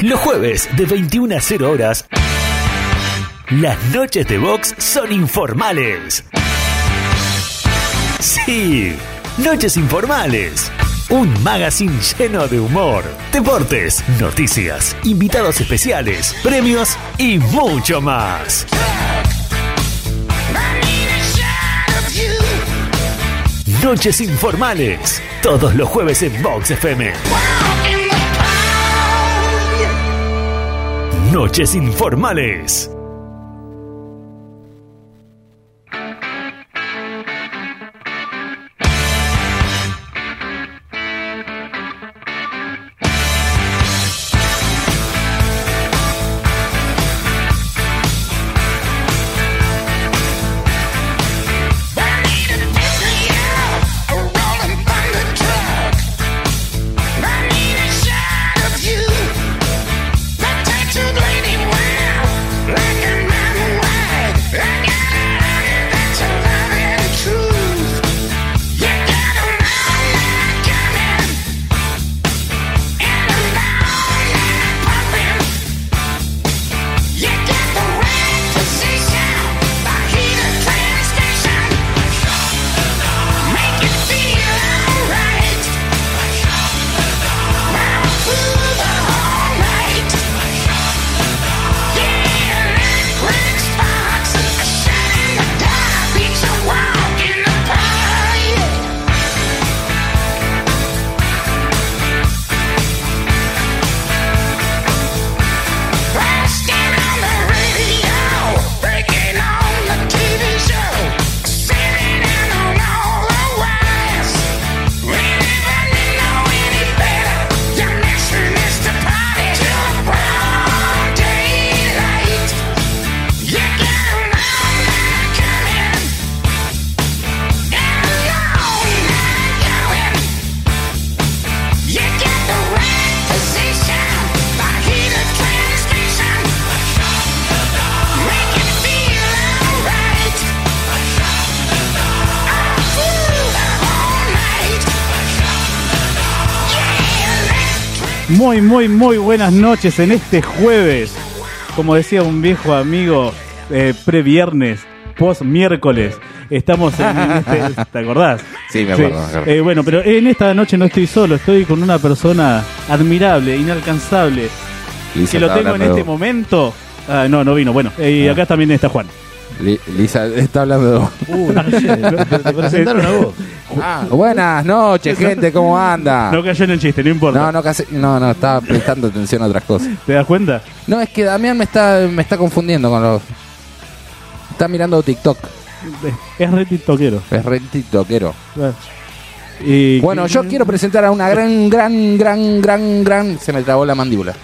Los jueves de 21 a 0 horas, las noches de Vox son informales. Sí, Noches Informales. Un magazine lleno de humor, deportes, noticias, invitados especiales, premios y mucho más. Noches Informales, todos los jueves en Vox FM. Noches Informales. Muy buenas noches en este jueves. Como decía un viejo amigo, pre-viernes, post-miércoles. Estamos en este... ¿Te acordás? Sí, me acuerdo. Sí. Bueno, pero en esta noche no estoy solo. Estoy con una persona admirable, inalcanzable. Lisa, que lo tengo en este momento. No vino. Bueno, y acá también está Juan. Lisa está hablando de vos. No sé, te presentaron a vos. Buenas noches, gente, ¿cómo anda? No cayó en el chiste, no importa. No, estaba prestando atención a otras cosas. ¿Te das cuenta? No, es que Damián me está confundiendo con los... Está mirando TikTok. Es re tiktokero. Es re tiktokero. Y bueno, yo quiero presentar a una gran... Se me trabó la mandíbula.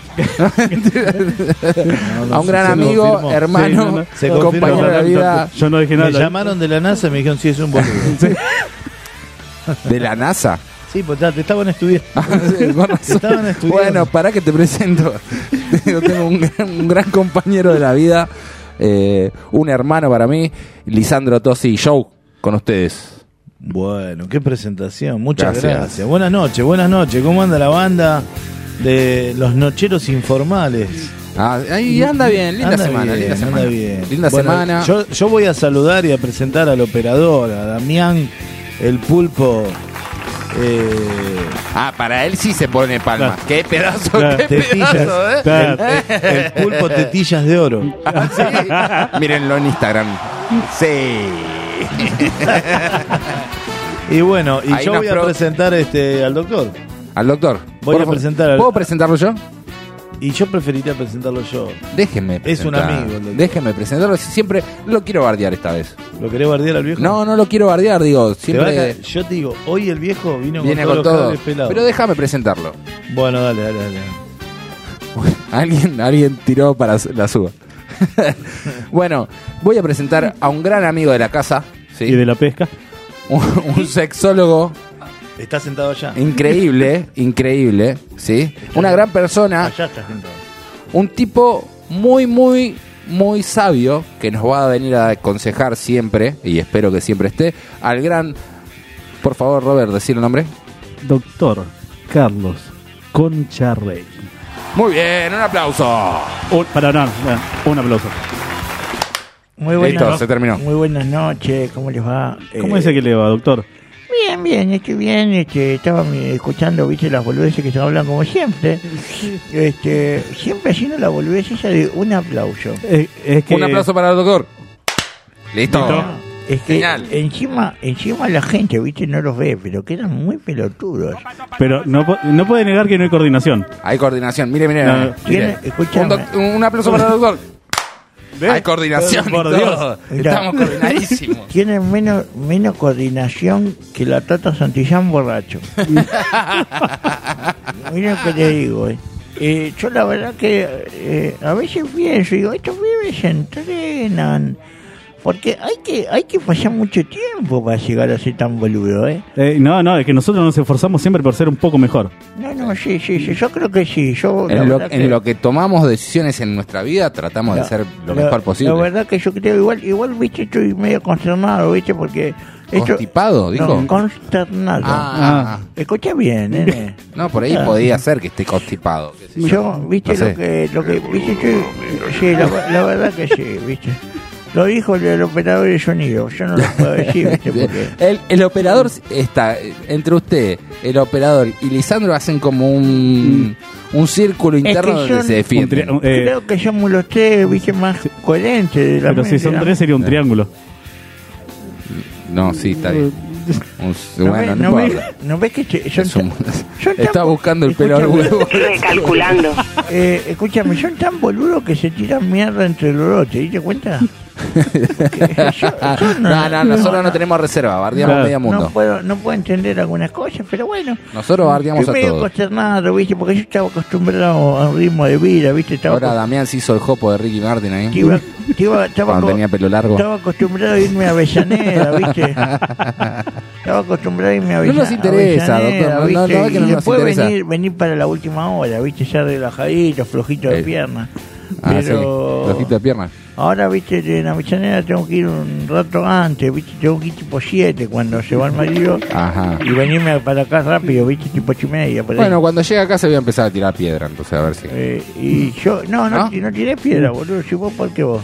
A un gran amigo, confirmó. Hermano, sí, compañero de la vida. Yo no dije nada. Me llamaron de la NASA y me dijeron si es un boludo. ¿De la NASA? Sí, pues te estaban estudiando. Bueno, para que te presento. Tengo un gran compañero de la vida, un hermano para mí, Lisandro Tosi Show, con ustedes. Bueno, qué presentación, muchas gracias. Buenas noches, ¿cómo anda la banda de los Nocheros Informales? Ahí anda bien, linda semana. Linda semana. Yo voy a saludar y a presentar al operador, a Damián, el pulpo. Para él sí se pone palmas. Claro. Qué pedazo, Claro, qué tetillas, pedazo, claro. El pulpo Tetillas de Oro. ¿Sí? Mírenlo en Instagram. Sí. Y bueno, ahí yo voy a presentar al doctor. Al doctor. Voy a presentar ¿Puedo presentarlo yo? Y yo preferiría presentarlo yo. Déjenme presentar. Es un amigo. Déjenme presentarlo. Siempre lo quiero bardear esta vez. ¿Lo querés bardear al viejo? No lo quiero bardear, digo. Siempre... Yo te digo, hoy el viejo viene con todos todo. Los cables pelados. Pero déjame presentarlo. Bueno, dale. Alguien tiró para la suba. Bueno, voy a presentar a un gran amigo de la casa, ¿sí? Y de la pesca. Un sexólogo. Está sentado allá. Increíble, ¿sí? Una gran persona. Allá está sentado. Un tipo muy sabio que nos va a venir a aconsejar siempre, y espero que siempre esté, al gran... Por favor, Robert, decir el nombre. Doctor Carlos Concharrey. Muy bien, un aplauso. Un aplauso. Muy buenas, listo, se terminó. Muy buenas noches, ¿cómo les va? ¿Cómo dice que le va, doctor? Bien, estoy bien, estaba escuchando, viste, las boludeces que se hablan como siempre. Siempre haciendo la boludez esa de un aplauso. Es que... Un aplauso para el doctor. Listo. Es que Genial. encima la gente, viste, no los ve, pero quedan muy pelotudos. Pero no puede negar que no hay coordinación. Hay coordinación. Mire. Escuchame. Un aplauso para el doctor. ¿Ves? Hay coordinación. Por y Dios. todo. Estamos coordinadísimos. Tienen menos coordinación que la Tata Santillán borracho. Miren lo que te digo, yo la verdad que a veces pienso, digo, estos pibes se entrenan. Porque hay que pasar mucho tiempo para llegar a ser tan boludo, No, es que nosotros nos esforzamos siempre por ser un poco mejor. No, sí, yo creo que sí. En lo que tomamos decisiones en nuestra vida, tratamos de ser lo mejor posible. La verdad que yo creo, igual, viste, estoy medio consternado, viste, porque... ¿Constipado, dijo? No, consternado. Escucha bien, nene. No, por ahí podía ser que esté constipado. Yo, viste, no sé. lo que viste, sí, la verdad que sí, viste. Lo dijo el operador de sonido, yo no lo puedo decir, ¿viste? Porque... El operador está entre usted, el operador y Lisandro hacen como un círculo interno donde se defienden. Creo que somos los tres, viste, más coherentes de la Pero si son tres sería un triángulo. No, sí, está bien. Bueno, no ves que está buscando el pelo al huevo. Recalculando. Escúchame, son tan boludos que se tiran mierda entre los dos, ¿te diste cuenta? Nosotros no tenemos reserva, bardeamos medio mundo. No puedo entender algunas cosas, pero bueno. Nosotros bardeamos a todos. Estoy medio consternado, ¿viste? Porque yo estaba acostumbrado a un ritmo de vida, ¿viste? Ahora Damián se hizo el jopo de Ricky Martin ahí. Cuando tenía pelo largo. Estaba acostumbrado a irme a Avellaneda, ¿viste? Estaba acostumbrado a irme a Avellaneda. No nos interesa, doctor. No, que no y nos después interesa. venir para la última hora, ¿viste? Ya relajadito, flojito de pierna. Sí, flojito de pierna. Ahora, viste, en Avellaneda tengo que ir un rato antes, viste, tengo que ir tipo 7 cuando se va el marido. Ajá. Y venirme para acá rápido, viste, tipo 8:30. Por ahí. Bueno, cuando llegue acá se voy a empezar a tirar piedra, entonces a ver si... y yo, no tiré piedra, boludo, si vos, ¿por qué vos?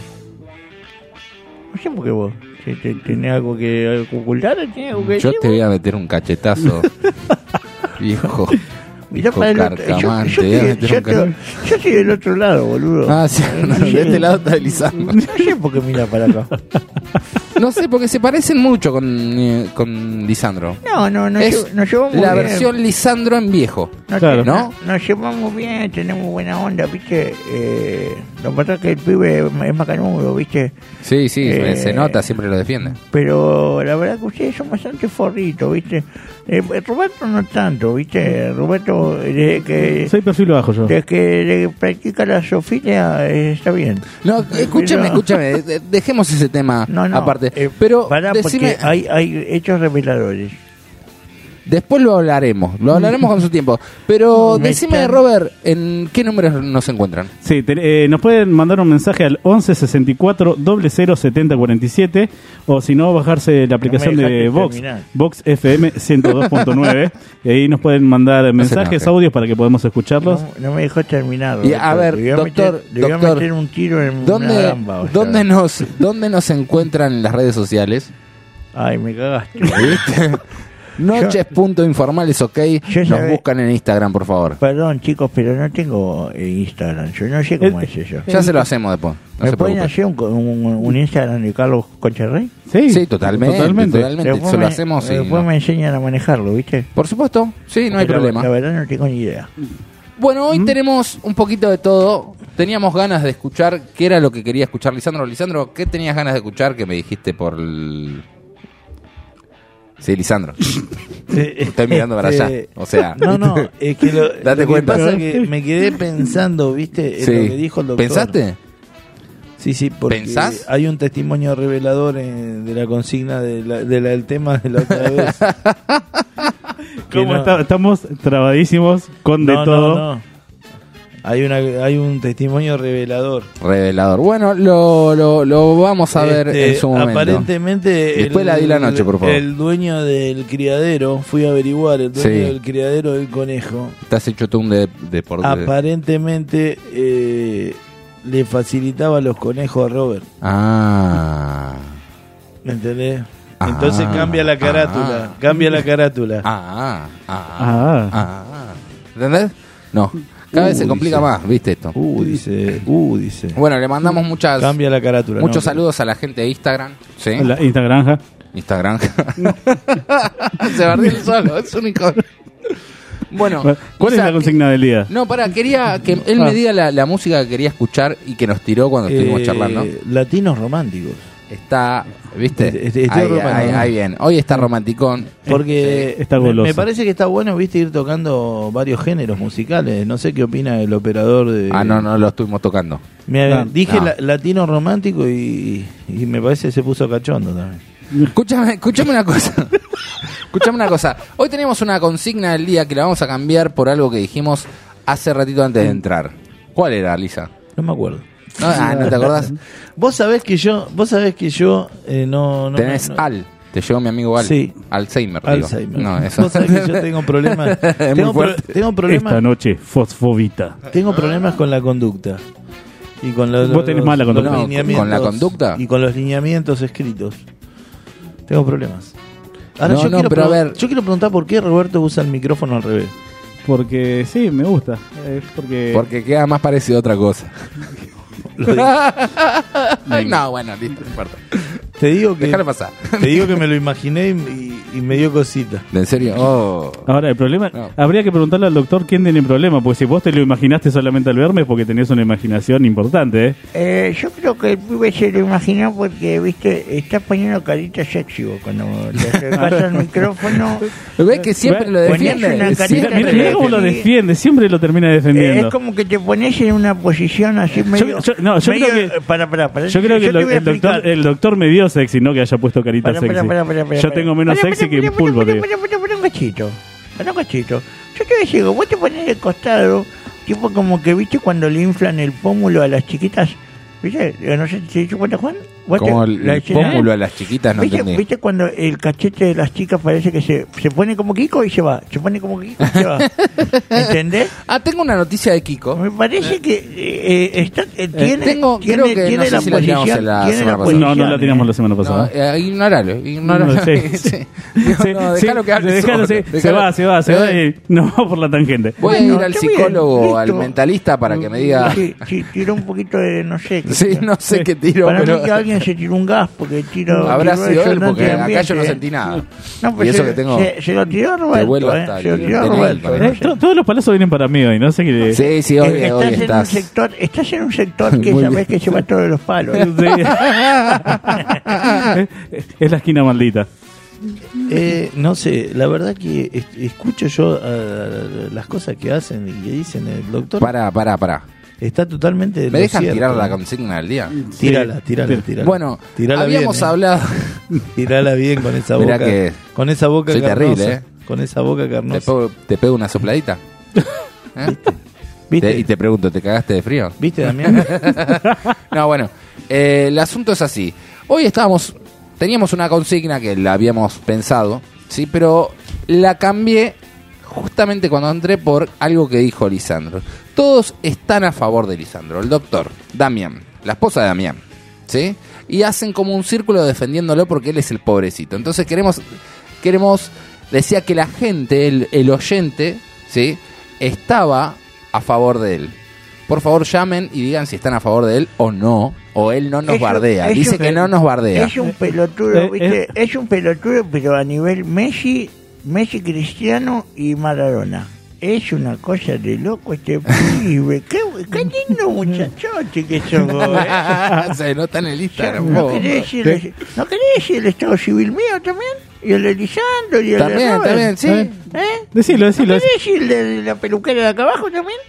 No sé por qué vos. ¿Tenés algo que ocultar? Yo te voy a meter un cachetazo, viejo. Mirá para el otro. Yo estoy del otro lado, boludo. Sí, de este lado está Lisandro. No sé por qué mirá para acá. No sé, porque se parecen mucho con Lisandro. No, es nos llevamos la bien. versión Lisandro en viejo. Claro. ¿No? Nos llevamos bien, tenemos buena onda, ¿viste? Lo que pasa es que el pibe es macanudo, ¿viste? Sí, se nota, siempre lo defiende. Pero la verdad que ustedes son bastante forritos, ¿viste? Roberto no tanto, ¿viste? Roberto, desde que... Soy perfil bajo yo. Desde que practica la zoofilia, está bien. No, escúchame, dejemos ese tema aparte. Pero decime... porque hay hechos reveladores. Después lo hablaremos con su tiempo. Pero decime, Robert, ¿en qué números nos encuentran? Sí, nos pueden mandar un mensaje al 11 64 00 70 47 o si no, bajarse la aplicación de Vox FM 102.9 y ahí nos pueden mandar mensajes, audios para que podamos escucharlos. No me dejó terminar. Y a ver, doctor, le voy a meter un tiro en una gamba. ¿Dónde nos encuentran en las redes sociales? Ay, me cagaste. ¿Viste? Noches.informales, ok. Nos buscan en Instagram, por favor. Perdón, chicos, pero no tengo Instagram. Yo no sé cómo es eso. Ya se lo hacemos después. ¿Me pueden hacer un Instagram de Carlos Concherrey? Sí, totalmente. Se lo hacemos. Después me enseñan a manejarlo, ¿viste? Por supuesto, sí, no hay problema. La verdad no tengo ni idea. Bueno, hoy tenemos un poquito de todo. Teníamos ganas de escuchar qué era lo que quería escuchar Lisandro. Lisandro, ¿qué tenías ganas de escuchar que me dijiste por el... Sí, Lisandro. Estoy mirando para allá. O sea, no, es que date cuenta. Lo que pasa es que me quedé pensando, ¿viste? En lo que dijo el doctor. ¿Pensaste? Sí, porque ¿pensás? hay un testimonio revelador de la consigna del tema de la otra vez. ¿Cómo estamos trabadísimos con de todo? No. Hay un testimonio revelador. Bueno, lo vamos a ver en su momento. Aparentemente, después la di la noche, por favor. El dueño del criadero, fui a averiguar, el dueño del criadero del conejo. Estás hecho tú un deporte. Aparentemente le facilitaba los conejos a Robert. ¿Me entendés? Entonces cambia la carátula. ¿Entendés? No. Cada vez se complica más, ¿viste esto? Dice. Bueno, le mandamos muchas... Cambia la carátula. Muchos saludos a la gente de Instagram. ¿Sí? La Instagram. Se bardió solo, es un icono. Bueno, ¿cuál es la consigna del día? No, quería que él me diga la música que quería escuchar y que nos tiró cuando estuvimos charlando. Latinos románticos. Está, ¿viste? Ahí bien. Hoy está romanticón. Porque está goloso. Me parece que está bueno, ¿viste? Ir tocando varios géneros musicales. No sé qué opina el operador de... No lo estuvimos tocando. Dije latino romántico y me parece que se puso cachondo también. Escúchame una cosa. Hoy tenemos una consigna del día que la vamos a cambiar por algo que dijimos hace ratito antes de entrar. ¿Cuál era, Lisa? No me acuerdo. ¿No te acordás? Vos sabés que yo no... Tenés te llegó mi amigo Al. Sí. Alzheimer. No, eso. Vos sabés que yo tengo problemas. Tengo problemas. Esta noche, fosfobita. Tengo problemas con la conducta. Y con vos tenés mala conducta. ¿Con la conducta? Y con los lineamientos escritos. Tengo problemas. Ahora yo quiero preguntar por qué Roberto usa el micrófono al revés. Porque sí, me gusta. Porque queda más parecido a otra cosa. No, bueno, listo, no importa. Te digo que déjalo pasar. Te digo que me lo imaginé y me dio cosita. ¿En serio? Ahora, el problema... Habría que preguntarle al doctor quién tiene problema, porque si vos te lo imaginaste solamente al verme es porque tenés una imaginación importante, Yo creo que el pibe se lo imaginó porque, viste, está poniendo carita sexy vos, cuando le acercás al micrófono. ¿Ves que siempre lo defiende? Mirá cómo lo defiende, siempre lo termina defendiendo. Es como que te pones en una posición así medio... Yo creo que... Para. Yo creo que el doctor me vio sexy, no que haya puesto carita sexy. Yo tengo menos sexy que un pulpo, tío. Para un cachito. Yo te digo, vos te pones de costado, tipo como que, viste, cuando le inflan el pómulo a las chiquitas, ¿viste? No sé si te dicho cuenta, Juan. Como el pómulo a las chiquitas, no entendí. ¿Viste cuando el cachete de las chicas parece que se pone como Kiko y se va? Se pone como Kiko y se va. ¿Entendés? Tengo una noticia de Kiko. Me parece que tiene la posición. No la tiramos la semana pasada. Ignoralo. Sí. Déjalo que hable. Se va y no por la tangente. Voy a ir al psicólogo, al mentalista para que me diga. Sí, tiró un poquito de no sé. Sí, no sé qué tiró. Para mí que alguien se tiró un gas porque habrá sido él, porque acá yo no sentí nada. No, pues se lo tiró Roberto. Se lo tiró Roberto. Todos los palazos vienen para mí hoy, no sé qué. Sí, hoy estás. Estás en un sector que sabés que lleva todos los palos. Es la esquina maldita. No sé, la verdad que escucho yo las cosas que hacen y que dicen el doctor. Pará. Está totalmente... ¿Me dejan tirar la consigna del día? Tírala. Bueno, tirala habíamos bien, hablado... Tírala bien con esa boca. Que con esa boca soy carnosa. Terrible, Con esa boca carnosa. ¿Te pego una sopladita? ¿Viste? Y te pregunto, ¿te cagaste de frío? ¿Viste, Damián? No, bueno, el asunto es así. Hoy teníamos una consigna que la habíamos pensado, ¿sí? Pero la cambié justamente cuando entré por algo que dijo Lisandro. Todos están a favor de Lisandro. El doctor, Damián, la esposa de Damián, ¿sí? Y hacen como un círculo defendiéndolo porque él es el pobrecito. Entonces queremos decía que la gente, el oyente, ¿sí? Estaba a favor de él. Por favor, llamen y digan si están a favor de él o no. O él no nos bardea. Dice que no nos bardea. Es un pelotudo, ¿viste? Es un pelotudo, pero a nivel Messi, Cristiano y Maradona. Es una cosa de loco este pibe. Qué lindo muchachote que sos vos, Se nota en el Instagram. ¿No querés decir el estado civil mío también? Y el de Lisandro y el de Robert. También, sí. Decilo. ¿No querés decir el de la peluquera de acá abajo también?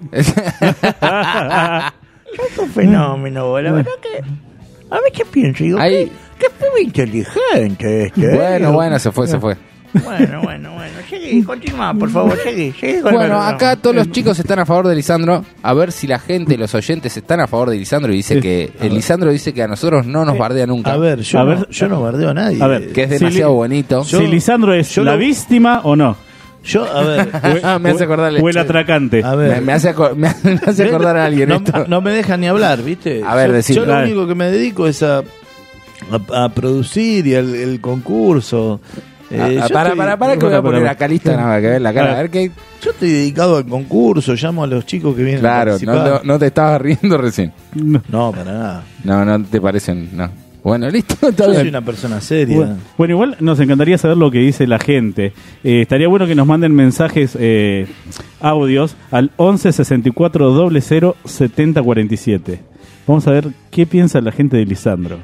Es un fenómeno, la verdad que... A veces pienso, digo, qué pibe inteligente este. Bueno, se fue. Bueno. Seguí, continúa, por favor, seguí con Bueno, acá todos los chicos están a favor de Lisandro. A ver si la gente, los oyentes, están a favor de Lisandro y dice que Lisandro dice que a nosotros no nos bardea nunca. A ver, yo no bardeo a nadie. A ver, que es demasiado bonito. Si Lisandro es la víctima o no. Yo, a ver, me hace acordar o el atracante. A ver, me hace acordar a alguien esto. No me deja ni hablar, ¿viste? A ver, yo lo único que me dedico es a producir y el concurso. Para que voy a poner acá lista nada que ver la cara. A ver qué. Yo estoy dedicado al concurso, llamo a los chicos que vienen a participar. Claro, no te estabas riendo recién. No, para nada. No te parecen, no. Bueno, listo. Yo soy una persona seria. Bueno, igual nos encantaría saber lo que dice la gente. Estaría bueno que nos manden mensajes, audios, al 11 64 00 70 47. Vamos a ver qué piensa la gente de Lisandro.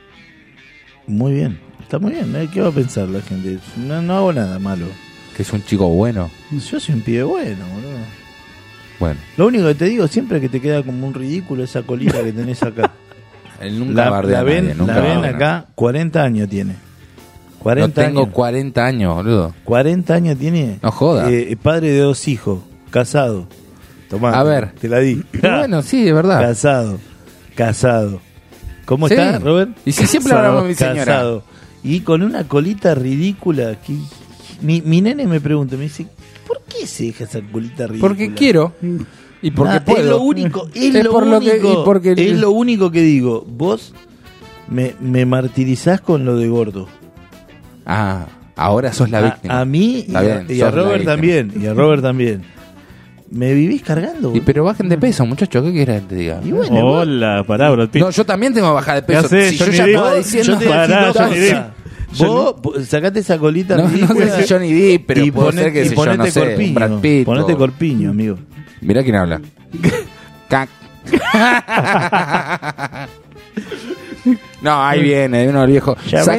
Muy bien, está muy bien. ¿Qué va a pensar la gente? No hago nada malo. Que es un chico bueno. Yo soy un pibe bueno, boludo. Bueno. Lo único que te digo siempre es que te queda como un ridículo esa colita que tenés acá. Él nunca bardea a nadie, la ven acá, 40 años tiene. 40 tengo años. 40 años, boludo. 40 años tiene. No joda. Padre de 2 hijos, casado. Tomá, a ver. Te la di. Bueno, sí, de verdad. Casado. ¿Cómo sí. está, Robert? Y si siempre hablamos de mi señora. Casado. Y con una colita ridícula. Que mi nene me pregunta, me dice, ¿por qué se deja esa colita ridícula? Porque quiero. Y porque puedo. Es lo único, es lo único que digo. Vos me martirizás con lo de gordo. Ah, ahora sos la víctima. A mí y a Robert también. Me vivís cargando. Pero bajen de peso, muchachos, ¿qué quieres que te diga? Y bueno, hola, pará, bro. No, yo también tengo que bajar de peso. Si yo ya estaba diciendo. Vos sacate esa colita. No sé si Johnny Depp, pero puedo ser que yo no sé, Brad Pitt. Ponete corpiño, amigo. Mirá quién habla. Cac. No, ahí viene, uno viejo.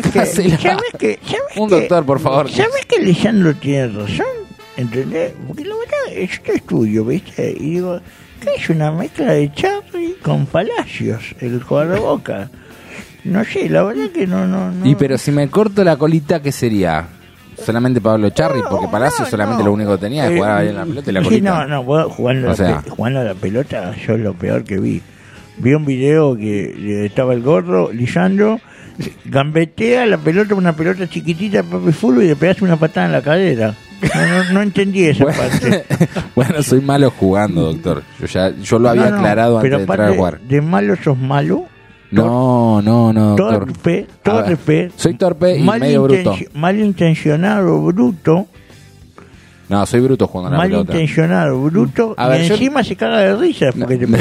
Un doctor, por favor. ¿Sabes que Lisandro tiene razón? ¿Entendés? Porque la verdad, yo estudio, ¿viste? Y digo, ¿qué es una mezcla de Charly con Palacios, el jugador de Boca? No sé, la verdad que no. Y pero si me corto la colita, ¿qué sería? Solamente Pablo Charri, porque Palacio solamente lo único que tenía es jugar bien la pelota y la colita. Jugando a la pelota, yo lo peor que vi. Vi un video que estaba el gordo, Lisandro, gambetea la pelota, una pelota chiquitita, papi fútbol, y le pegaste una patada en la cadera. No entendí esa parte. Bueno, soy malo jugando, doctor. Yo lo había aclarado antes de entrar a jugar. ¿De malo sos malo? No, doctor. Torpe. Soy torpe y medio bruto. Malintencionado, bruto. No, soy bruto jugando a la pelota. Malintencionado, bruto. A ver, y encima se caga de risa porque te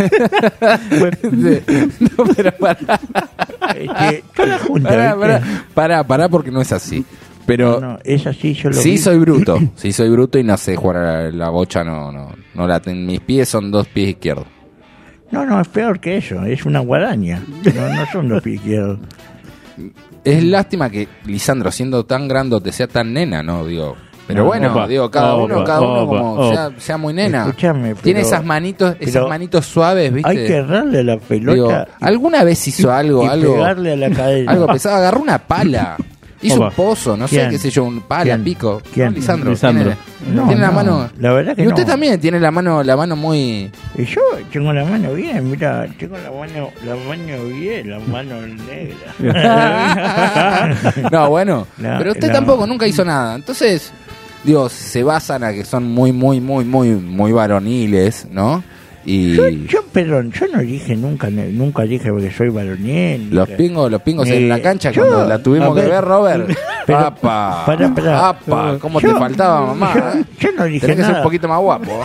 pegan. No, pero pará. Toda la junta, Pará, porque no es así. Pero no, es así, yo lo sí vi. soy bruto y no sé jugar a la bocha, no mis pies son 2 pies izquierdos. No, es peor que eso, es una guadaña. No son 2 pies izquierdos. Es lástima que Lisandro, siendo tan grandote, sea tan nena, ¿no? Digo, pero bueno, digo, cada uno como sea muy nena. Escuchame, tiene esas manitos suaves, ¿viste? Hay que errarle a la pelota. Digo, ¿alguna vez hizo algo pegarle a la cadera? Algo pesado, agarró una pala. Hizo un pozo, no sé qué sé yo, un pala, pico. ¿Quién? Lisandro. Tiene la mano. La verdad que y usted también tiene la mano muy. Y yo tengo la mano bien, mira, tengo la mano bien, la mano negra. No, bueno, pero usted tampoco nunca hizo nada. Entonces, digo, se basan a que son muy varoniles, ¿no? Y perdón, yo no dije nunca dije porque soy varonil. Los pingos en la cancha cuando la tuvimos que ver, Robert. Apa, ¿cómo te faltaba, mamá? Yo no dije Tenés que nada. ser un poquito más guapo.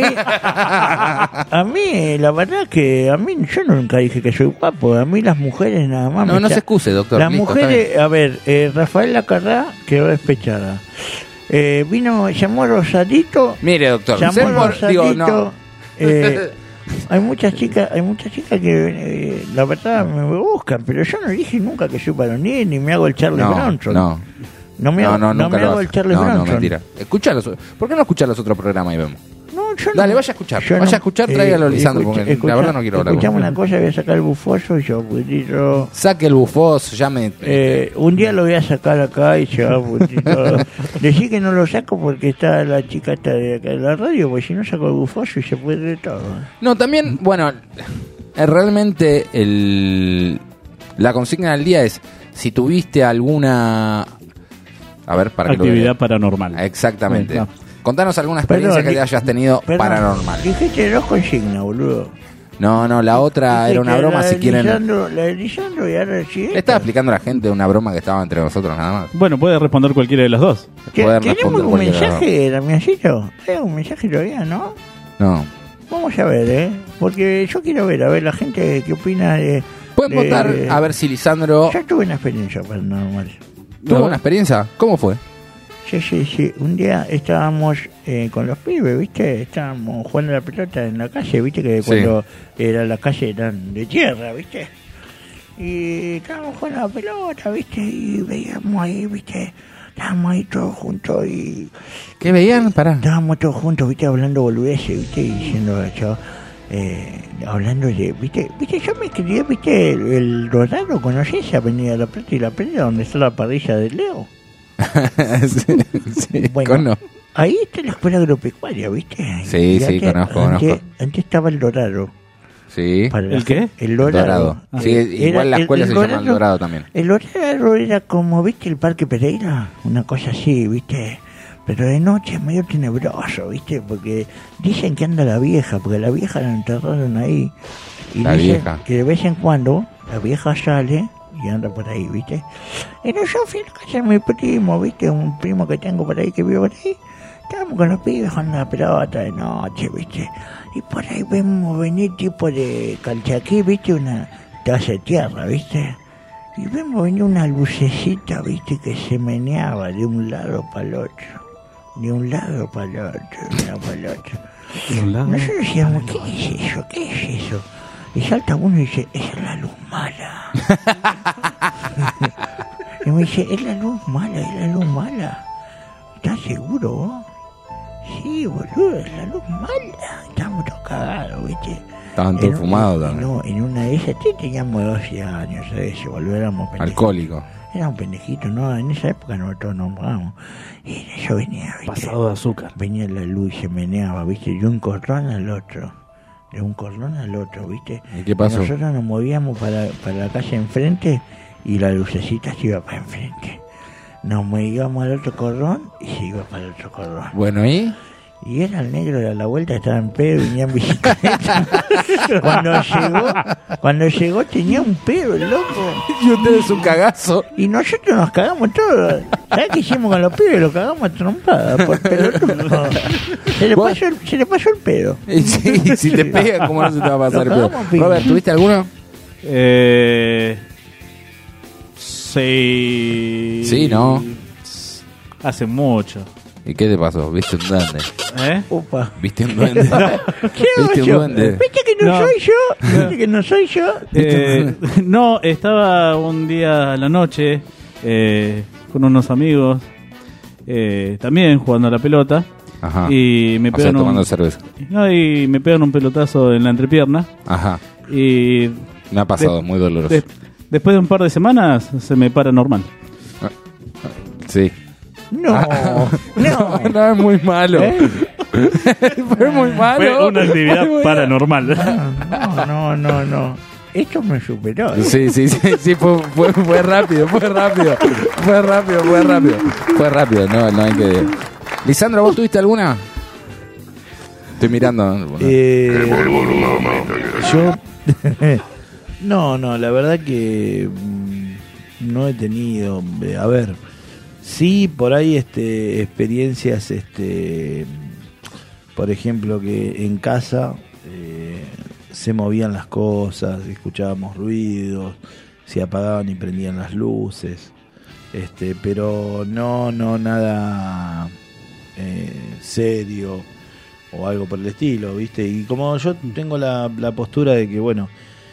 A mí, la verdad que yo nunca dije que soy guapo. A mí las mujeres nada más. No se excuse, doctor. Las mujeres, a ver, Rafael Lacarrá quedó despechada. Llamó Rosadito. Mire, doctor, Rosadito. Hay muchas chicas que la verdad me buscan, pero yo no dije nunca que soy varonil ni me hago el Charles Bronson. No me hago el Charles Bronson. No, mentira. ¿Por qué no escuchar los otros programas y vemos? No, Dale, vaya a escuchar, tráigalo Lisandro, porque la verdad no quiero hablar. Escuchame una cosa, voy a sacar el bufoso y yo saque el bufoso, llame. Un día lo voy a sacar acá y se va a decir que no lo saco porque está la chica esta de acá de la radio, porque si no saco el bufoso y se puede de todo. No, también, bueno, realmente la consigna del día es si tuviste alguna actividad paranormal. Exactamente. Bueno, contanos alguna experiencia que te hayas tenido paranormal. Dijiste dos consignas, boludo. No, la otra era una broma, si quieren. La de Lisandro y ahora sí. Le estaba explicando a la gente una broma que estaba entre nosotros nada más. Bueno, puede responder cualquiera de las dos. ¿Tenemos un mensaje, Damiancito? ¿Hay un mensaje todavía, no? No. Vamos a ver, porque yo quiero ver, a ver la gente qué opina de... Pueden votar a ver si Lisandro... Yo tuve una experiencia paranormal. ¿Tuvo una experiencia? ¿Cómo fue? Sí. Un día estábamos con los pibes, ¿viste? Estábamos jugando la pelota en la calle, ¿viste? Que cuando era la calle eran de tierra, ¿viste? Y estábamos jugando la pelota, ¿viste? Y veíamos ahí, ¿viste? Estábamos ahí todos juntos y... ¿Qué veían? Estábamos todos juntos, ¿viste? Hablando boludeces, ¿viste? Y diciendo, hablando de... ¿Viste? Yo me crié, ¿viste? El Dorado, ¿conocés esa Avenida La Plata y La Plata donde está la parrilla de Leo? sí, bueno, ahí está la escuela agropecuaria, ¿viste? Sí, conozco. Antes estaba el Dorado. Sí. ¿El qué? El Dorado. Sí, igual la escuela se llama el Dorado también. El Dorado era como, ¿viste? El Parque Pereira, una cosa así, ¿viste? Pero de noche es medio tenebroso, ¿viste? Porque dicen que anda la vieja, porque la vieja la enterraron ahí. Y la dicen vieja. que de vez en cuando la vieja sale y anda por ahí, ¿viste? Y yo fui a la casa de mi primo, ¿viste? Un primo que tengo por ahí, que vive por ahí. Estábamos con los pibes jugando la pelota de noche, ¿viste? Y por ahí vemos venir tipo de Calchaquí, ¿viste? Una taza de tierra, ¿viste? Y vemos venir una lucecita, ¿viste? Que se meneaba de un lado para el otro. De un lado para el otro, de un lado para el otro. Nosotros decíamos, ¿qué es eso? Y salta uno y dice, esa es la luz mala. Y me dice, es la luz mala. ¿Estás seguro vos? Sí, boludo, es la luz mala. Estábamos todos cagados, ¿viste? Estaban todos fumados también. No, en una de esas teníamos 12 años, ¿sabes? Volviéramos pendejos. Alcohólico. Era un pendejito, ¿no? En esa época nosotros nos mojamos. Y yo venía, ¿viste? Pasado de azúcar. Venía la luz y se meneaba, ¿viste? De un cordón al otro. ¿Viste? ¿Y qué pasó? Nosotros nos movíamos para la calle enfrente y la lucecita se iba para enfrente. Nos movíamos al otro cordón y se iba para el otro cordón. Bueno, ¿y? Y era el negro de la vuelta, estaba en pedo, venía en bicicleta. Cuando llegó tenía un pedo el loco. Y ustedes un cagazo. Y nosotros nos cagamos todos. ¿Sabes qué hicimos con los pibes? Los cagamos a trompada por pelotudo. Se le pasó el pedo. Y sí, si te pega, ¿cómo no se te va a pasar el pedo? Robert, ¿tuviste alguno? Sí. Sí, ¿no? Hace mucho. ¿Y qué te pasó? ¿Viste un duende? Opa. ¿Viste un duende? ¿Viste un duende? ¿Viste que no soy yo? ¿Viste que no soy yo? No, estaba un día a la noche con unos amigos también jugando a la pelota. Ajá. Y me pegan tomando cerveza. Y me pegan un pelotazo en la entrepierna. Ajá. Y me ha pasado, muy doloroso. Después de un par de semanas se me para normal. Sí. No, es muy malo. Fue muy malo. Fue una actividad paranormal. No. Esto me superó. Sí, fue rápido. No hay que... Lisandro, ¿vos tuviste alguna? Estoy mirando. Yo... No, la verdad que no he tenido... A ver... Sí, por ahí experiencias, por ejemplo, que en casa se movían las cosas, escuchábamos ruidos, se apagaban y prendían las luces, pero no nada serio o algo por el estilo, ¿viste? Y como yo tengo la postura de que, bueno,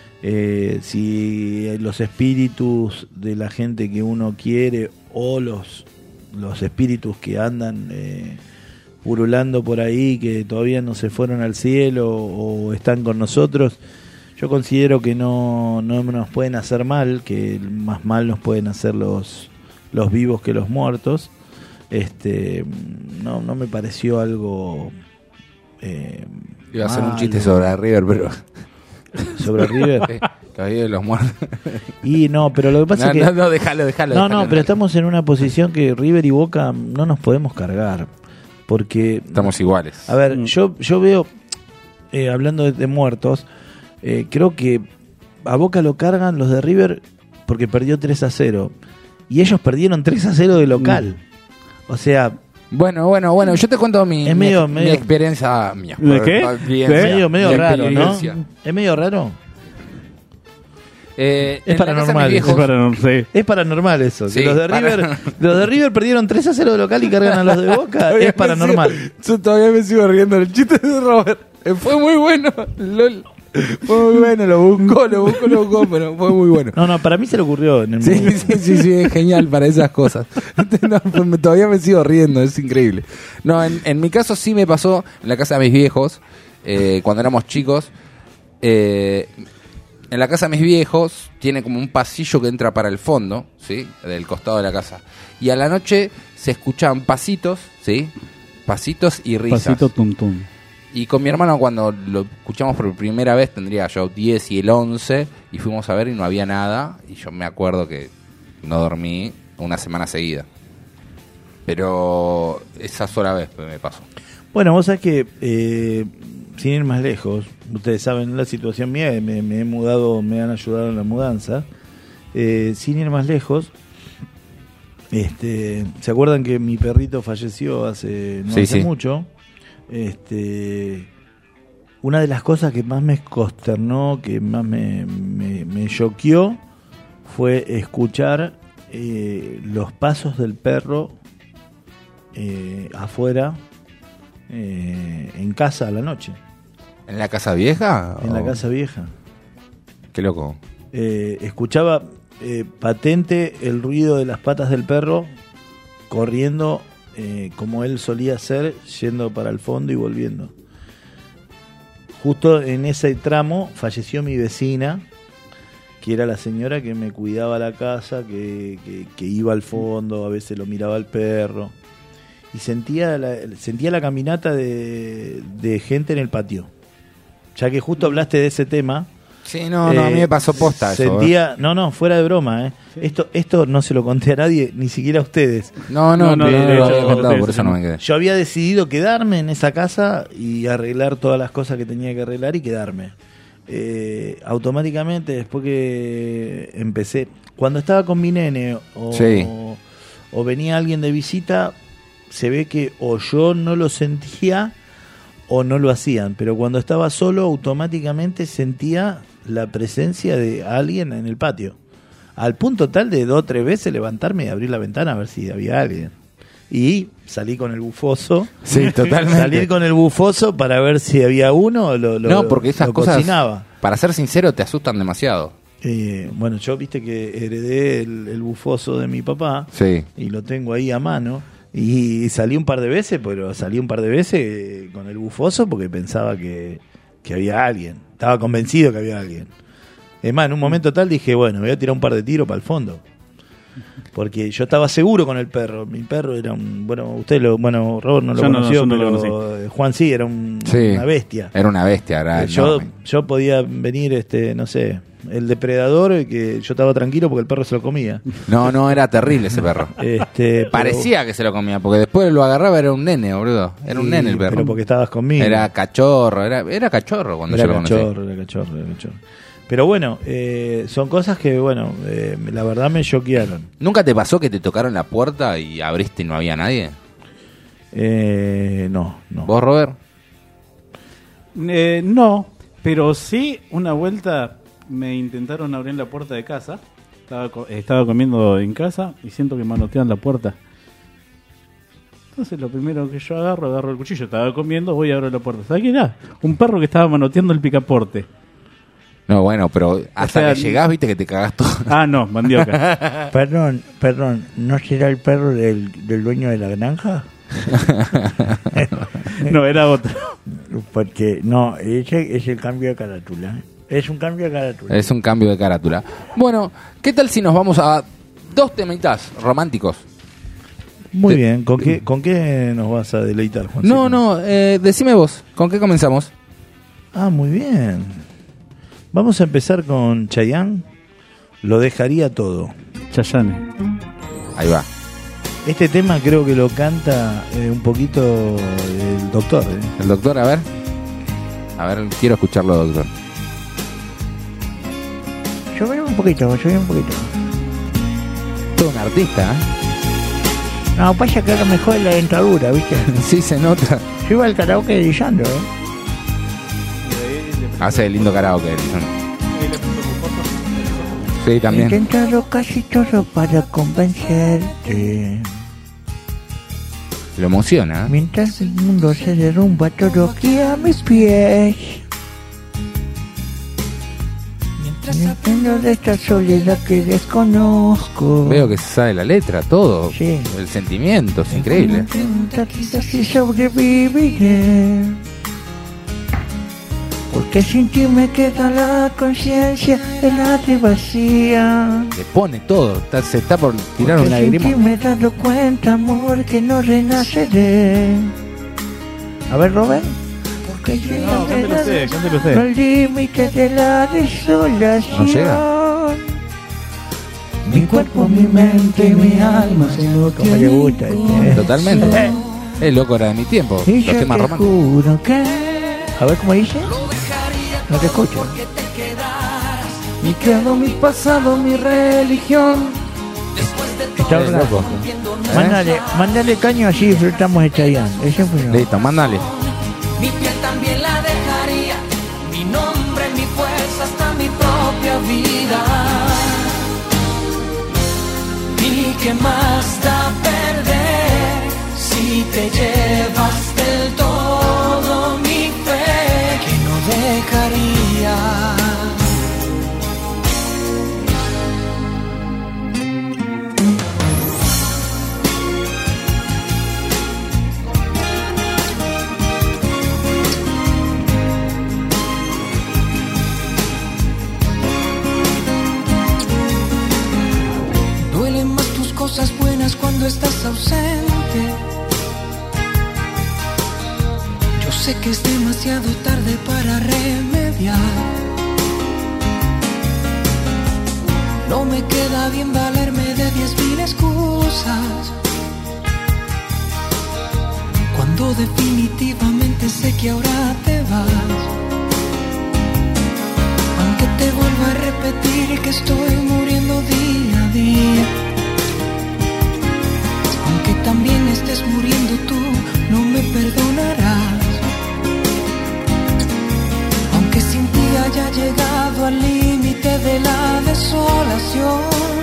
si los espíritus de la gente que uno quiere o los espíritus que andan purulando por ahí, que todavía no se fueron al cielo o están con nosotros, yo considero que no nos pueden hacer mal, que más mal nos pueden hacer los vivos que los muertos. No me pareció algo... Iba a hacer un chiste sobre River, pero... ¿Sobre River? Que había los muertos. Y no, pero lo que pasa es que... No, déjalo. No, pero estamos en una posición que River y Boca no nos podemos cargar. Porque... Estamos iguales. A ver, yo veo, hablando de muertos, creo que a Boca lo cargan los de River porque perdió 3-0. Y ellos perdieron 3-0 de local. O sea... Bueno, yo te cuento mi experiencia mía. ¿De qué? Medio raro, ¿no? ¿Es medio raro? Es paranormal. Es paranormal eso. Sí, los de River perdieron 3-0 de local y cargan a los de Boca. Es paranormal. Yo todavía me sigo riendo del chiste de Robert. Fue muy bueno. LOL. Fue muy bueno, lo buscó, pero fue muy bueno. No, para mí se le ocurrió en el Sí, es genial para esas cosas. Todavía me sigo riendo, es increíble. No, en mi caso sí me pasó en la casa de mis viejos, cuando éramos chicos. En la casa de mis viejos tiene como un pasillo que entra para el fondo, ¿sí? Del costado de la casa. Y a la noche se escuchaban pasitos, ¿sí? Pasitos y risas. Pasito tum tum. Y con mi hermano, cuando lo escuchamos por primera vez, tendría yo 10 y él 11, y fuimos a ver y no había nada, y yo me acuerdo que no dormí una semana seguida. Pero esa sola vez me pasó. Bueno, vos sabés que, sin ir más lejos, ustedes saben la situación mía, me he mudado, me han ayudado en la mudanza. Sin ir más lejos, ¿se acuerdan que mi perrito falleció hace mucho? Una de las cosas que más me consternó, que más me choqueó, fue escuchar los pasos del perro afuera en casa a la noche. ¿En la casa vieja? En la casa vieja. Qué loco. Escuchaba patente el ruido de las patas del perro corriendo como él solía hacer, yendo para el fondo y volviendo. Justo en ese tramo falleció mi vecina, que era la señora que me cuidaba la casa, que iba al fondo, a veces lo miraba al perro, y sentía la caminata de gente en el patio. Ya que justo hablaste de ese tema. Sí, no, a mí me pasó posta sentía, eso. No, fuera de broma, Sí. Esto no se lo conté a nadie, ni siquiera a ustedes. No, por eso no me quedé. Yo había decidido quedarme en esa casa y arreglar todas las cosas que tenía que arreglar y quedarme. Automáticamente, después que empecé, cuando estaba con mi nene o venía alguien de visita, se ve que o yo no lo sentía o no lo hacían, pero cuando estaba solo automáticamente sentía la presencia de alguien en el patio, al punto tal de 2 o 3 veces levantarme y abrir la ventana a ver si había alguien, y salí con el bufoso. Sí, totalmente. Salir con el bufoso para ver si había uno o no, porque esas cosas, cocinaba. Para ser sincero, te asustan demasiado. Bueno, yo viste que heredé el bufoso de mi papá, y lo tengo ahí a mano. Y salí un par de veces con el bufoso porque pensaba que había alguien. Estaba convencido que había alguien. Es más, en un momento tal dije, bueno, voy a tirar un par de tiros para el fondo. Porque yo estaba seguro con el perro. Mi perro era un... Robert no lo conoció, pero Juan sí, era una bestia. Era una bestia, era yo podía venir, no sé... El depredador, que yo estaba tranquilo porque el perro se lo comía. No, era terrible ese perro. Parecía que se lo comía, porque después lo agarraba, era un nene, boludo. Era un nene el perro. Pero porque estabas conmigo. Era cachorro, era cachorro cuando yo lo conocí. Era cachorro. Pero bueno, son cosas que, la verdad me choquearon. ¿Nunca te pasó que te tocaron la puerta y abriste y no había nadie? No. ¿Vos, Robert? No, pero sí una vuelta... Me intentaron abrir la puerta de casa. Estaba comiendo en casa y siento que manotean la puerta. Entonces lo primero que yo agarro el cuchillo. Estaba comiendo, voy a abrir la puerta. ¿Sabes qué era? Un perro que estaba manoteando el picaporte. No, bueno, pero hasta que llegás, viste que te cagás todo. Ah, no, mandioca. Perdón, ¿no será el perro del dueño de la granja? No, era otro. Porque, no, ese es el cambio de carátula. Es un cambio de carátula. Es un cambio de carátula. Bueno, ¿qué tal si nos vamos a 2 temitas románticos? Muy bien, ¿con qué nos vas a deleitar, Juancito? No, decime vos, ¿con qué comenzamos? Muy bien. Vamos a empezar con Chayanne. Lo dejaría todo. Chayanne. Ahí va. Este tema creo que lo canta un poquito el doctor. El doctor, a ver, quiero escucharlo, doctor. Yo veo un poquito. Todo un artista, ¿eh? No, pasa que ahora mejor la dentadura, ¿viste? Sí, se nota. Yo iba al karaoke de Lisandro, Hace lindo karaoke, Lisandro. Sí, también. He intentado casi todo para convencerte. Lo emociona, ¿eh? Mientras el mundo se derrumba todo aquí a mis pies. Mientras de esta soledad que desconozco. Veo que se sabe la letra, todo. Sí. El sentimiento, es increíble. Así sobreviviré. Porque sin ti me queda la conciencia helada y vacía. Le pone todo, se está por tirar porque una lágrima. Sin ti me he dado cuenta, amor, que no renaceré. A ver, Robert. Porque No, cántelo usted. al límite de la desolación. No llega. Mi cuerpo, mi mente, mi alma se lo que le gusta. Totalmente. El loco era de mi tiempo. Y Los yo temas te románticos. juro que... A ver, ¿cómo dice? No te escucho. Mi credo, mi pasado, mi religión. Está loco. Mándale caño, así disfrutamos de Chayanne. Ese fue yo. Listo, mándale. Mi piel también la dejaría, mi nombre, mi fuerza, hasta mi propia vida. ¿Y qué más da perder si te llevas del todo mi fe que no dejaría? Cosas buenas cuando estás ausente. Yo sé que es demasiado tarde para remediar. No me queda bien valerme de 10.000 excusas cuando definitivamente sé que ahora te vas. Aunque te vuelva a repetir que estoy muriendo día a día, aunque también estés muriendo tú, no me perdonarás. Aunque sin ti haya llegado al límite de la desolación,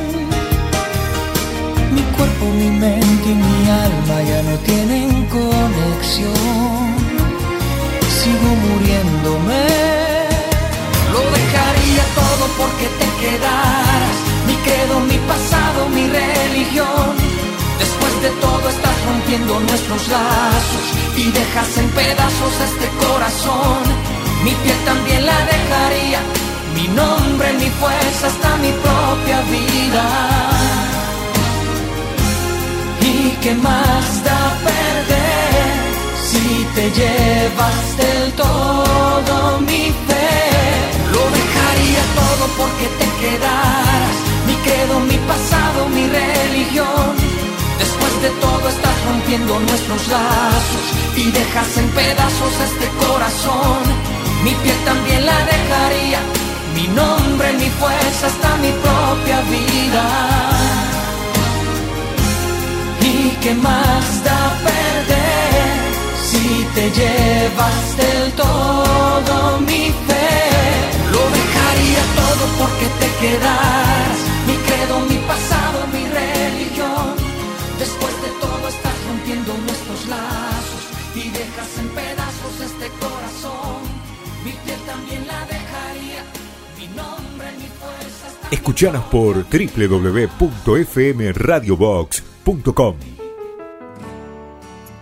mi cuerpo, mi mente y mi alma ya no tienen conexión. Sigo muriéndome. Lo dejaría todo porque te quedaras. Mi credo, mi pasado, mi religión. Después de todo estás rompiendo nuestros lazos y dejas en pedazos este corazón. Mi piel también la dejaría, mi nombre, mi fuerza, hasta mi propia vida. ¿Y qué más da perder si te llevas del todo mi fe? Lo dejaría todo porque te quedaras. Mi credo, mi pasado, mi religión. Después de todo estás rompiendo nuestros lazos y dejas en pedazos este corazón. Mi piel también la dejaría, mi nombre, mi fuerza, hasta mi propia vida. ¿Y qué más da perder si te llevas del todo mi fe? Lo dejaría todo porque te quedaras. Mi credo, mi pasado, mi religión. Después de todo estás rompiendo nuestros lazos y dejas en pedazos este corazón. Mi piel también la dejaría, mi nombre, mi fuerza. Escuchanos por www.fmradiobox.com.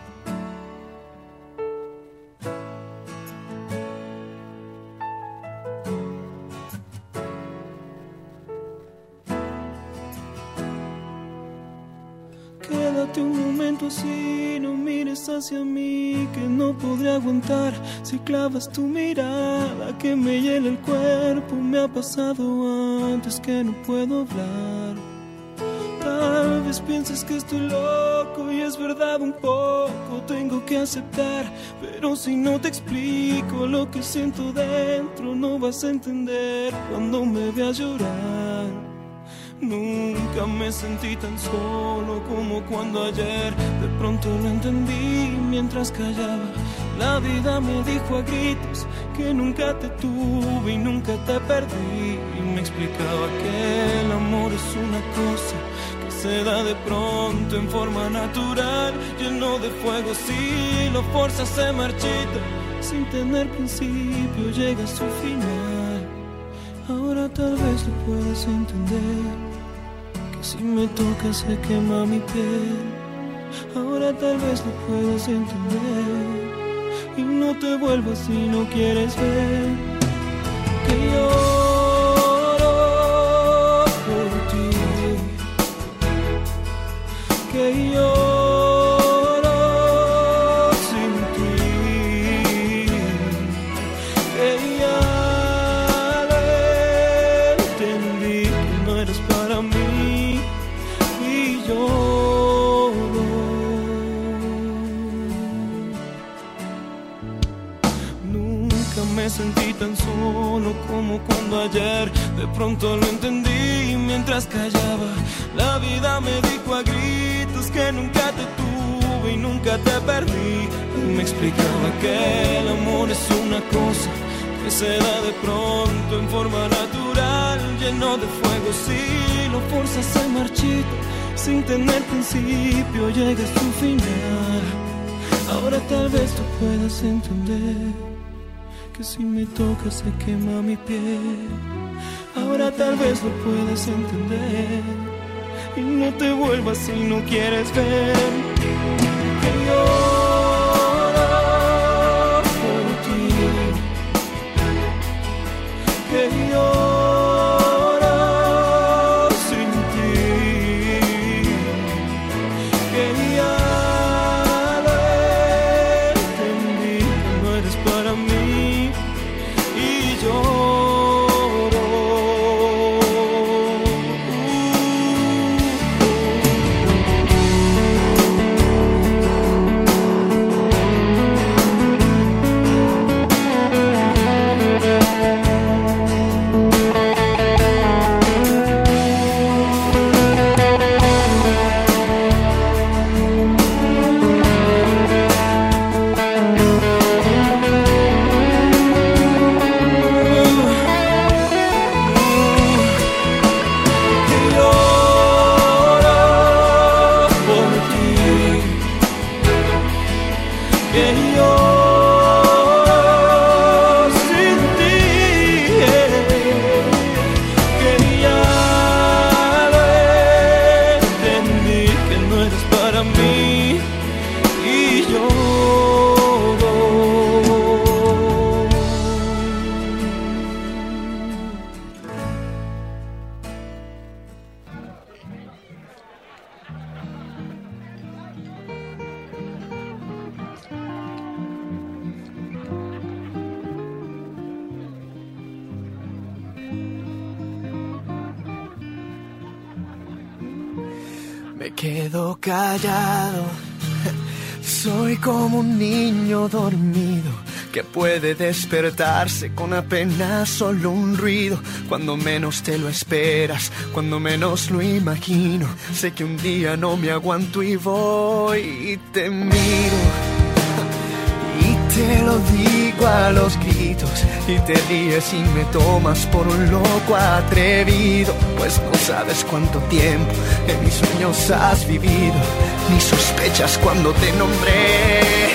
quédate un momento así, no mires hacia mí, que no podré aguantar si clavas tu mirada que me hiela el cuerpo. Me ha pasado antes que no puedo hablar. Tal vez pienses que estoy loco y es verdad un poco, tengo que aceptar, pero si no te explico lo que siento dentro, no vas a entender cuando me veas llorar. Nunca me sentí tan solo como cuando ayer de pronto lo entendí mientras callaba. La vida me dijo a gritos que nunca te tuve y nunca te perdí, y me explicaba que el amor es una cosa que se da de pronto en forma natural, lleno de fuego. Si lo forzas se marchita, sin tener principio llega a su final. Ahora tal vez lo puedas entender, que si me tocas se quema mi piel. Ahora tal vez lo puedas entender, y no te vuelvas si no quieres ver que lloro por ti, que lloro sin ti, que ya lo entendí, que no eres para mí y lloro. Nunca me sentí tan solo como cuando ayer de pronto lo entendí mientras callaba. La vida me dijo a gritos que nunca te tuve y nunca te perdí, y me explicaba que el amor es una cosa que se da de pronto en forma natural, lleno de fuego. Si lo forzas se marchita, sin tener principio llega a su final. Ahora tal vez tú puedas entender que si me tocas se quema mi piel. Ahora tal vez lo puedas entender, y no te vuelvas si no quieres ver que lloro por ti, que lloro sin ti, que ya lo entendí, que no eres para mí y lloro. Me quedo callado, soy como un niño dormido que puede despertarse con apenas solo un ruido. Cuando menos te lo esperas, cuando menos lo imagino, sé que un día no me aguanto y voy y te miro y te lo digo a los gritos, y te ríes y me tomas por un loco atrevido, pues no sabes cuánto tiempo en mis sueños has vivido, ni sospechas cuando te nombré.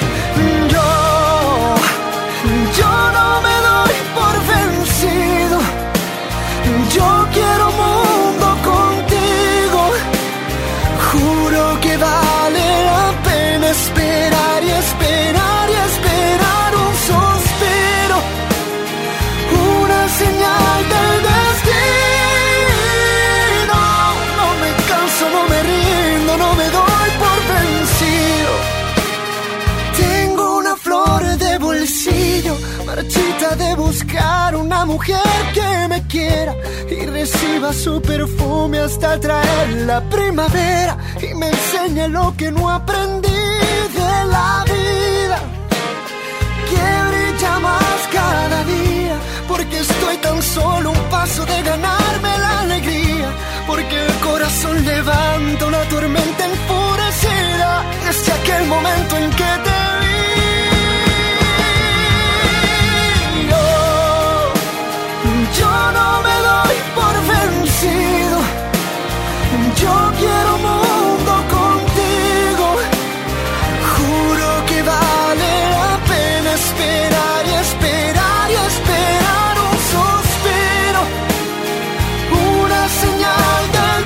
Yo no me doy por vencido, yo quiero mundo contigo, juro que vale la pena esperar y esperar y esperar un suspiro, una señal del destino. No me canso, no me rindo, no me doy por vencido. buscar una mujer que me quiera y reciba su perfume hasta traer la primavera y me enseñe lo que no aprendí de la vida, que brilla más cada día, porque estoy tan solo un paso de ganarme la alegría, porque el corazón levanta una tormenta enfurecida desde aquel momento en que te vi. Yo no me doy por vencido, yo quiero un mundo contigo, juro que vale la pena esperar y esperar y esperar un suspiro, una señal del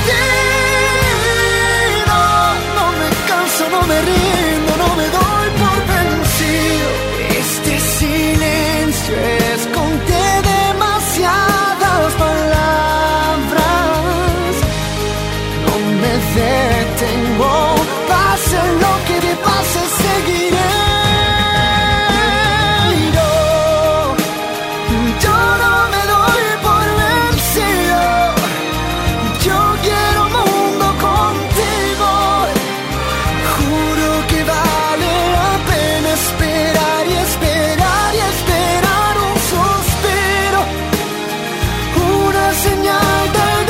destino. No me canso, no me rindo, no me doy por vencido. Este silencio esconde demasiadas palabras. No me detengo, pase lo que me pase, seguiré. Yo no me doy por vencido, yo quiero un mundo contigo, juro que vale la pena esperar y esperar y esperar un suspiro, una señal del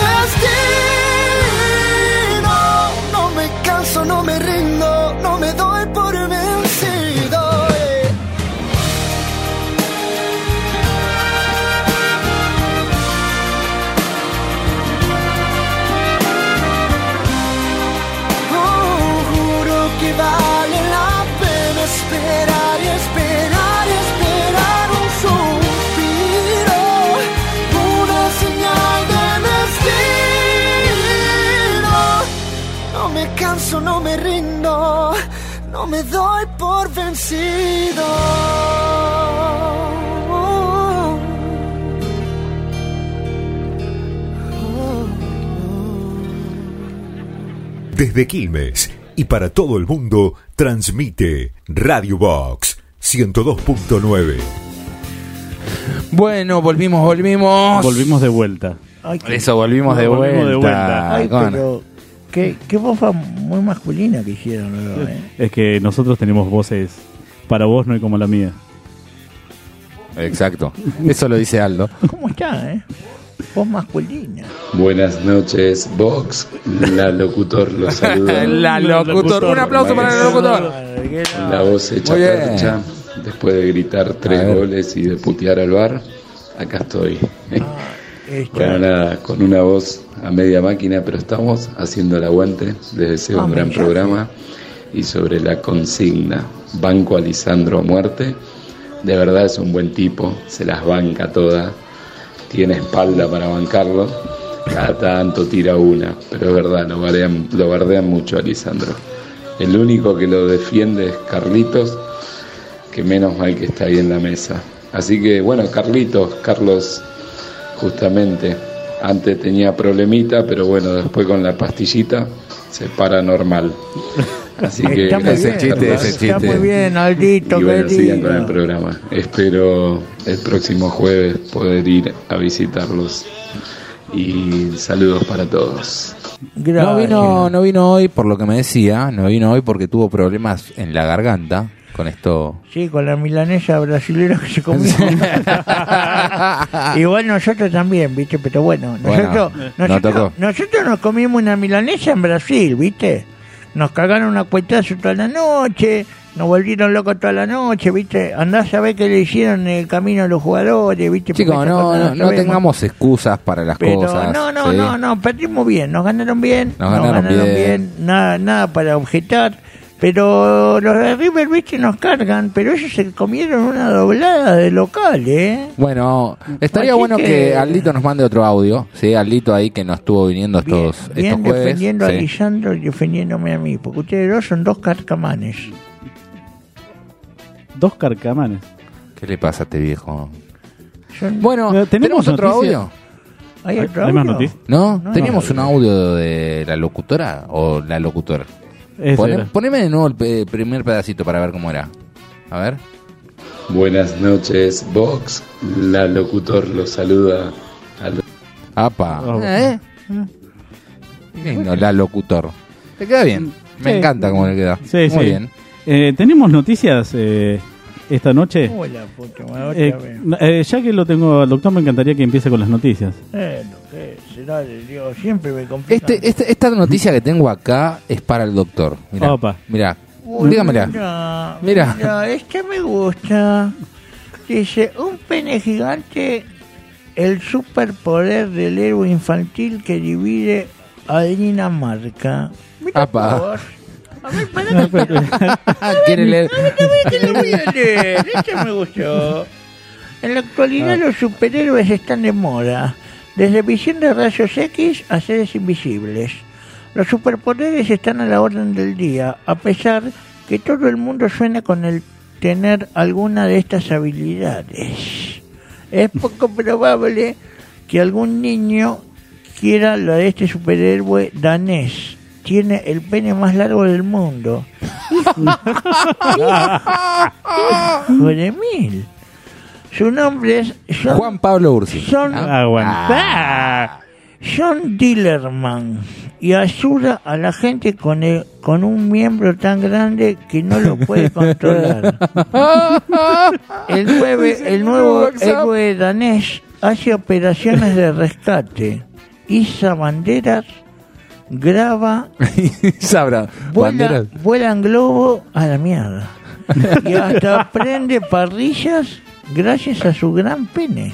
destino. No me canso, no me rindo, no me doy por vencido. Juro que vale la pena esperar y esperar y esperar un suspiro, una señal de destino. No me canso, no me rindo, no me doy por vencido. Desde Quilmes y para todo el mundo, transmite Radio Box 102.9. Bueno, volvimos. Volvimos de vuelta. Ay, Eso, volvimos de vuelta. Ay, pero qué voz muy masculina que hicieron luego, Es que nosotros tenemos voces para vos, no hay como la mía. Exacto. Eso lo dice Aldo. ¿Cómo está, voz masculina? Buenas noches, Vox. La locutor los saluda. La locutor. Un aplauso para el locutor. La voz hecha percha. Después de gritar 3 goles y de putear al bar, acá estoy. Bueno, nada, con una voz a media máquina, pero estamos haciendo el aguante. Les deseo un gran programa. Y sobre la consigna, banco a Lisandro a muerte. De verdad es un buen tipo, se las banca todas, tiene espalda para bancarlo, cada tanto tira una, pero es verdad, lo bardean mucho a Lisandro. El único que lo defiende es Carlitos, que menos mal que está ahí en la mesa. Así que bueno, Carlos justamente, antes tenía problemita, pero bueno, después con la pastillita se para normal. Así que ese chiste. Está muy bien, Aldito. Y bueno, sigan con el programa. Espero el próximo jueves poder ir a visitarlos. Y saludos para todos. No vino hoy por lo que me decía. No vino hoy porque tuvo problemas en la garganta. Con esto. Sí, con la milanesa brasilera que se comió. Igual nosotros también, ¿viste? Pero bueno, nosotros nos comimos una milanesa en Brasil, ¿viste? Nos cagaron una cuetazo toda la noche, nos volvieron locos toda la noche, ¿viste? Andás a ver qué le hicieron en el camino a los jugadores, ¿viste? Chicos, no tengamos excusas para las cosas. No, perdimos bien, nos ganaron bien, nada para objetar. Pero los de River, viste, nos cargan, pero ellos se comieron una doblada de local, Bueno, estaría bueno que Aldito nos mande otro audio, ¿sí? Aldito ahí que no estuvo viniendo estos jueves. Defendiendo a Lisandro y defendiéndome a mí, porque ustedes dos son 2 carcamanes. 2 carcamanes. ¿Qué le pasa a este viejo? Bueno, ¿tenemos otro audio? ¿Hay otro audio? ¿No? ¿Teníamos un audio de la locutora o la locutora? Poneme de nuevo el primer pedacito para ver cómo era. A ver. Buenas noches, Vox. La locutor lo saluda. ¡Apa! Lindo, la locutor. Te queda bien. Me encanta cómo le queda. Sí, muy bien. ¿Tenemos noticias esta noche? Hola, puta, ya que lo tengo al doctor, me encantaría que empiece con las noticias. Será de Dios, siempre me complica. Esta noticia que tengo acá es para el doctor. Mirá, Opa. Mirá. Dígamela. Mira, este me gusta. Dice, un pene gigante, el superpoder del héroe infantil que divide a Dinamarca. Mira vos. A ver, ¿Quiere leer? Que lo voy a leer. Este me gustó. En la actualidad los superhéroes están de moda. Desde visión de rayos X a seres invisibles. Los superpoderes están a la orden del día, a pesar que todo el mundo suena con el tener alguna de estas habilidades. Es poco probable que algún niño quiera la de este superhéroe danés. Tiene el pene más largo del mundo. Hijo de mil. Su nombre es Juan Pablo Ursi. John Dillerman, y ayuda a la gente con un miembro tan grande que no lo puede controlar. El nuevo héroe danés hace operaciones de rescate, iza banderas, graba, vuela en globo a la mierda y hasta prende parrillas gracias a su gran pene.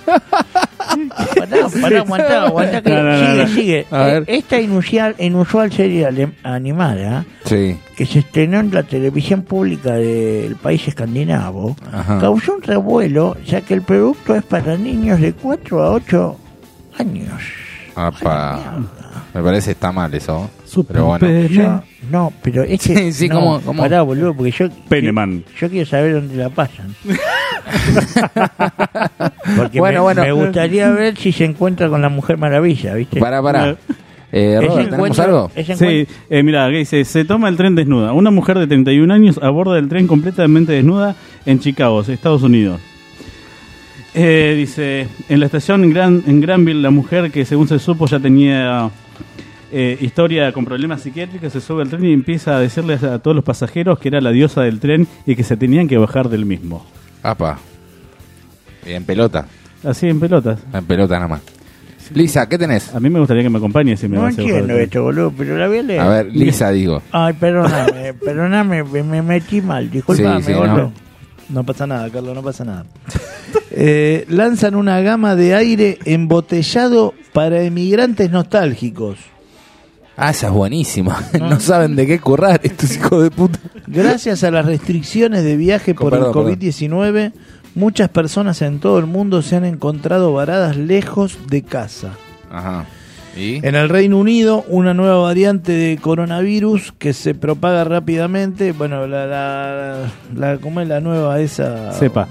Pará, aguantá que sigue. Esta inusual serie animada que se estrenó en la televisión pública del país escandinavo causó un revuelo, ya que el producto es para niños de 4 a 8 años. Me parece está mal eso. Pero bueno. Pero este sí, no, ¿cómo? Pará, boludo, porque yo quiero saber dónde la pasan. Porque me gustaría ver si se encuentra con la Mujer Maravilla, ¿viste? Pará. Robert, ¿tenemos algo? Sí, mira, dice, se toma el tren desnuda. Una mujer de 31 años aborda el tren completamente desnuda en Chicago, Estados Unidos. Dice, en la estación en Granville, la mujer que según se supo ya tenía historia con problemas psiquiátricos, se sube al tren y empieza a decirles a todos los pasajeros que era la diosa del tren y que se tenían que bajar del mismo. En pelota. Así, en pelotas. En pelota nada más. Lisa, ¿qué tenés? A mí me gustaría que me acompañe si me no va a hacer entiendo esto, boludo, pero la voy a leer. A ver, Lisa, digo. Ay, perdóname, me metí mal, disculpame, sí, boludo. No pasa nada, Carlos, no pasa nada. Lanzan una gama de aire embotellado para emigrantes nostálgicos. Esa es buenísima. No saben de qué currar estos hijos de puta. Gracias a las restricciones de viaje por el COVID-19, muchas personas en todo el mundo se han encontrado varadas lejos de casa. ¿Y? En el Reino Unido, una nueva variante de coronavirus que se propaga rápidamente. Bueno, ¿cómo es la nueva esa? Cepa.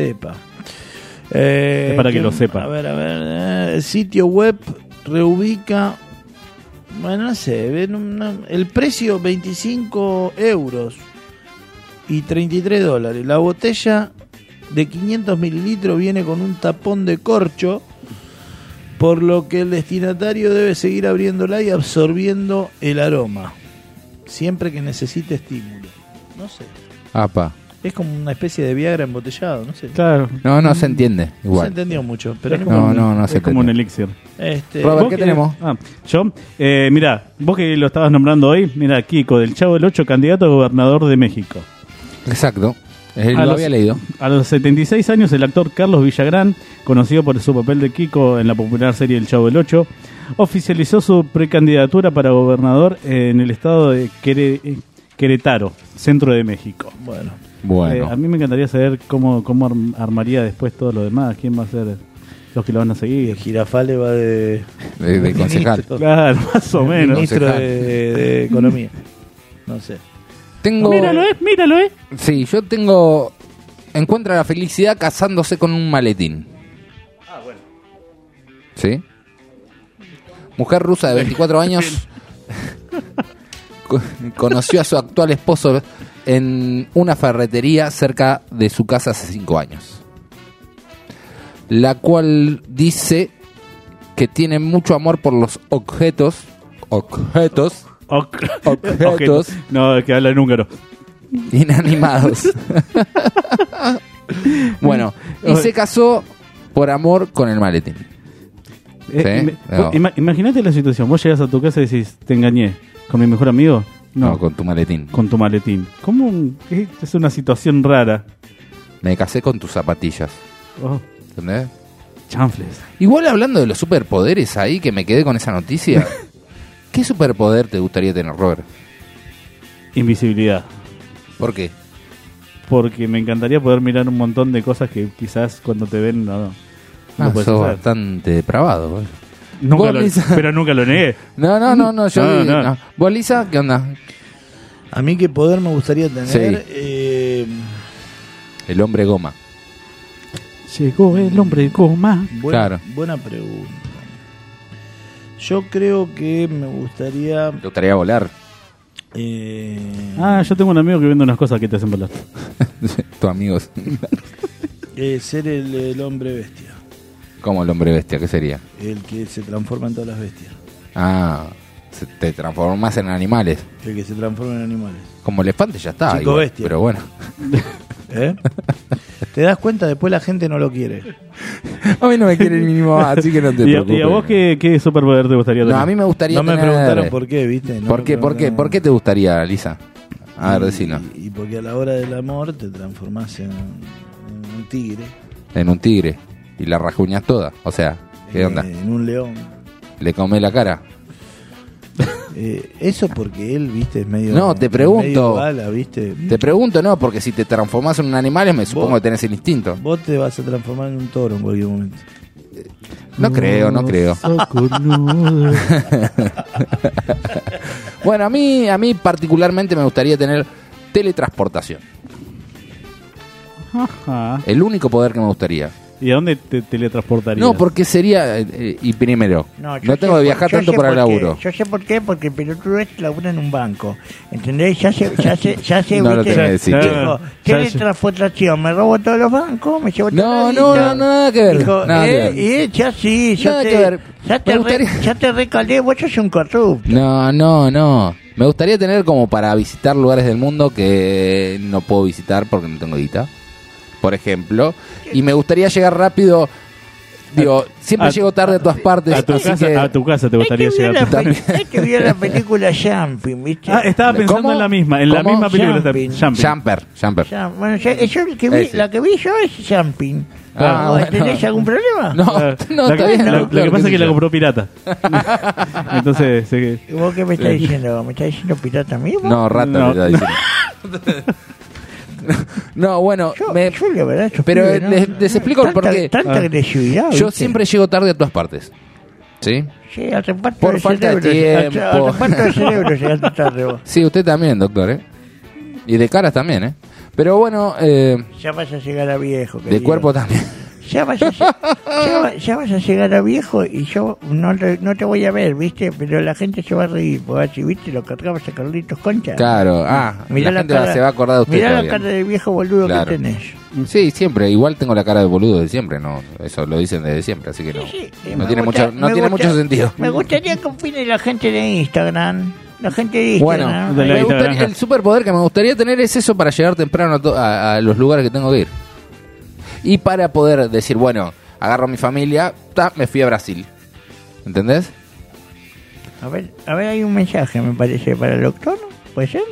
Es para que lo sepa. A ver. El sitio web reubica. Bueno, no sé. El precio 25 euros y $33. La botella de 500 mililitros viene con un tapón de corcho, por lo que el destinatario debe seguir abriéndola y absorbiendo el aroma siempre que necesite estímulo. No sé. Es como una especie de Viagra embotellado, no sé. Claro. No se entiende. Igual. No se entendió mucho, pero no es como un elixir. Robert, ¿qué tenemos? Yo, mirá, vos que lo estabas nombrando hoy, mirá, Kiko, del Chavo del 8, candidato a gobernador de México. Exacto. Lo había leído. A los 76 años, el actor Carlos Villagrán, conocido por su papel de Kiko en la popular serie El Chavo del 8, oficializó su precandidatura para gobernador en el estado de Querétaro, centro de México. Bueno. A mí me encantaría saber cómo armaría después todo lo demás. ¿Quién va a ser los que lo van a seguir? El Girafale va de concejal. Claro, más o menos. Ministro de Economía. No sé. Míralo. Sí, yo encuentra la felicidad casándose con un maletín. Bueno. ¿Sí? Mujer rusa de 24 años conoció a su actual esposo en una ferretería cerca de su casa hace 5 años. La cual dice que tiene mucho amor por los objetos. No, que habla en húngaro. Inanimados. Bueno, y se casó por amor con el maletín. Imagínate la situación. Vos llegas a tu casa y decís, te engañé con mi mejor amigo. No, con tu maletín. Con tu maletín. ¿Cómo? Es una situación rara. Me casé con tus zapatillas. Oh. ¿Entendés? Chanfles. Igual hablando de los superpoderes ahí, que me quedé con esa noticia. ¿Qué superpoder te gustaría tener, Robert? Invisibilidad. ¿Por qué? Porque me encantaría poder mirar un montón de cosas que quizás cuando te ven no puedes sos hacer. Bastante depravado. Pero nunca lo negué. No, yo no. ¿Vos, Lisa, qué onda? A mí qué poder me gustaría tener. El hombre goma. Llegó el hombre goma. Buena pregunta. Yo creo que me gustaría... ¿Te gustaría volar? Yo tengo un amigo que vende unas cosas que te hacen volar. Tu amigo. Ser el hombre bestia. ¿Cómo el hombre bestia? ¿Qué sería? El que se transforma en todas las bestias. Te transformas en animales. El que se transforma en animales. Como elefante ya está. Chico bestia. Pero bueno. ¿Te das cuenta? Después la gente no lo quiere. A mí no me quiere el mínimo, así que no te preocupes. ¿Y a vos qué superpoder te gustaría tener? No, a mí me gustaría tener... No me preguntaron por qué, ¿viste? ¿Por qué te gustaría, Lisa? A ver, decilo. Y porque a la hora del amor te transformás en un tigre. En un tigre. Y la rajuñas toda. O sea, ¿qué onda? En un león. ¿Le comés la cara? Eso porque él, viste, es medio... No, te pregunto. Bala, ¿viste? Te pregunto, no, porque si te transformás en un animal, me supongo que tenés el instinto. Vos te vas a transformar en un toro en cualquier momento. No creo. Bueno, a mí particularmente me gustaría tener teletransportación. Ajá. El único poder que me gustaría. ¿Y a dónde te teletransportarías? No, porque sería... y primero, no tengo que viajar tanto para el laburo. Yo sé por qué, porque el pelotudo labura en un banco. ¿Entendés? Ya sé, no lo tenés que decir. Dijo, teletransportación, me robo todos los bancos, me llevo No, nada que ver. Dijo, y ya sí, ya te recalé, vos sos un corrupto. No. Me gustaría tener como para visitar lugares del mundo que no puedo visitar porque no tengo guita. Por ejemplo, y me gustaría llegar rápido. Digo, siempre llego tarde a todas partes. A tu casa te gustaría llegar tarde. Es que vio la película Jumping, ¿viste? Estaba pensando en la misma película. Jumper. Bueno, la que vi yo es Jumping. ¿Tenés algún problema? No, está bien. Lo que pasa es que la compró pirata. Entonces, ¿Y vos qué me estás diciendo? ¿Me estás diciendo pirata mismo? No, rata me está diciendo. No, bueno, pero les explico por qué. Tanta agresividad. Yo siempre llego tarde a todas partes. ¿Sí? Sí, al reparto por falta de tiempo. Al reparto del cerebro llegaste tarde vos. Sí, usted también, doctor, Y de caras también, Pero bueno... ya vas a llegar a viejo. De cuerpo también. Ya vas a llegar a viejo y yo no te voy a ver, ¿viste? Pero la gente se va a reír, porque así, ¿viste? Lo cargabas a Carlitos Concha. Claro, mirá la gente se va a acordar de usted. Mirá la cara de viejo boludo que tenés. Sí, siempre, igual tengo la cara de boludo de siempre, ¿no? Eso lo dicen desde siempre, así que no tiene mucho sentido. Me gustaría que opine la gente de Instagram. La gente de Instagram. Bueno, el superpoder que me gustaría tener es eso para llegar temprano a los lugares que tengo que ir. Y para poder decir, bueno, agarro a mi familia, me fui a Brasil. ¿Entendés? A ver, hay un mensaje, me parece, para el doctor. ¿Puede ser?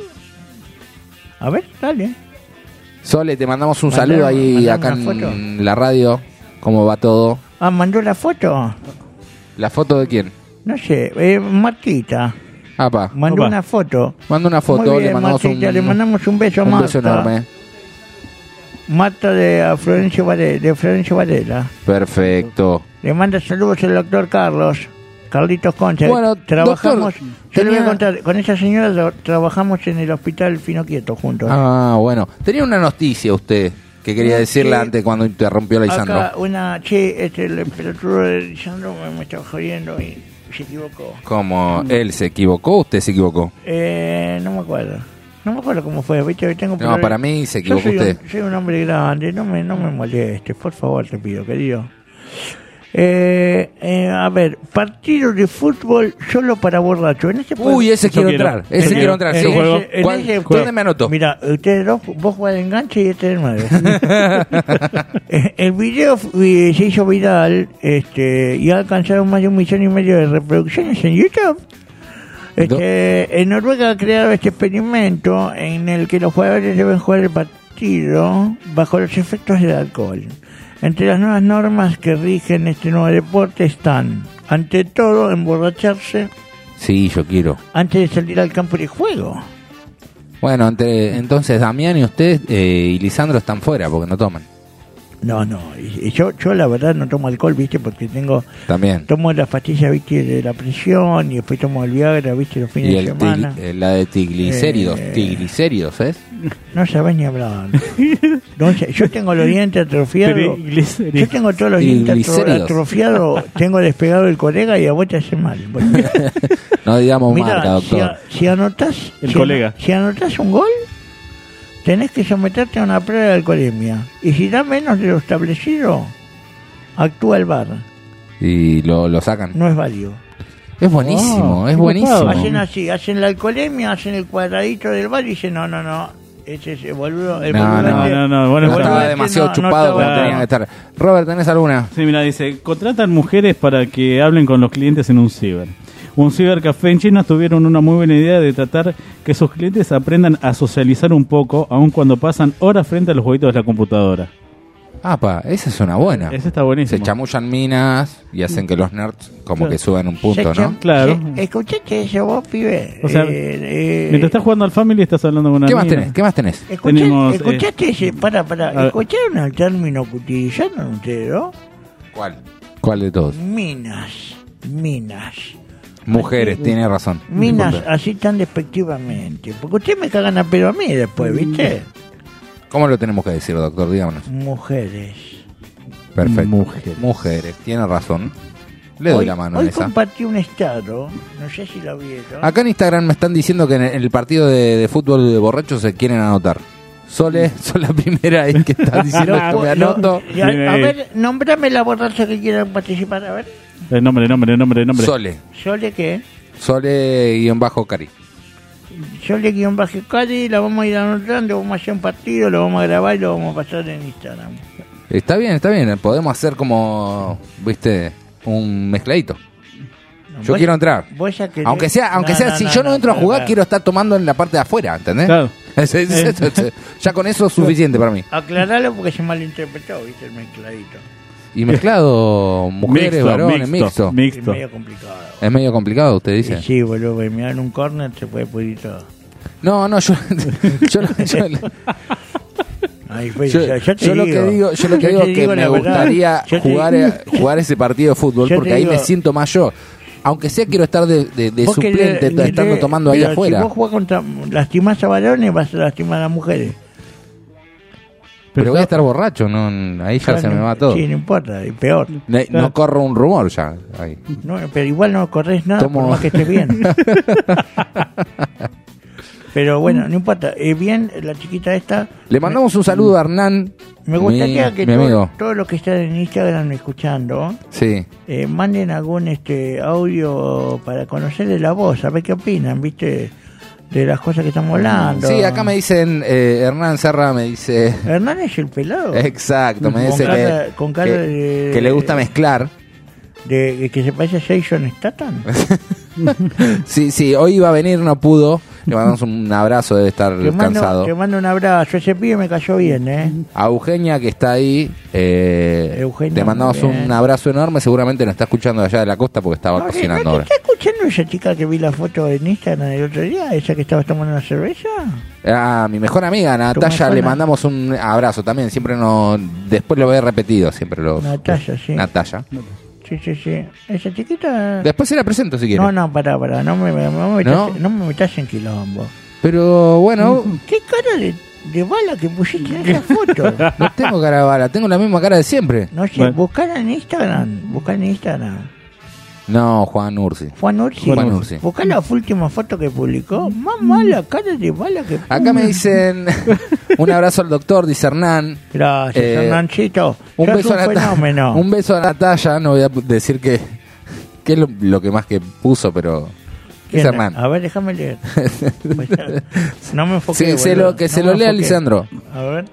A ver, dale. Sole, te mandamos un saludo ahí acá en la radio. ¿Cómo va todo? ¿Mandó la foto? ¿La foto de quién? No sé, Martita. Mandó una foto. Mandó una foto, bien, le mandamos un beso a Marta. Un beso enorme. Marta de Florencio Varela. Perfecto. Le manda saludos al doctor Carlitos Concha. Bueno, trabajamos. Doctor, yo le voy a contar, con esa señora trabajamos en el hospital Fino Quieto juntos. Bueno. Tenía una noticia usted que quería decirle antes cuando interrumpió a Lisandro. Acá el pelotudo de Lisandro me estaba jodiendo y se equivocó. ¿Cómo? ¿Él se equivocó o usted se equivocó? No me acuerdo. No me acuerdo cómo fue, ¿viste? No, para mí se equivocó usted. Soy un hombre grande, no me molestes, por favor, te pido, querido. A ver, partido de fútbol solo para borrachos. Ese quiero entrar. Ese quiero entrar, sí. ¿Dónde me anoto? Mira, ustedes dos, vos jugás de enganche y este de 9. El video se hizo viral y ha alcanzado más de 1,5 millones de reproducciones en YouTube. En Noruega ha creado este experimento en el que los jugadores deben jugar el partido bajo los efectos del alcohol. Entre las nuevas normas que rigen este nuevo deporte están, ante todo, emborracharse. Sí, yo quiero. Antes de salir al campo de juego. Bueno, entonces Damián y usted y Lisandro están fuera porque no toman. No, yo la verdad no tomo alcohol, ¿viste? Porque tomo las pastillas, ¿viste? De la presión y después tomo el Viagra, ¿viste? Los fines de semana. La de triglicéridos, ¿es? No sabés ni hablar. Yo tengo los dientes atrofiados. Yo tengo todos los dientes atrofiados. Tengo despegado el colega y a vos te hace mal. Bueno, no digamos marca, doctor. Si anotás un gol, tenés que someterte a una prueba de alcoholemia. Y si da menos de lo establecido, actúa el VAR. Y lo sacan. No es válido. Es buenísimo, es buenísimo. Hacen así, hacen la alcoholemia, hacen el cuadradito del VAR y dicen, no, ese es el boludo. No, estaba demasiado chupado como tenían que estar. Robert, ¿tenés alguna? Sí, mira, dice, contratan mujeres para que hablen con los clientes en un ciber. Un cibercafé en China tuvieron una muy buena idea de tratar que sus clientes aprendan a socializar un poco, aun cuando pasan horas frente a los jueguitos de la computadora. Esa es una buena. Esa está buenísima. Se chamullan minas y hacen que los nerds como que suban un punto, ¿no? Claro. Escuchaste eso vos, pibe. O sea, mientras estás jugando al Family estás hablando con una mina. ¿Qué más tenés? ¿Escuchaste ese? ¿Escucharon el término que utilizaron ustedes, no? ¿Cuál de todos? Minas. Mujeres, tiene razón. Minas así tan despectivamente. Porque ustedes me cagan a pedo a mí después, ¿viste? ¿Cómo lo tenemos que decir, doctor? Díganos. Mujeres. Perfecto. Mujeres, tiene razón. Le doy la mano hoy en esa. Compartí un estado, no sé si lo vieron. Acá en Instagram me están diciendo que en el partido de fútbol de borrachos se quieren anotar. Sole, sos la primera ahí que está diciendo esto, me anoto. A ver, nombrame la borracha que quieran participar, a ver. Nombre. Sole. ¿Sole qué? Sole-Cari. Sole-Cari, la vamos a ir anotando, vamos a hacer un partido, lo vamos a grabar y lo vamos a pasar en Instagram. Está bien. Podemos hacer como, viste, un mezcladito. Yo quiero entrar. Aunque sea, si yo no entro a jugar, quiero estar tomando en la parte de afuera, ¿entendés? Claro. Ya con eso es suficiente para mí. Aclaralo porque se malinterpretó, viste, el mezcladito. Y mezclado, mujeres, varones, mixto. Es medio complicado. ¿Es medio complicado, usted dice? Sí, boludo, me dan un corner, se puede pudrir todo. No, yo lo que digo es que me gustaría jugar ese partido de fútbol porque ahí me siento más yo. Aunque sea quiero estar de suplente, estando tomando ahí afuera. Si vos jugás contra lastimás a varones, vas a lastimar a mujeres. Pero voy a estar borracho, no, ahí ya se me va todo. Sí, no importa, y peor. No corro un rumor ya. Ahí. No, pero igual no corres nada, por más que estés bien. Pero bueno, no importa. Bien, la chiquita esta... Le mandamos un saludo a Hernán. Me gustaría que todos los que están en Instagram escuchando manden algún audio para conocerle la voz, a ver qué opinan, ¿viste? De las cosas que estamos hablando. Sí, acá me dicen, Hernán Serra me dice... Hernán es el pelado. Exacto, me dice que le gusta mezclar. Que se parece a Jason Statham. Sí, hoy iba a venir, no pudo. Le mandamos un abrazo, debe estar cansado. Te mando un abrazo, ese pibe me cayó bien, A Eugenia, que está ahí, le mandamos un abrazo enorme. Seguramente nos está escuchando allá de la costa porque estaba cocinando ahora. ¿Está escuchando esa chica que vi la foto en Instagram el otro día? ¿Esa que estabas tomando una cerveza? Mi mejor amiga, Natalia, le mandamos un abrazo también. Siempre después lo he repetido, Natalia, sí. Natalia. Sí. Esa chiquita... Después se la presento si quiere. No, pará. No me metas en quilombo. Pero bueno... ¿Qué cara de bala que pusiste en esa foto? No tengo cara de bala, tengo la misma cara de siempre. No sé, buscala en Instagram. No, Juan Ursi. Juan Ursi. Buscá la última foto que publicó. Más mala, cara de mala que... Acá me dicen un abrazo al doctor, dice Hernán. Gracias, Hernancito. Un beso a Natalia. No voy a decir que es lo que más que puso, pero... Es Hernán. A ver, déjame leer. No me enfoqué. Sí, se lo lea Lisandro. A ver.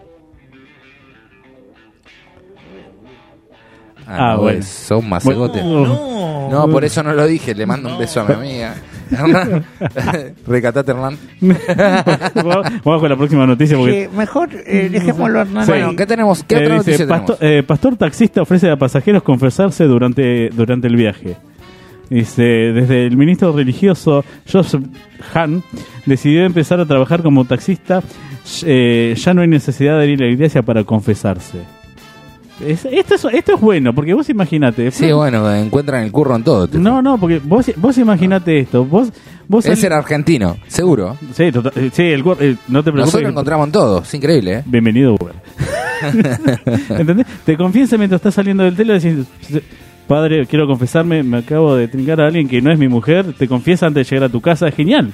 Bueno. Son macegotes. No, por eso no lo dije. Le mando un beso a mi amiga. Hernán. Recatate, Hernán. Vamos con la próxima noticia. Porque... Sí, mejor dejémoslo a Hernán. Sí. Bueno, ¿qué tenemos? ¿Qué otra noticia tenemos? Pastor taxista ofrece a pasajeros confesarse durante el viaje. Dice, desde el ministro religioso Joseph Hahn decidió empezar a trabajar como taxista. Ya no hay necesidad de ir a la iglesia para confesarse. Esto es bueno, porque vos imaginate. Sí, bueno, encuentran el curro en todo. No, porque vos imaginate esto. Vos es ser argentino, seguro. Sí, no te preocupes. Nosotros lo encontramos en todo, es increíble, ¿eh? Bienvenido, Uber. ¿Entendés? Te confiesa mientras estás saliendo del tele, decís... Padre, quiero confesarme, me acabo de trincar a alguien que no es mi mujer. Te confiesa antes de llegar a tu casa, es genial.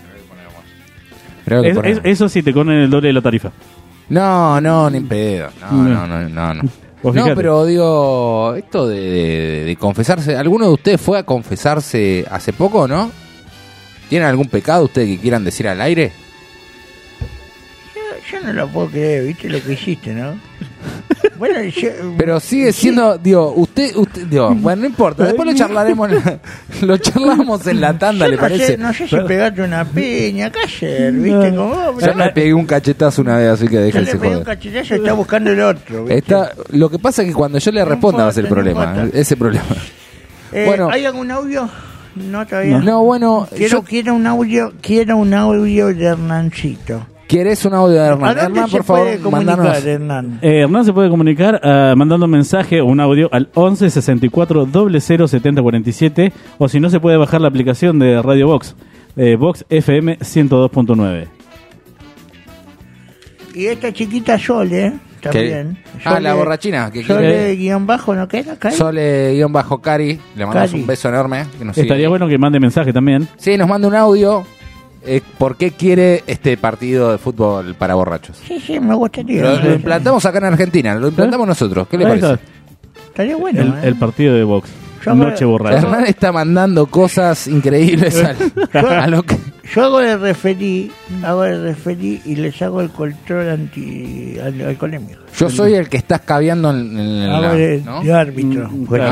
Eso sí, te ponen el doble de la tarifa. No, ni pedo. No. No, pero digo, esto de confesarse, ¿alguno de ustedes fue a confesarse hace poco, no? ¿Tienen algún pecado ustedes que quieran decir al aire? Yo no lo puedo creer, ¿viste lo que hiciste, no? Bueno, pero sigue siendo, bueno, no importa, después lo charlamos en la tanda, ¿le parece? No sé si pegaste una piña acá ayer, ¿viste? Como yo me pegué un cachetazo una vez, así que déjense joder. Le pegué un cachetazo y está buscando el otro, ¿viste? Lo que pasa es que cuando yo le responda va a ser el problema, ese problema. Bueno, ¿hay algún audio? No, todavía. No, bueno, quiero un audio de Hernancito. ¿Quieres un audio de Hernán? Hernán, por favor, mandanos. Hernán se puede comunicar mandando un mensaje o un audio al 11 64 00 70 47, o si no, se puede bajar la aplicación de Radio Vox, Vox FM 102.9. Y esta chiquita Sole, también. La borrachina. Sole guión bajo, ¿no queda? Sole guión bajo Cari. Le mandamos un beso enorme. Que nos Estaría bueno que mande mensaje también. Sí, nos manda un audio. ¿Por qué quiere este partido de fútbol para borrachos? Sí, me gustaría. Lo implantamos acá en Argentina, lo implantamos nosotros. ¿Qué le parece? Estaría bueno. El partido de Vox. Noche borracha. Hernán está mandando cosas increíbles a lo que... Yo hago el referí y les hago el control alcoholémico. Yo soy el que está escabeando en yo árbitro.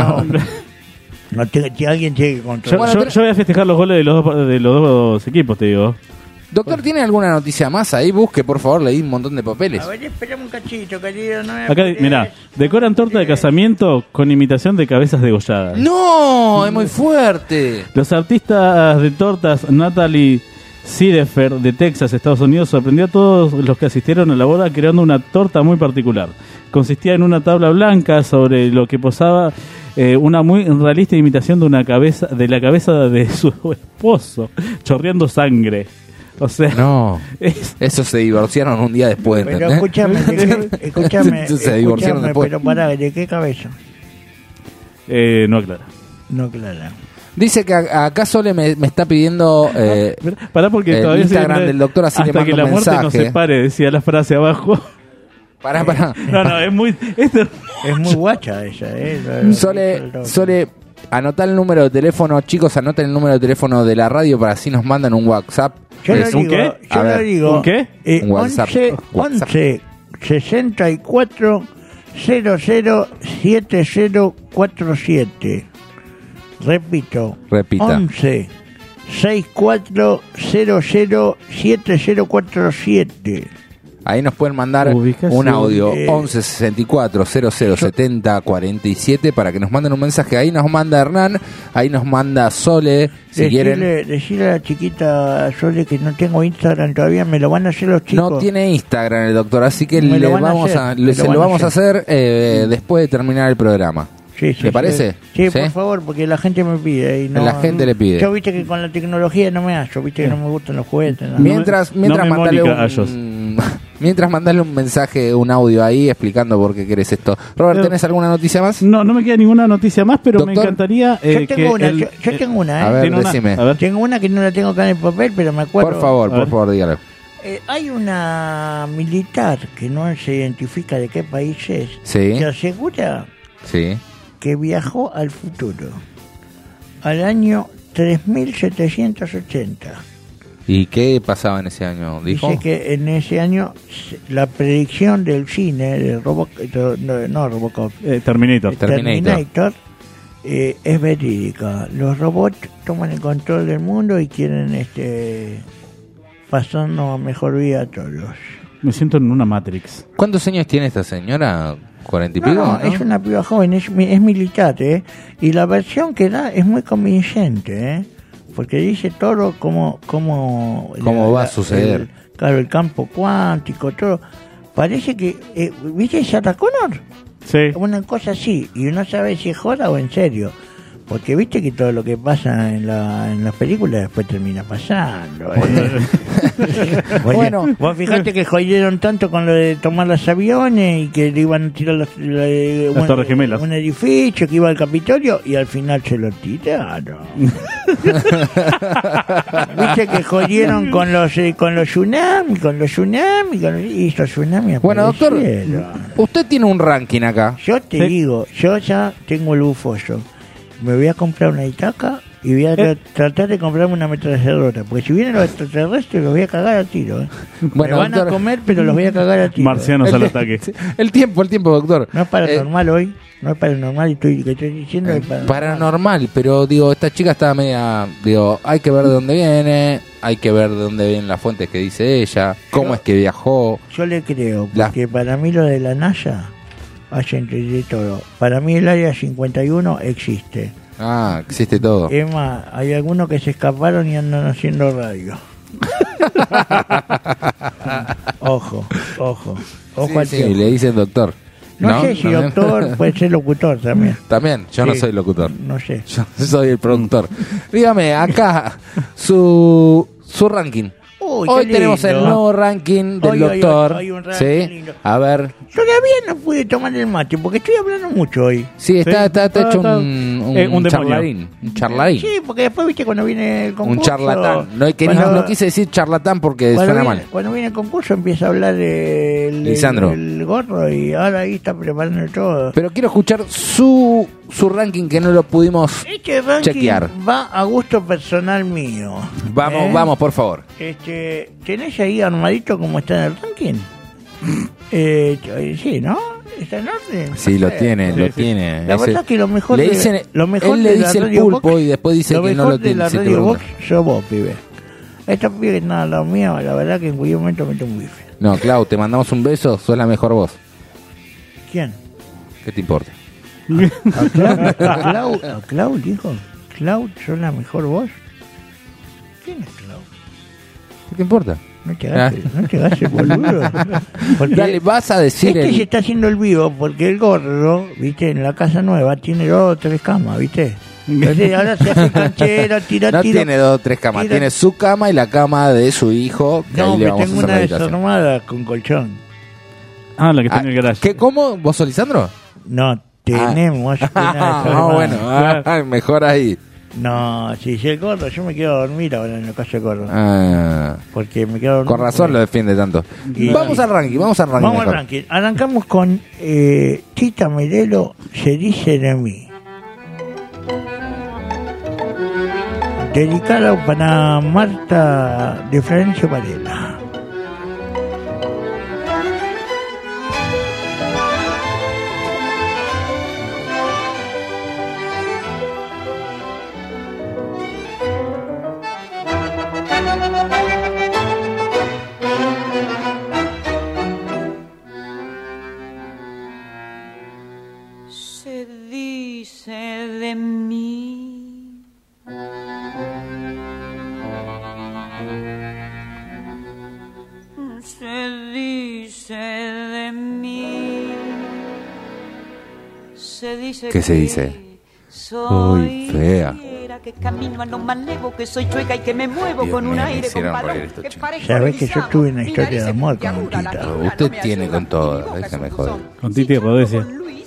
Alguien tiene que controlar. Yo voy a festejar los goles de los dos equipos, te digo. Doctor, ¿tiene alguna noticia más ahí? Busque, por favor, leí un montón de papeles. A ver, esperame un cachito, querido. Acá, mirá, decoran torta de casamiento con imitación de cabezas degolladas. ¡No! ¡Es muy fuerte! Los artistas de tortas Natalie Sidefer de Texas, Estados Unidos, sorprendió a todos los que asistieron a la boda creando una torta muy particular. Consistía en una tabla blanca sobre lo que posaba una muy realista imitación de la cabeza de su esposo, chorreando sangre. O sea, no, eso se divorciaron un día después. Pero escúchame, se divorciaron después. Pero pará, ¿de qué cabeza? No aclara. Dice que acá Sole me está pidiendo pará, porque el todavía Instagram del doctor, así le mando un mensaje. Hasta que la muerte nos separe, decía la frase abajo. Pará. No, es muy guacha ella. Sole, anotá el número de teléfono, chicos, anoten el número de teléfono de la radio para así nos mandan un WhatsApp. Yo lo digo. ¿Un qué? Un WhatsApp. 11 64 00 7047. Repito. Repita. 11 64 00 7047. Ahí nos pueden mandar un audio 11 64 00 70 47 para que nos manden un mensaje. Ahí nos manda Hernán, ahí nos manda Sole. Decirle a la chiquita Sole que no tengo Instagram todavía, me lo van a hacer los chicos. No tiene Instagram el doctor, así que se lo vamos a hacer después de terminar el programa. ¿Le parece? Sí, por favor, porque la gente me pide. La gente le pide. Yo viste que con la tecnología no me hallo, viste que no me gustan los juguetes. Mientras mandale Mientras mandale un mensaje, un audio ahí explicando por qué querés esto. Robert, ¿tenés alguna noticia más? No me queda ninguna noticia más, pero ¿Doctor? Me encantaría yo tengo una, yo tengo una, A ver, decime. A ver. Tengo una que no la tengo acá en el papel, pero me acuerdo. Por favor, dígalo. Hay una militar que no se identifica de qué país es, que asegura que viajó al futuro, al año 3780. ¿Y qué pasaba en ese año? ¿Dijo? Dice que en ese año la predicción del cine de Robocop, Terminator es verídica. Los robots toman el control del mundo y quieren pasarnos a mejor vida a todos. Me siento en una Matrix. ¿Cuántos años tiene esta señora? ¿40 y pico? No, es una piba joven, es militar, y la versión que da es muy convincente, porque dice todo cómo va a suceder. El campo cuántico, todo. Parece que, ¿viste Sarah Connor? Sí. Una cosa así, y uno sabe si es joda o en serio. Porque viste que todo lo que pasa en las películas después termina pasando. Bueno, vos fijate que jodieron tanto con lo de tomar los aviones y que le iban a tirar las Torres Gemelas. Un edificio que iba al Capitolio y al final se lo tiraron. Viste que jodieron con los tsunamis, y los tsunamis. Bueno, doctor, usted tiene un ranking acá. Yo te digo, yo ya tengo el bufoso. Me voy a comprar una Itaca y voy a tratar de comprarme una ametralladora, porque si vienen los extraterrestres los voy a cagar a tiro. Bueno, me van a comer, pero los voy a cagar a tiro. Marcianos al ataque. El tiempo, doctor. No es paranormal hoy, no es paranormal, que estoy diciendo es paranormal, pero digo, esta chica está media, hay que ver de dónde viene, hay que ver de dónde vienen las fuentes que dice ella, cómo es que viajó. Yo le creo, porque para mí lo de la Naya hacen de todo. Para mí el área 51 existe. Existe todo. Es más, hay algunos que se escaparon y andan haciendo radio. Ojo. Sí, le dicen doctor. No sé si doctor puede ser locutor también. También, yo no soy locutor. No sé. Yo soy el productor. Dígame, acá, su ranking. Hoy tenemos el nuevo ranking del doctor. Hoy un ranking lindo. A ver. Todavía no pude tomar el mate porque estoy hablando mucho hoy. Sí, está hecho un charlarín. Un charlarín. Sí, porque después viste cuando viene el concurso. Un charlatán. No quise decir charlatán porque suena mal. Cuando viene el concurso empieza a hablar el gorro y ahora ahí está preparando todo. Pero quiero escuchar su ranking que no lo pudimos chequear. Va a gusto personal mío. Vamos, por favor. ¿Tenés ahí armadito como está en el ranking? Sí, ¿no? ¿Está en orden? Sí, lo tiene. La verdad que lo mejor él le dice el pulpo y después dice que no lo tiene. Lo mejor de la Radio Box sos vos, pibe. Esta pibe que está al lado mío, la verdad que en cualquier momento mete un bife. No, Clau, te mandamos un beso, sos la mejor voz. ¿Quién? ¿Qué te importa? ¿A Clau dijo? ¿Clau, sos la mejor voz? ¿Quién es Clau? ¿Qué te importa? No te hagas, boludo. Porque dale, vas a decir. Se está haciendo el vivo porque el gorro, viste, en la casa nueva tiene 2 o 3 camas, viste. Entonces ahora se hace canchera, tira. Tiene 2 o 3 camas, tiene su cama y la cama de su hijo. Que no, ahí que le vamos tengo una desarmada con colchón. La que está en el garage. ¿Cómo? ¿Vos sos Lisandro? No, tenemos una desarmada. Bueno, mejor ahí. No, si el gordo, yo me quedo a dormir ahora en la casa de gordo. Porque me quedo a dormir. Con razón lo defiende tanto. Vamos al ranking. Arrancamos con Tita Merelo, Se dice de mí. Dedicada para Marta de Florencio Varela. Se dice de mí, se dice de mí, se dice ¿qué se dice? Soy fea. que camino a lo más levo, que soy chueca y que me muevo con un aire con balón. Sabés que yo tuve una historia de amor con Tita. Usted tiene con todo, déjame joder. Con Titi Rodesia.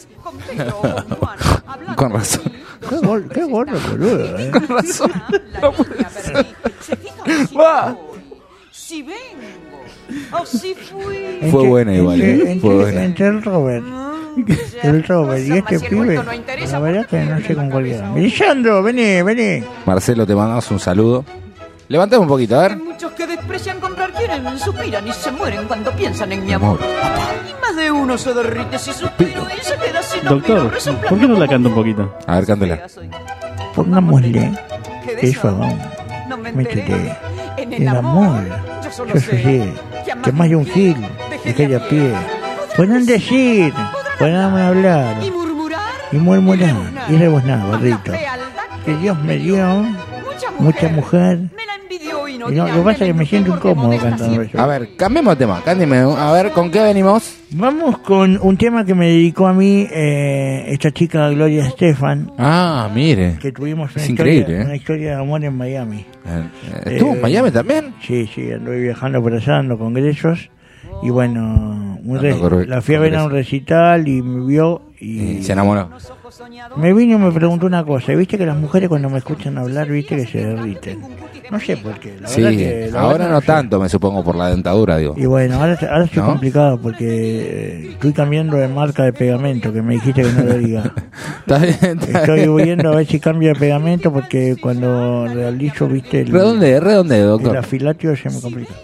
Con razón. Qué gordo, boludo. Con razón. No puede ser. Va. Si vengo o si fui. Fue buena igual, fue buena. Entre el Robert y este pibe, la verdad que no sé con cuál queda. Lisandro, vení. Marcelo, te mandamos un saludo. Levantemos un poquito, a ver. Hay muchos que desprecian comprar, quieren, suspiran y se mueren cuando piensan en mi amor. Y más de uno se derrite si suspiro y se queda sin Doctor, ¿por qué no la canta un poquito? A ver, cántela. Pongámosle eso, métete en el amor. Yo sé que más de un gil de que haya pie. Pueden decir, pueden hablar y murmurar y rebuznar, gordito. Que Dios me dio mucha mujer. Y no, lo que pasa es que me siento incómodo cantando eso. A ver, cambiemos de tema. A ver, ¿con qué venimos? Vamos con un tema que me dedicó a mí esta chica Gloria Estefan. Ah, mire. Que tuvimos una historia de amor en Miami. ¿Estuvo en Miami también? Sí, anduve viajando por allá, dando congresos. Y bueno, la fui a ver a un recital y me vio y se enamoró. Me vino y me preguntó una cosa. ¿Viste que las mujeres cuando me escuchan hablar, viste que se derriten? No sé por qué. Ahora no tanto, me supongo, por la dentadura, digo. Y bueno, ahora estoy complicado porque estoy cambiando de marca de pegamento, que me dijiste que no lo diga. Estoy viendo a ver si cambio de pegamento porque cuando realizo, viste... ¿Redonde, doctor? El afilatio se me complica.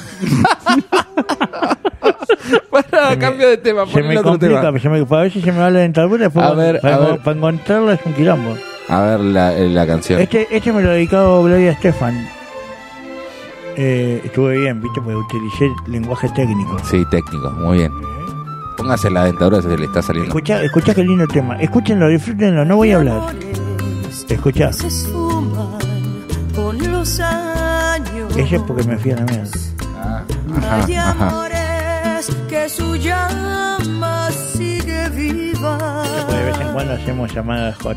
Bueno, cambio de tema, ponle otro tema. Para ver si se me va la dentadura, después para encontrarla es un quilombo. A ver la canción. Este me lo ha dedicado Gloria Estefan. Estuve bien, viste, porque utilicé lenguaje técnico. Sí, técnico, muy bien. Póngase la dentadura, se le está saliendo. Escucha qué lindo tema. Escúchenlo, disfrútenlo, no voy a hablar. Escucha. Ese es porque me fui a la mierda. Ajá. Que su llama sigue viva. De vez en cuando hacemos llamadas hot.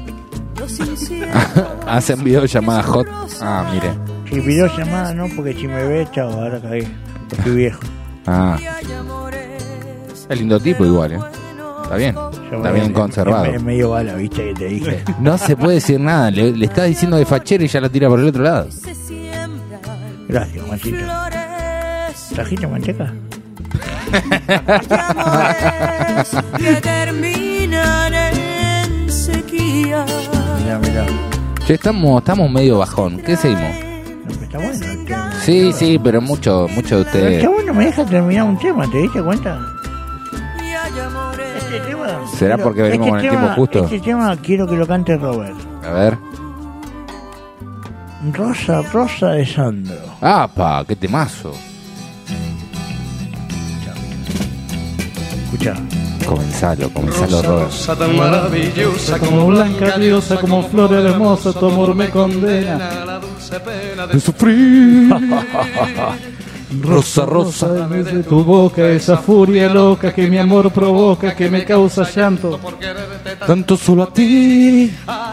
¿Hacen videollamadas hot? Ah, mire. Sí, videollamadas no, porque si me ve, chao, ahora caí. Estoy viejo. Ah. Es lindo tipo igual, Está bien. Está bien conservado. Es medio bala, viste, que te dije. No se puede decir nada. Le estás diciendo de fachero y ya la tira por el otro lado. Gracias, Juancito. ¿Trajiste manteca? Que terminan en sequía. Mirá. Che, estamos medio bajón. ¿Qué seguimos? Está bueno el tema. Sí, pero mucho de ustedes. Pero está bueno, me deja terminar un tema, ¿te diste cuenta? Este tema. ¿Será porque venimos con el tiempo justo? Este tema quiero que lo cante Robert. A ver. Rosa de Sandro. ¡Apa! ¡Qué temazo! Escucha. Comenzalo, Robert. Rosa tan maravillosa como blanca diosa, como flor hermosa, tu amor me condena la dulce pena de sufrir. Rosa, desde tu boca esa furia loca que mi amor provoca, que me causa llanto. Tanto solo a ti.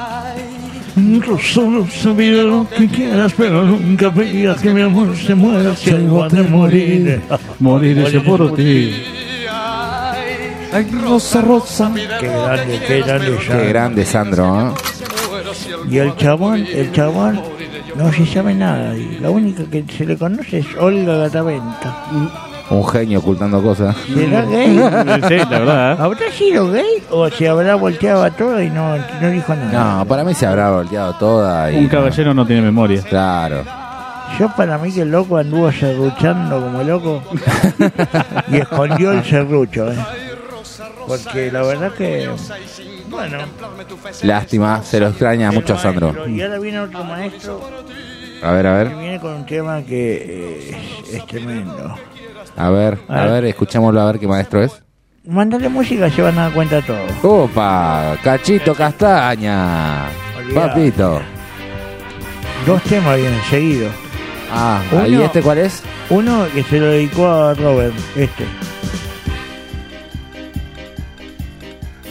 Rosa, mira lo que quieras, pero nunca pidas que mi amor se muera si algo ha de morir. Moriré yo por ti. Ay, Rosa. Qué grande, Qué grande, Sandro, ¿eh? Y el chabón no se sabe nada. Y la única que se le conoce es Olga Gataventa. Un genio ocultando cosas. ¿Será gay? Sí, la verdad. ¿Habrá sido gay o se habrá volteado a todo y no dijo nada? No, para mí se habrá volteado toda. Un caballero no tiene memoria. Claro. Yo para mí que el loco anduvo serruchando como loco y escondió el serrucho, porque la verdad que, bueno, lástima, se lo extraña mucho a Sandro. Y ahora viene otro maestro. A ver. Que viene con un tema que es tremendo. A ver, escuchémoslo a ver qué maestro es. Mándale música, se van a dar cuenta todo. Opa, Cachito Castaña. Olvidá. Papito. 2 temas vienen seguidos. Ah, ¿y este cuál es? Uno que se lo dedicó a Robert,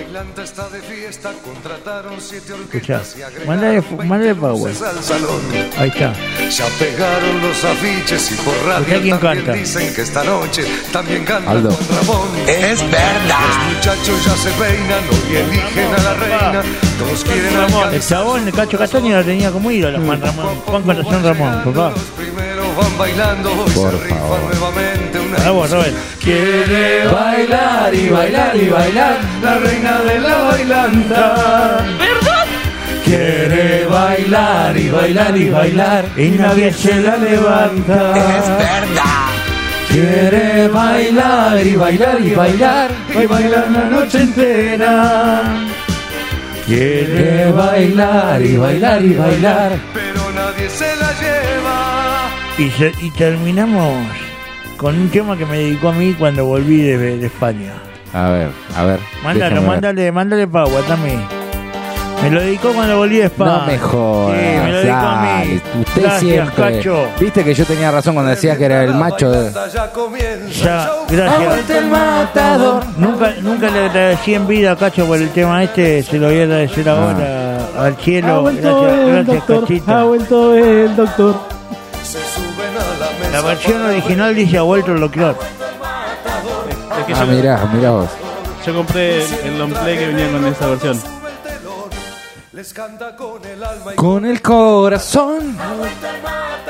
bailanta está de fiesta, contrataron 7 Escuchá, orquestas y agregaron mándale power. al salón. Ahí está. Ya pegaron los afiches y por radio ¿Quién también canta? dicen que esta noche también canta Aldo. con Ramón. Es verdad. Los muchachos ya se peinan, hoy eligen a la reina, todos quieren alcanzar. El chabón, el Cacho Castaño la tenía como ídolo, Juan Ramón. Juan Corazón Ramón, papá. Los primeros van bailando, Por se rifan favor. nuevamente una. Para vos, Robert. Quiere Bailar y bailar y bailar, la reina de la bailanta. ¿Verdad? Quiere bailar y bailar y bailar, Y nadie se la levanta. Es verdad. Quiere bailar y bailar y bailar, y bailar la noche entera. Quiere bailar y bailar y bailar. pero nadie se la lleva. Y terminamos con un tema que me dedicó a mí cuando volví de España. A ver. Mándalo, déjame ver. mándale power también. Me lo dedicó cuando volví de España. No me jodas. Sí, me lo dedicó a dale. mí. Usted Gracias, siempre. Cacho. Viste que yo tenía razón cuando decía que era el macho de. Ya comienza Ya, el show. gracias. el matador. Nunca le agradecí en vida a Cacho por el tema este. Se lo voy a agradecer ahora al Ha cielo. vuelto Gracias, el gracias, doctor. Ha Cachito. vuelto el doctor. Se suben a la mesa. La versión original dice ha vuelto el doctor. Es que Ah, mirá vos. yo compré el long play que venía con esa versión. Sube el telón, les canta con el alma y Con el corazón. ha vuelto el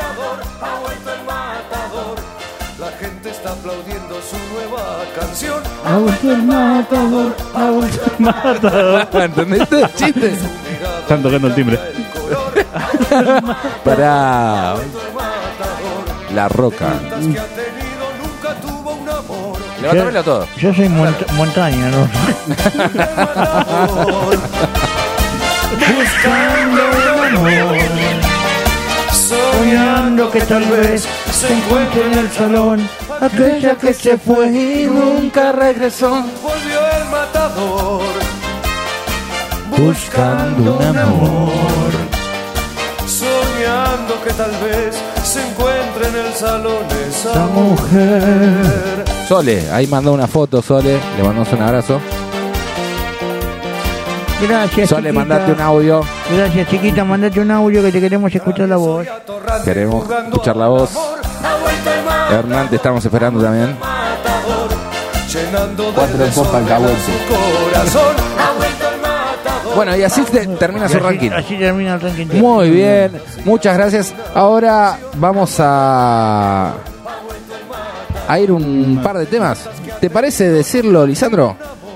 matador. La gente está aplaudiendo su nueva canción. Ha vuelto el matador. Ha vuelto el matador. ¿Entendiste el chiste? Están tocando el timbre. Pará. La Roca. Que ha tenido nunca tuvo un amor. Levantamelo todo. Yo soy montaña, ¿no? Buscando el amor, soñando que tal vez se encuentre en el salón aquella que se fue y nunca regresó. Volvió el matador. Buscando un amor. Soñando que tal vez se encuentre en el salón esa mujer. Sole, ahí mandó una foto, Sole. Le mandamos un abrazo. Gracias, Sole, chiquita. mandate un audio. Gracias, chiquita, mandate un audio que te queremos escuchar la voz. Queremos escuchar la voz. Hernán, te estamos esperando también. llenando de 4 en popa alcahuete. su corazón. Ha vuelto el matador. Bueno, y así termina su ranking. Así termina el ranking. Muy bien, muchas gracias. Ahora vamos a ir un par de temas. ¿Te parece decirlo, Lisandro?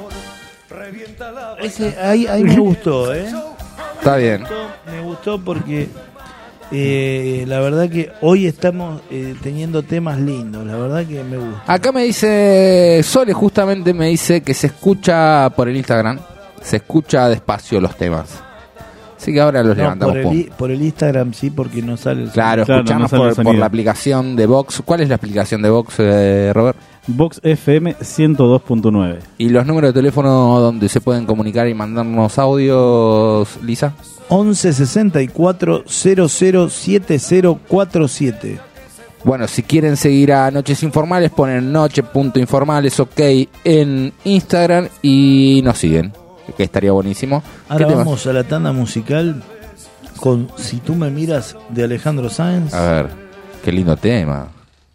Ahí me gustó, Está bien. Me gustó porque la verdad que hoy estamos teniendo temas lindos. La verdad que me gusta. Acá me dice Sole, justamente me dice que se escucha por el Instagram. Se escucha despacio los temas. Así que ahora los levantamos. Por el Instagram sí, porque no sale el Claro, Claro, escuchamos no sale el por sonido. la aplicación de Vox. ¿Cuál es la aplicación de Vox, Robert? Vox FM 102.9. ¿Y los números de teléfono donde se pueden comunicar y mandarnos audios, Lisa? 11 64 00 7047. Bueno, si quieren seguir a Noches Informales, ponen noche.informales, ok, en Instagram y nos siguen, que estaría buenísimo. Ahora ¿Qué temas? vamos a la tanda musical con Si tú me miras de Alejandro Sáenz. A ver, qué lindo tema.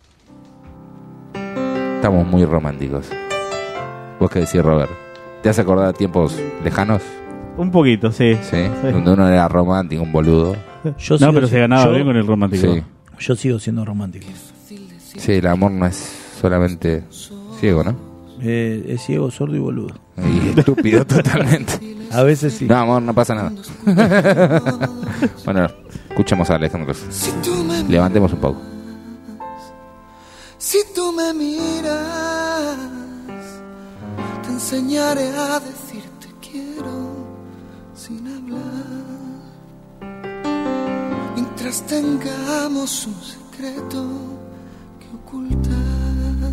Estamos muy románticos. ¿Vos qué decís, Robert? ¿Te has acordado de tiempos lejanos? Un poquito, sí. Sí, donde uno era romántico, un boludo. Yo No, sigo pero si- se ganaba yo- bien con el romántico. Sí. Yo sigo siendo romántico. Sí, el amor no es solamente ciego, ¿no? Es ciego, sordo y boludo. Y estúpido totalmente. A veces sí. No, amor, no pasa nada. Bueno, escuchemos a Alejandro. Levantemos un poco. Si tú me miras, te enseñaré a decirte quiero sin hablar. Mientras tengamos un secreto que ocultar.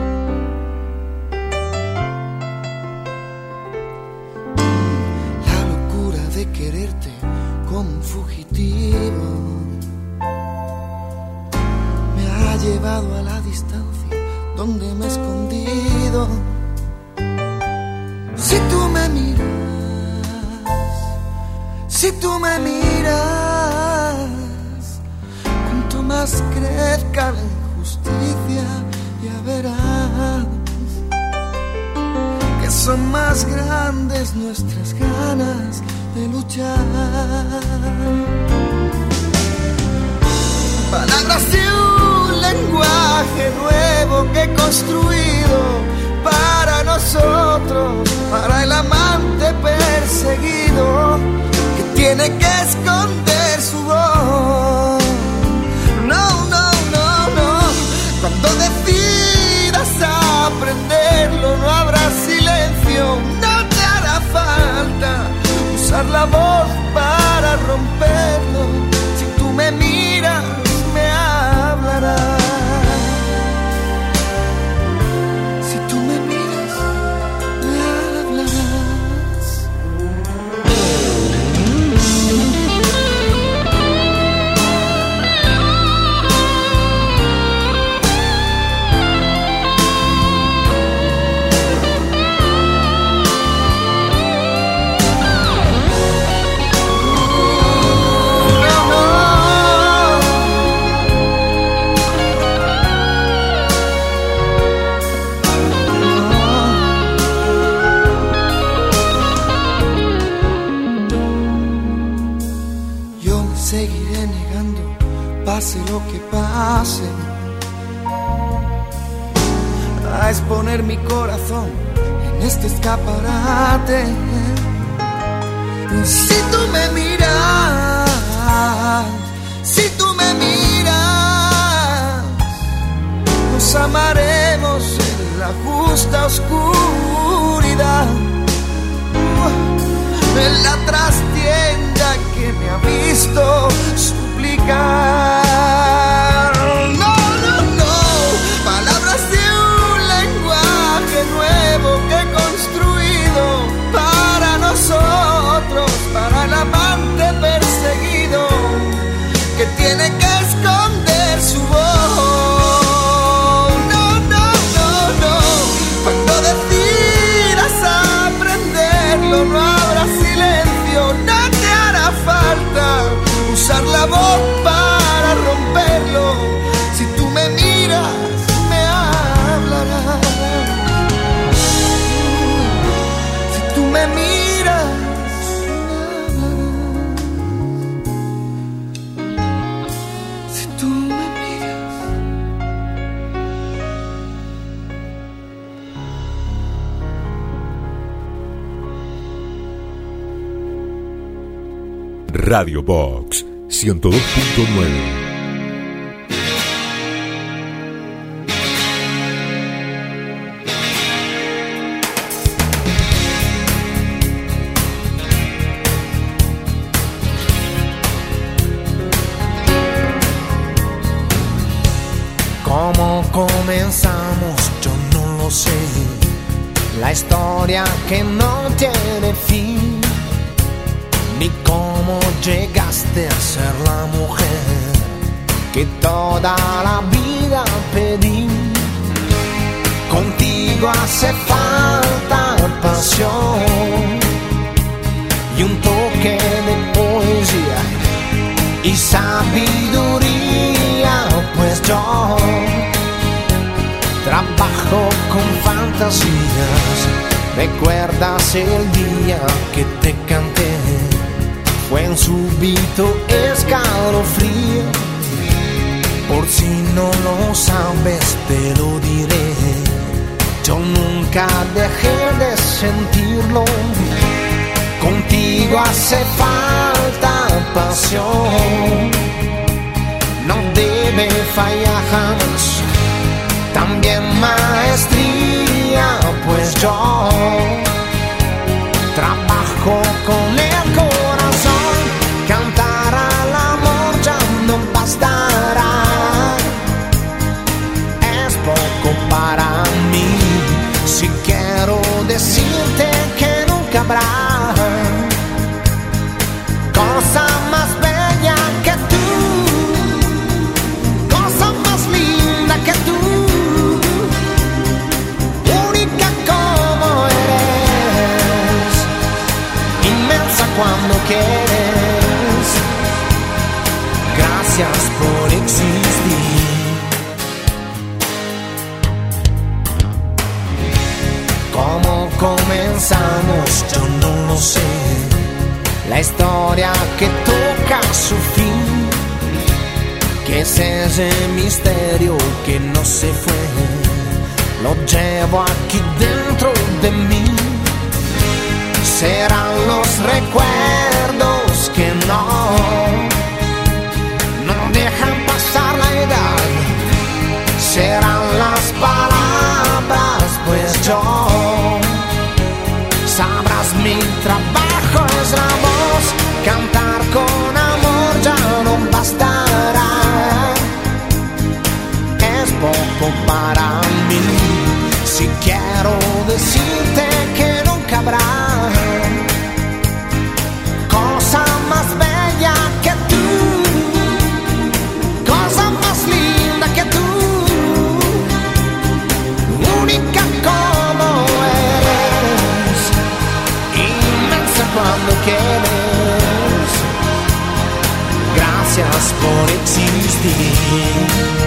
La locura de quererte como un fugitivo me ha llevado a la distancia donde me he escondido. Si tú me miras, si tú me miras, cuanto más crezca la injusticia, ya verás que son más grandes nuestras ganas de luchar. Palabras de un lenguaje nuevo que he construido para nosotros, para el amante perseguido que tiene que esconder su voz. No, no, no, no. Cuando decidas aprenderlo, no habrá silencio, no te hará falta usar la voz para romperlo. Si tú me miras, me hablarás. Si tú me miras, me hablarás. Seguiré negando, pase lo que pase, a exponer mi corazón en este escaparate. Si tú me miras, si tú me miras, nos amaremos en la justa oscuridad, en la trastienda que me ha visto suplicar. No, no, no, palabras de un lenguaje nuevo que he construido para nosotros, para el amante perseguido que tiene que esconder su voz. No, no, no, no, cuando decidas aprenderlo, no habrá silencio, no te hará falta usar la voz para romperlo. Si tú me miras, me hablarás. Si tú me miras, me hablarás. Si tú me miras. Radio Box 102.9. ¿Cómo comenzamos? Yo no lo sé. La historia que no tiene fin. Ni cómo llegaste a ser la mujer que toda la vida pedí. Contigo hace falta pasión y un toque de poesía y sabiduría, pues yo trabajo con fantasías. ¿Recuerdas el día que te canté? Fue un súbito escalofrío. Por si no lo sabes, te lo diré. Yo nunca dejé de sentirlo. Contigo hace falta pasión. No debe fallar jamás. También maestría, pues yo trabajo con el corazón. Cantar al amor ya no bastará. Es poco para mí. Si quiero decirte que nunca habrá Gracias por existir. ¿Cómo comenzamos? Yo no lo sé. La historia que toca su fin, que es ese misterio que no se fue, lo llevo aquí dentro de mí. Serán los recuerdos que no dejan pasar la edad. Serán las palabras, pues yo, sabrás mi trabajo es la voz. Cantar con amor ya no bastará. Es poco para mí. Si quiero decirte que nunca habrá cosa más bella que tú, cosa más linda que tú, única como eres, inmensa cuando quieres. Gracias por existir.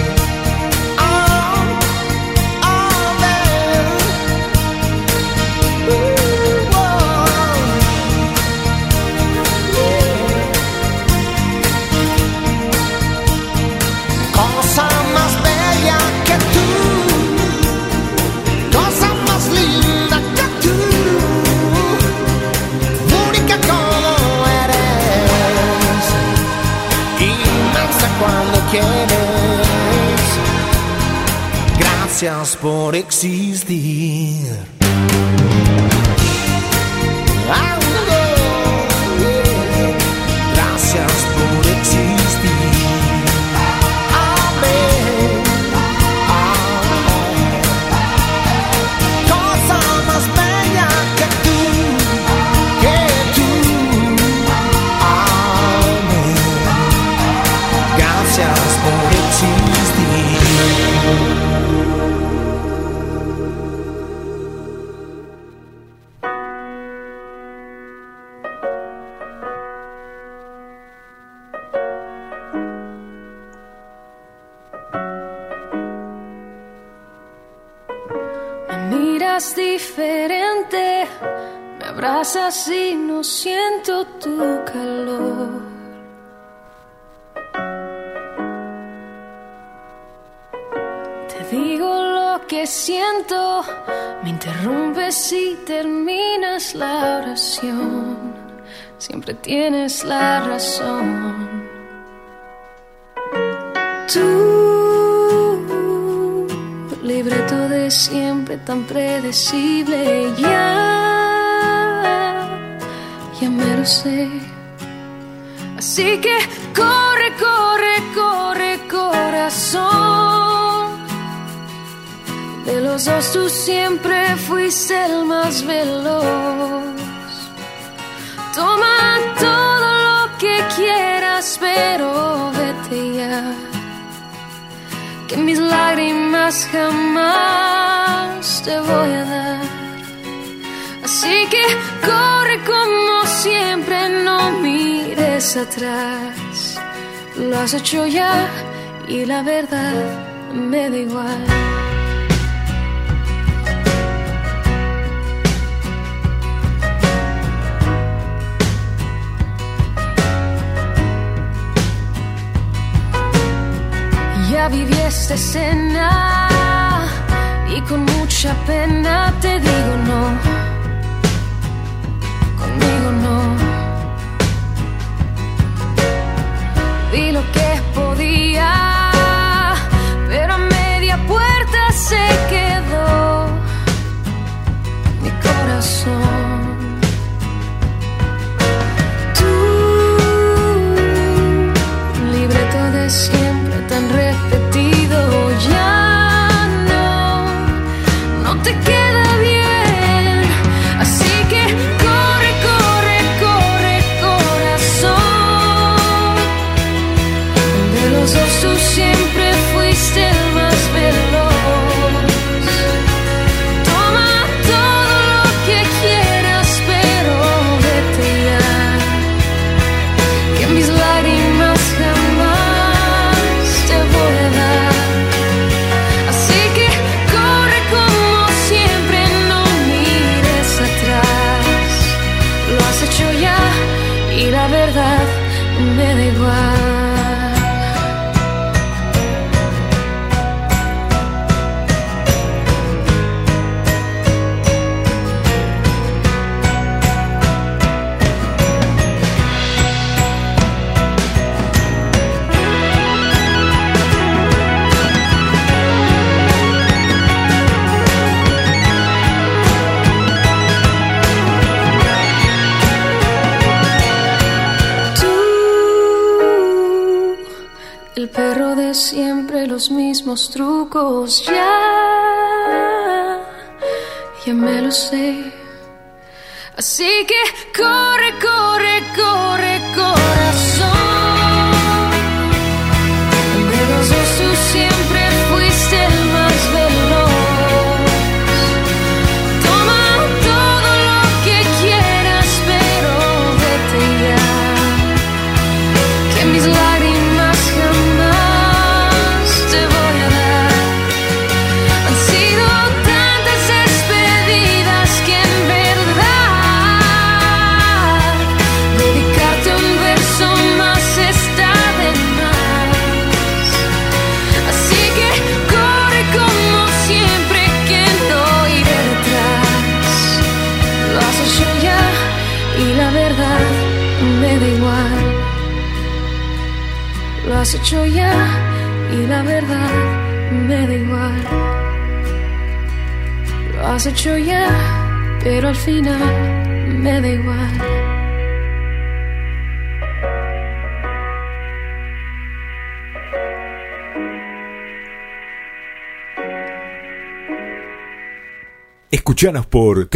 Cuando quieres, gracias por existir. Gracias por existir. Amén. Cosa más bella que tú, Gracias por existir. Me miras diferente, me abrazas y no siento tu calor. Digo lo que siento, me interrumpes y terminas la oración. Siempre tienes la razón. Tú, libreto de siempre tan predecible, ya me lo sé. Así que corre, corre, corre, corazón. De los dos tú siempre fuiste el más veloz. Toma todo lo que quieras, pero vete ya, que mis lágrimas jamás te voy a dar. Así que corre como siempre, no mires atrás. Lo has hecho ya y la verdad me da igual. Ya viví esta escena y con mucha pena te digo no, conmigo no. Vi lo que podía, pero a media puerta se quedó mi corazón. Tú, libreto de siempre tan repetido, ya no te queda bien. Así que corre, corre, corre, corazón. De los dos tú siempre fuiste el más veloz. El perro de siempre, los mismos trucos, ya me lo sé. Así que corre, corre, corre, corazón. De los dos tú siempre fuiste el más veloz. Toma todo lo que quieras, pero vete ya. Que mis lágrimas jamás te voy a dar. Han sido tantas despedidas que en verdad dedicarte un verso más está de más. Así que corre como siempre, que no iré detrás. Lo has hecho ya y la verdad me da igual. Lo has hecho ya y la verdad me da igual. Lo has hecho ya, pero al final me da igual. Escuchanos por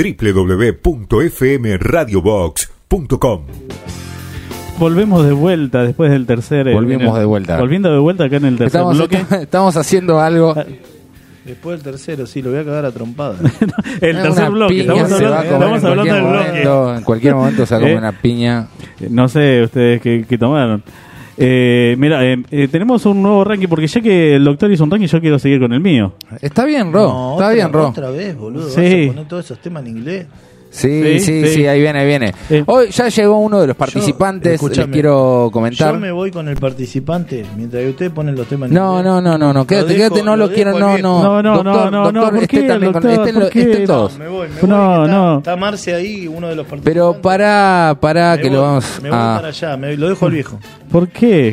www.fmradiobox.com. Volvemos de vuelta después del tercer... Volviendo de vuelta acá en el tercer bloque. Estamos haciendo algo... Después del tercero, sí, lo voy a cagar a trompadas. El tercer bloque, estamos hablando del bloque. En cualquier momento se va a comer una piña. No sé ustedes qué tomaron. Mira, tenemos un nuevo ranking, porque ya que el doctor hizo un ranking, yo quiero seguir con el mío. Está bien, Ro. No, está bien, Ro. Otra vez, boludo. Sí. ¿Vas a poner todos esos temas en inglés? Sí, ahí viene. Hoy ya llegó uno de los participantes, les quiero comentar. Yo me voy con el participante, mientras que ustedes ponen los temas en inglés. No, quédate, no lo quiero, no. Doctor, esté también con estén todos. Me voy, está Marce ahí, uno de los participantes. Pero para que lo vamos me voy para allá, lo dejo al viejo. ¿Por qué?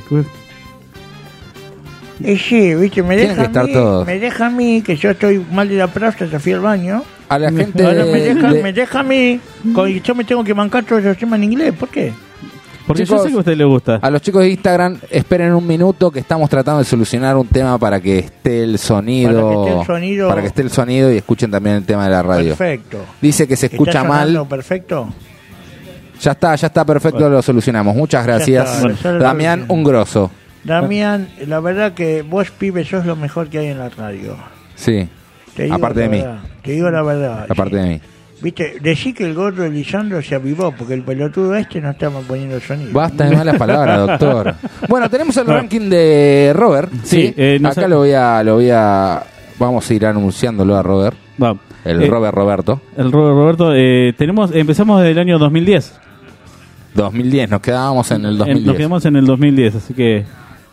Sí, viste, me Tienen que estar todos. Me deja a mí, que yo estoy mal de la próstata, fui al baño. A la gente ahora me deja a mí, y yo me tengo que bancar todos esos temas en inglés. ¿Por qué? Porque chicos, yo sé que a usted le gusta. A los chicos de Instagram, esperen un minuto, que estamos tratando de solucionar un tema para que esté el sonido. Para que esté el sonido y escuchen también el tema de la radio. Perfecto. Dice que se escucha mal. Perfecto. Ya está perfecto, bueno. Lo solucionamos. Muchas gracias. Damián, un grosso. Damián, la verdad que vos, pibe, sos lo mejor que hay en la radio. Sí. Aparte de mí. Te digo la verdad. Aparte de mí. Viste, decí que el gordo de Lisandro se avivó, porque el pelotudo no estaba poniendo sonido. Basta de malas palabras, doctor. Bueno, tenemos el ranking de Robert. Sí. Acá lo voy a... Vamos a ir anunciándolo a Robert. Va. El Robert Roberto. El Robert Roberto. Empezamos desde el año 2010. 2010, nos quedábamos en el 2010. Nos quedamos en el 2010, así que...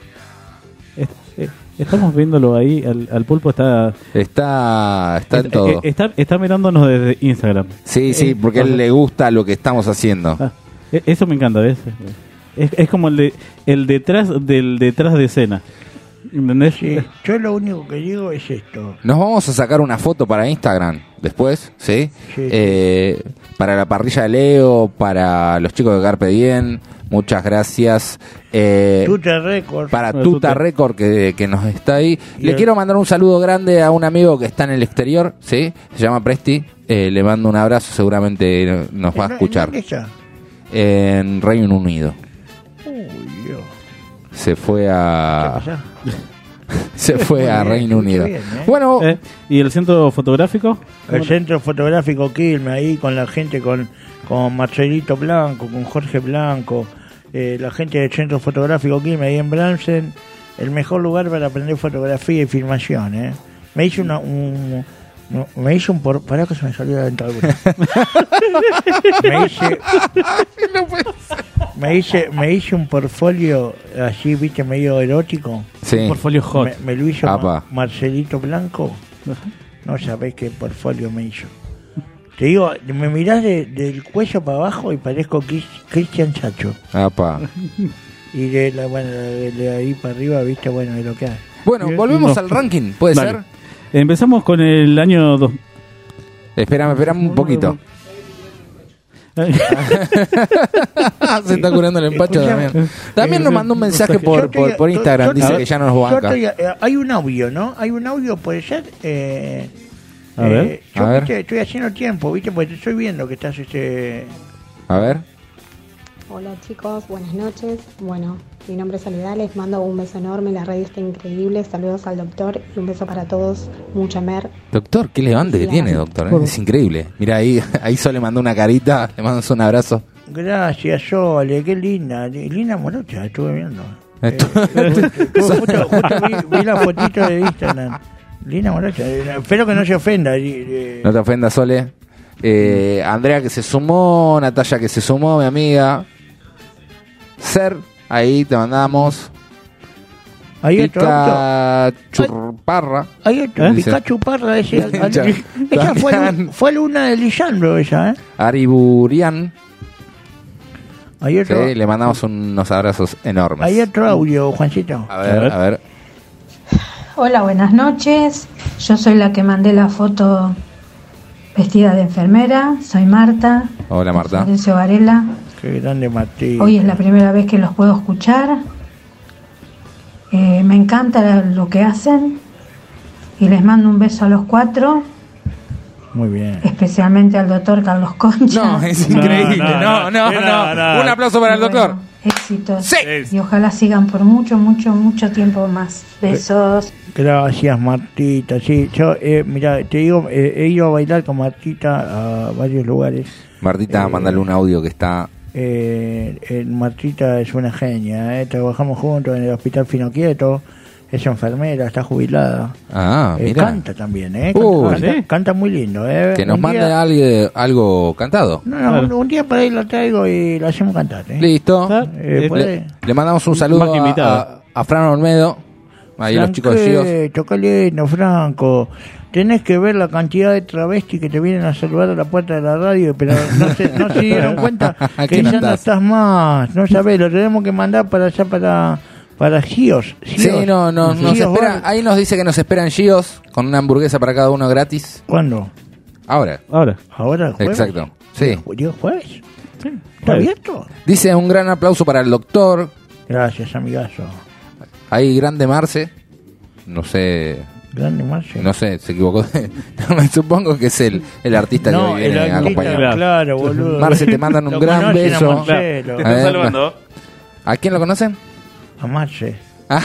Estamos viéndolo ahí, al pulpo está en todo. Está mirándonos desde Instagram. Sí, porque a él le gusta lo que estamos haciendo. Eso me encanta, ¿ves? Es como el detrás de escena. ¿Entendés? Sí, yo lo único que digo es esto. Nos vamos a sacar una foto para Instagram después, ¿sí? Para la parrilla de Leo, para los chicos de Carpe Diem. Muchas gracias. Tuta Record. Para Tuta Record que nos está ahí. Le quiero mandar un saludo grande a un amigo que está en el exterior, ¿sí? Se llama Presti. Le mando un abrazo, seguramente nos va a escuchar. En Reino Unido. Uy, Dios. Se fue a... Se fue a Reino Unido. Bien, Bueno, ¿y el centro fotográfico? El centro fotográfico Quilmes, ahí con la gente, con Marcelito Blanco, con Jorge Blanco, la gente del centro fotográfico Quilmes, ahí en Bransen, el mejor lugar para aprender fotografía y filmación. Me hice pará que se me salió la dentadura. me hice un portfolio así, viste, medio erótico. Sí. Un portfolio hot. Me lo hizo Marcelito Blanco. No sabés qué portfolio me hizo. Te digo, me mirás del cuello para abajo y parezco Cristian Chacho. Y de ahí para arriba, viste, bueno, de lo que hay. Bueno, volvemos al ranking, ¿puede ser? Empezamos con el año 2. Esperame un poquito. Se está curando el empacho también. También nos mandó un mensaje por Instagram, dice que ya no nos banca. Hay un audio, ¿no? Hay un audio, puede ser. A ver. Estoy haciendo tiempo, ¿viste? Porque te estoy viendo que estás A ver. Hola chicos, buenas noches. Bueno, mi nombre es Soledad, les mando un beso enorme, la radio está increíble, saludos al doctor y un beso para todos, mucha mer. Doctor, qué levante que tiene, doctor, ¿eh? Es increíble. Mira, ahí Sol le mandó una carita, le mando un abrazo. Gracias, Sole, qué linda morocha, estuve viendo. Justo vi la fotito de Instagram. Linda morocha, espero que no se ofenda. No te ofendas, Sole. Andrea que se sumó, Natalia que se sumó, mi amiga. Ser, ahí te mandamos. Hay otro Churparra. Hay otro Pikachu Parra ese. Esa fue Luna de Lisandro, esa, ¿eh? Ariburian. Hay otro. Sí, le mandamos unos abrazos enormes. Hay otro audio, Juancito. A ver. Hola, buenas noches. Yo soy la que mandé la foto vestida de enfermera. Soy Marta. Hola, Marta. Florencio Varela. Qué grande, Martín. Hoy es la primera vez que los puedo escuchar. Me encanta lo que hacen. Y les mando un beso a los 4. Muy bien. Especialmente al doctor Carlos Concha. No, es increíble. No. Un aplauso para el doctor. Éxitos. Sí. Y ojalá sigan por mucho tiempo más. Besos. Gracias, Martita. Sí, yo, mira, te digo, he ido a bailar con Martita a varios lugares. Martita, mandale un audio que está... Martita es una genia, trabajamos juntos en el Hospital Finoquieto. Es enfermera, está jubilada. Mira. Canta también, ¿sí? Canta muy lindo, Que nos mande algo cantado. No, un día para ahí lo traigo y lo hacemos cantar. Listo. Le mandamos un saludo a Fran Olmedo. Ahí los chicos de Gios. Toca lindo, Franco. Tenés que ver la cantidad de travestis que te vienen a saludar a la puerta de la radio, pero no se dieron cuenta que ya no estás más. No sabés, lo tenemos que mandar para allá, para Gios. Sí, nos espera, ahí nos dice que nos esperan Gios con una hamburguesa para cada uno gratis. ¿Cuándo? Ahora. ¿Jueves? Exacto. Sí. ¿Dios jueves? Sí. ¿Está abierto? Dice un gran aplauso para el doctor. Gracias, amigazo. Ahí, Grande Marce. No sé. Grande Marce. No sé, se equivocó. Me supongo que es el artista que hoy viene a acompañar. Claro, boludo. Marce, te mandan un gran beso. Te están saludando. ¿A quién lo conocen? A Marce.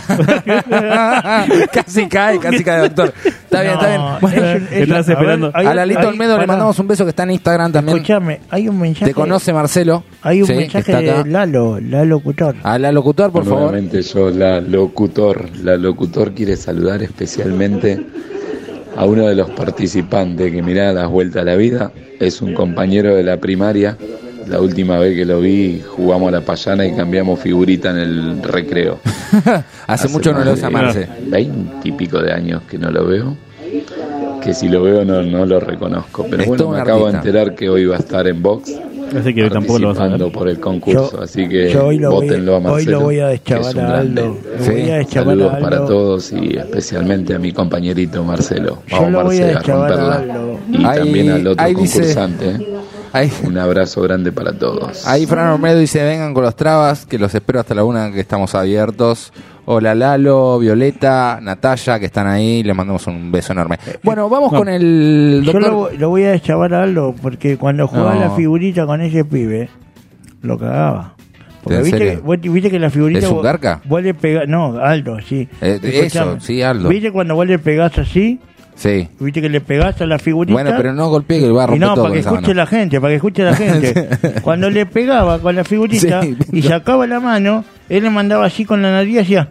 Casi cae, doctor. Está bien. Bueno, estás esperando. A Lalito Olmedo le mandamos un beso que está en Instagram también. Escuchame, hay un mensaje. ¿Te conoce Marcelo? Hay un mensaje de Lalo Locutor. A la locutor, por favor. Nuevamente yo, la locutor quiere saludar especialmente a uno de los participantes que mirá las vueltas a la vida. Es un compañero de la primaria. La última vez que lo vi jugamos a la payana y cambiamos figurita en el recreo. Hace mucho no lo ves a Marce. 20 y pico de años que no lo veo. Que si lo veo no lo reconozco. Pero es bueno, me acabo de enterar que hoy va a estar en Vox. Así que tampoco lo vas a ver. Por el concurso. Así que vótenlo a Marcelo. Hoy lo voy a deschavar a Aldo. Saludos para todos y especialmente a mi compañerito Marcelo. Vamos, Marcelo, a romperla. Y también al otro concursante. Un abrazo grande para todos. Ahí Fran Olmedo dice: vengan con los trabas, que los espero hasta la 1, que estamos abiertos. Hola Lalo, Violeta, Natalia, que están ahí, les mandamos un beso enorme. Bueno, vamos con el doctor. Yo lo voy a deschavar a Aldo, porque cuando jugaba la figurita con ese pibe, lo cagaba. Porque viste que la figurita... ¿Es un garca? Vos le pegás... No, Aldo, sí. Eso, sí, Aldo. ¿Viste cuando vos le pegás así? Sí. Viste que le pegaste a la figurita. Bueno, pero no golpeé, que va a romper todo. Para que escuche la gente, Cuando le pegaba con la figurita y sacaba la mano, él le mandaba así con la nariz y hacía...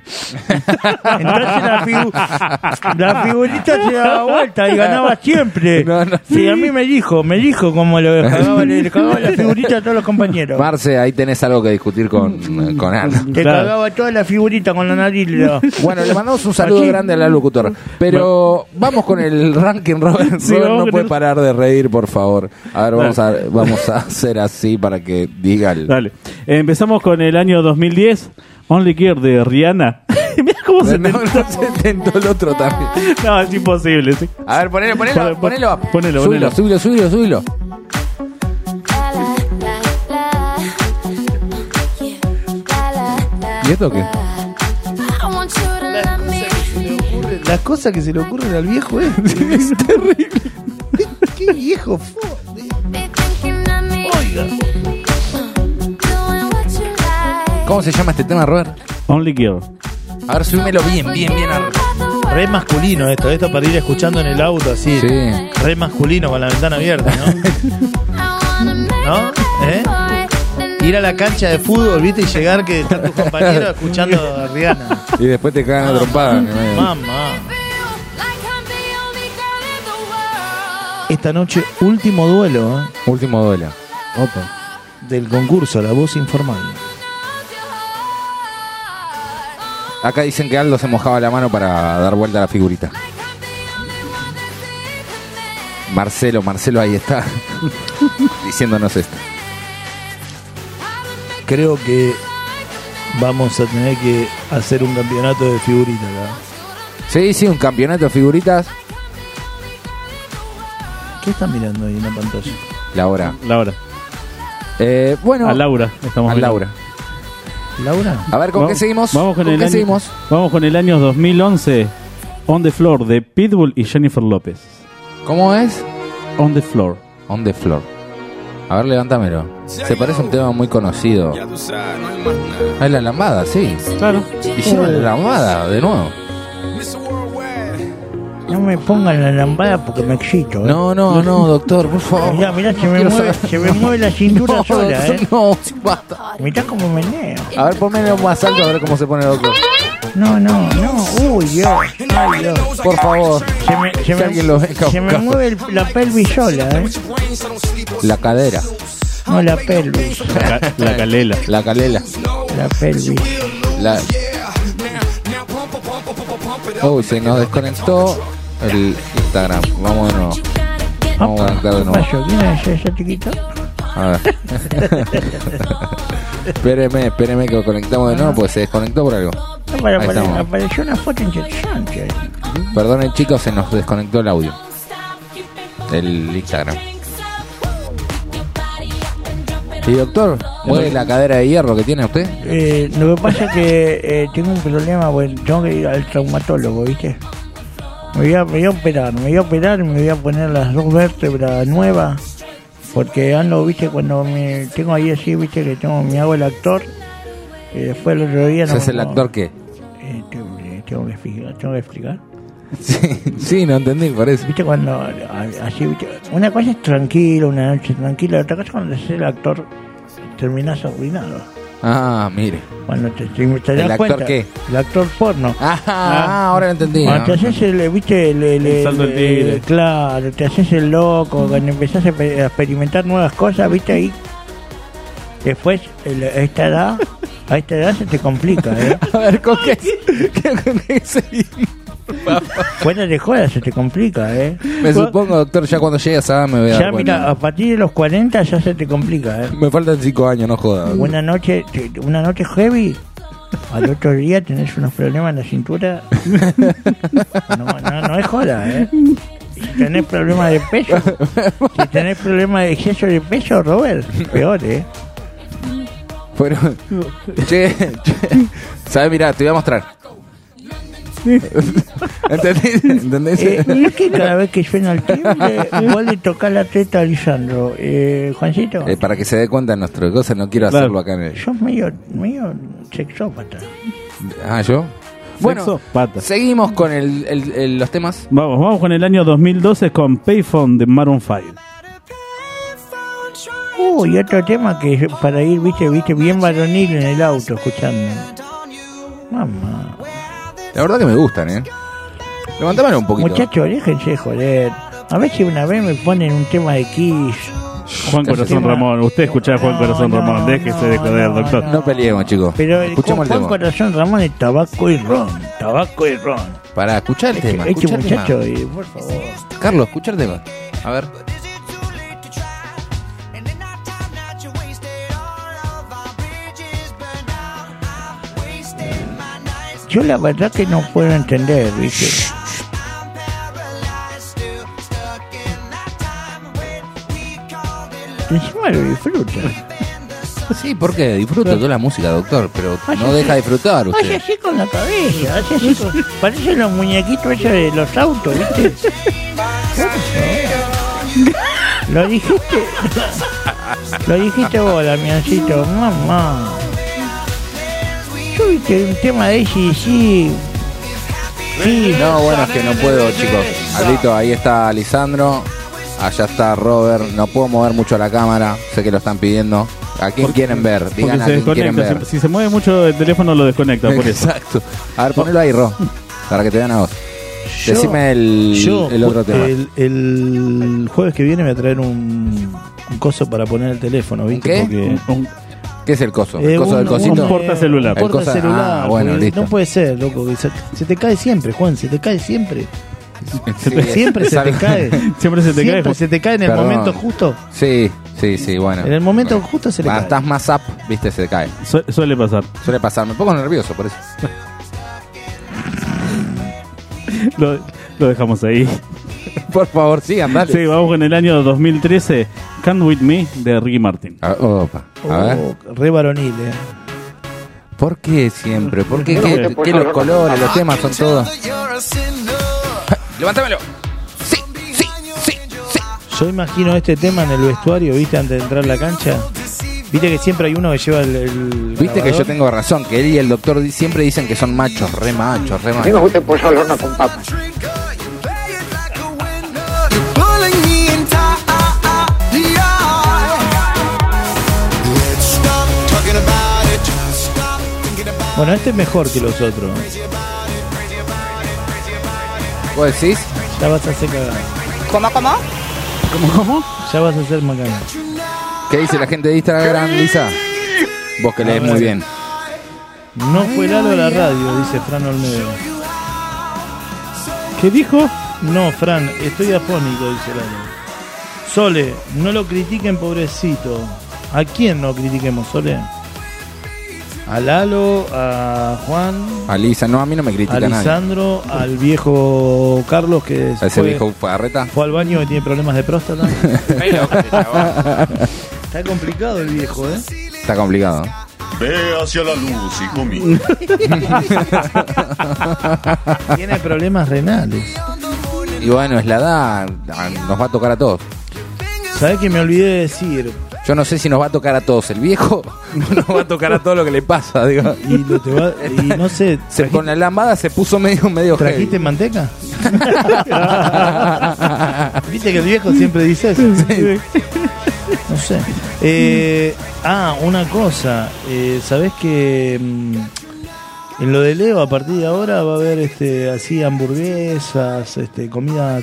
Entonces la figurita se daba vuelta y ganaba siempre. Sí, a mí me dijo como le cagaba la figurita a todos los compañeros. Marce, ahí tenés algo que discutir con Ana. Te cagaba toda la figurita con la nariz. Bueno, le mandamos un saludo grande al locutor. Pero vamos con el ranking, Robert. Sí, Robert no puede parar de reír, por favor. A ver, vamos a hacer así para que diga Dale. Empezamos con el año 2010. Only Care de Rihanna. Mira cómo se tentó el otro también. No, es imposible. ¿Sí? A ver, ponelo. Ponelo. Súbilo. ¿Y esto qué? Las cosas que se le ocurren al viejo es terrible. Qué viejo fue. Oiga. ¿Cómo se llama este tema, Robert? Only Girl. A ver, subímelo bien arriba. Re masculino esto para ir escuchando en el auto así. Sí. Re masculino con la ventana abierta, ¿no? ¿No? Ir a la cancha de fútbol, ¿viste? Y llegar que están tus compañeros escuchando a Rihanna. Y después te cagan a trompada. Mamá. Esta noche, último duelo. Último duelo. Opa. Del concurso La Voz Informal. Acá dicen que Aldo se mojaba la mano para dar vuelta a la figurita. Marcelo ahí está diciéndonos esto. Creo que vamos a tener que hacer un campeonato de figuritas acá. Sí, un campeonato de figuritas. ¿Qué están mirando ahí en la pantalla? Laura. Bueno. A Laura. Estamos a Laura. ¿Laura? A ver, ¿con qué seguimos? Vamos con el año, seguimos? Vamos con el año 2011. On the Floor de Pitbull y Jennifer López. ¿Cómo es? On the Floor. On the Floor. A ver, levántamelo. Se parece a un tema muy conocido. Ah, la lambada, sí. Claro. Hicieron la lambada de nuevo. No me pongan la lambada porque me excito. No, doctor, por favor. Mirá, se me mueve la cintura sola, No, basta. Mirá cómo meneo. A ver, ponme más alto a ver cómo se pone el doctor. No. Uy, Dios. Ay, Dios. Por favor. Se me mueve la pelvis sola, La cadera. No, la pelvis. La calela. La calela. La pelvis. Uy, se nos desconectó el Instagram. Vamos de nuevo. Vamos a conectar de nuevo. ¿Quién es ese chiquito? A ver. Espéreme que lo conectamos de nuevo porque se desconectó por algo. Apareció una foto interesante. Perdonen, chicos, se nos desconectó el audio. El Instagram. Y doctor, ¿mueve la cadera de hierro que tiene usted? Lo que pasa es que tengo un problema, bueno, tengo que ir al traumatólogo, ¿viste? Me voy a operar y me voy a poner las 2 vértebras nuevas, porque ando, ¿viste? Cuando tengo ahí así, ¿viste? Que me hago el actor, después el otro día... ¿Es el actor qué? Tengo que explicar. Sí, no entendí, parece. ¿Viste? Cuando así, ¿viste? Una cosa es tranquilo, una noche tranquila, otra cosa es cuando es el actor terminás arruinado. Ah, mire. Cuando te das ¿El actor cuenta, qué? El actor porno. Ahora lo entendí. Cuando te haces el salto del tigre. Claro, te haces el loco, cuando empezás a experimentar nuevas cosas, ¿viste? Ahí después a esta edad se te complica, A ver, ¿con qué seguimos? Fuera de joda, se te complica, Me supongo, doctor, ya cuando llegas a me voy a dar cuenta. Mira, a partir de los 40 ya se te complica, Me faltan 5 años, no jodas. Una noche heavy, al otro día tenés unos problemas en la cintura. No es joda, Si tenés problemas de peso, si tenés problemas de exceso de peso, Robert, peor, Bueno, ¿sabes? Mirá, te voy a mostrar. ¿Entendés? Es que cada vez que suena el timbre vos le tocás la teta a Lisandro, Juancito. Para que se dé cuenta de nuestras cosas, no quiero hacerlo acá en el... Sos medio sexópata. ¿Yo? Bueno, seguimos con los temas. Vamos con el año 2012 con Payphone de Maroon 5. Y otro tema que para ir, viste, bien varonil en el auto escuchando. Mamá. La verdad que me gustan, Levantámelo un poquito. Muchachos, déjense joder. A ver si una vez me ponen un tema de Kiss. Juan Corazón Ramón, usted escuchaba a Juan Corazón Ramón, déjese de joder, doctor. No peleemos, chicos. Pero escuchemos Juan Corazón Ramón es tabaco y ron. Para escuchar el tema. Muchacho, por favor. Carlos, escucha el tema. A ver. Yo la verdad que no puedo entender, ¿viste? Encima lo disfruta. Sí, porque disfruto toda la música, doctor, pero no deja de disfrutar usted. Hace así con la cabeza, hace así con... Parecen los muñequitos esos de los autos, ¿viste? Lo dijiste vos, Damiancito, mamá. Un tema de ese, sí. No, bueno, es que no puedo, chicos. Alito, ahí está Lisandro. Allá está Robert. No puedo mover mucho la cámara. Sé que lo están pidiendo. ¿A quién quieren ver? Digan a quién quieren ver. Si se mueve mucho el teléfono lo desconecta. Por eso. Exacto. A ver, ponelo ahí, Ro. Para que te vean a vos. Decime el otro tema. El jueves que viene me voy a traer un coso para poner el teléfono, ¿viste? ¿Qué? ¿Qué es el coso? ¿El coso del cosito? Un portacelular. Un portacelular. Bueno, listo. No puede ser, loco. Se te cae siempre, Juan. Se te cae siempre. Siempre se te cae. Siempre se te cae. Se te cae en el momento justo. Sí, bueno. En el momento justo se le cae. Estás más up, viste, se te cae. Suele pasar. Me pongo nervioso por eso. Lo dejamos ahí. Por favor, sigan, dale. Sí, vamos con el año 2013. Can't With Me de Ricky Martin. A ver. Re varonil, ¿Por qué siempre? ¿Por qué? ¿Qué los colores, los temas son todos? ¡Levántamelo! Sí. Yo imagino este tema en el vestuario, ¿viste? Antes de entrar a la cancha. Viste que siempre hay uno que lleva el Viste grabador. Que yo tengo razón, que él y el doctor siempre dicen que son machos, re machos. A mí me gusta el pollo al horno con papas. Bueno, este es mejor que los otros. ¿Vos decís? Ya vas a hacer cagada. ¿Cómo? Ya vas a hacer macana. ¿Qué dice la gente de Instagram, Lisa? Vos que lees muy bien. No fue Lalo a la radio, dice Fran Olmedo. ¿Qué dijo? No, Fran, estoy afónico, dice Lalo. Sole, no lo critiquen, pobrecito. ¿A quién no critiquemos, Sole? A Lalo, a Juan, a Lisa, no, a mí no me critica nadie. A Lisandro, al viejo Carlos que ese viejo Farreta fue al baño y tiene problemas de próstata. Está complicado el viejo, Está complicado. Ve hacia la luz, hijo mío. Tiene problemas renales. Y bueno, es la edad, nos va a tocar a todos. ¿Sabés que me olvidé de decir? Yo no sé si nos va a tocar a todos. El viejo nos va a tocar a todo lo que le pasa, digo. Y no sé. Con la lambada se puso medio ¿Trajiste heavy. manteca? Viste que el viejo siempre dice eso. Sí. No sé. Una cosa. ¿Sabés que en lo de Leo a partir de ahora va a haber así hamburguesas, comidas,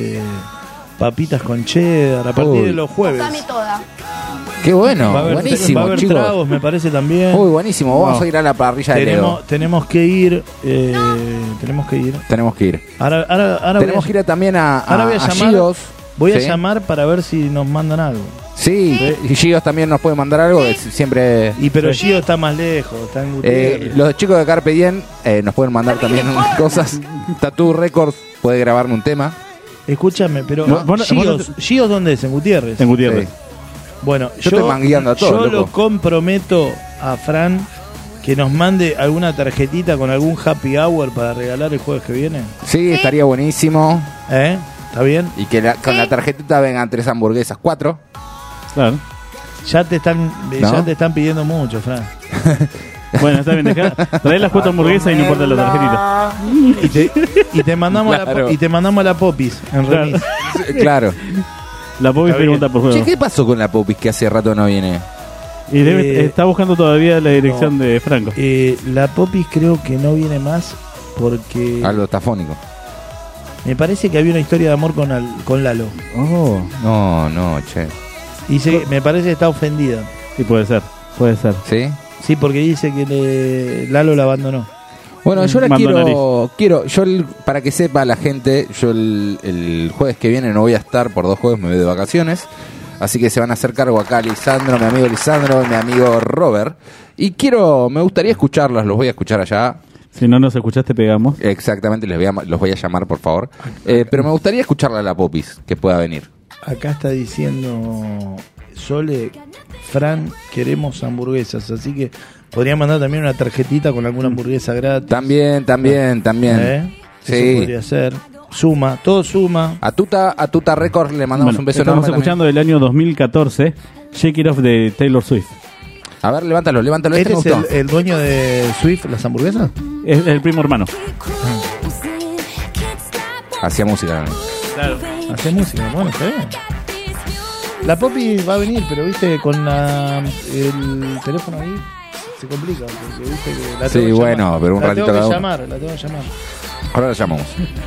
papitas con cheddar a partir de los jueves? Qué bueno, buenísimo, va a haber chicos. Tragos, me parece también. Uy, buenísimo. Vamos a ir a la parrilla de Leo. Tenemos que ir. Tenemos que ir. Ahora tenemos que ir también a llamar. Voy a llamar para ver si nos mandan algo. Sí, y Gios también nos puede mandar algo. Siempre. Pero Gios está más lejos, está en Gutiérrez. Los chicos de Carpe Diem nos pueden mandar también unas cosas. Tattoo Records puede grabarme un tema. Escúchame, pero Gios, ¿dónde es? En Gutiérrez. En Gutiérrez. Sí. Bueno, yo estoy mangueando a todos. Yo lo comprometo a Fran que nos mande alguna tarjetita con algún happy hour para regalar el jueves que viene. Sí, estaría buenísimo. ¿Está bien? Y que con la tarjetita vengan 3 hamburguesas, 4. Claro. Ya te están pidiendo mucho, Fran. Bueno, está bien, trae las 4 hamburguesas y no importa la tarjetita. Y te mandamos la Popis en remis. Claro. La Popis pregunta por juego. Che, ¿qué pasó con la Popis que hace rato no viene? Y está buscando todavía la dirección de Franco. La Popis creo que no viene más porque... Algo estafónico. Me parece que había una historia de amor con Lalo. Oh, no, che. Me parece que está ofendida. Sí, puede ser. ¿Sí? Sí, porque dice que Lalo la abandonó. Bueno, yo para que sepa la gente, yo el jueves que viene no voy a estar por 2 jueves, me voy de vacaciones. Así que se van a hacer cargo acá Lisandro, mi amigo Lisandro y mi amigo Robert. Y me gustaría escucharlos, los voy a escuchar allá. Si no nos escuchaste, pegamos. Exactamente, los voy a llamar, por favor. Pero me gustaría escucharla a la Popis, que pueda venir. Acá está diciendo Sole, Fran, queremos hamburguesas. Así que podría mandar también una tarjetita con alguna hamburguesa gratis. También. Sí. Eso podría ser. Suma, todo suma. A Tuta Records le mandamos un beso enorme. Estamos escuchando del año 2014, Shake It Off de Taylor Swift. A ver, levántalo. ¿Este es el dueño de Swift, las hamburguesas? Es el primo hermano. Hacía música. Claro. Hacía música, bueno, está bien. La Poppy va a venir, pero viste, con el teléfono ahí se complica. Porque, viste, que la tengo que bueno, llamar. pero un ratito la cada uno. tengo que llamar. Ahora la llamamos.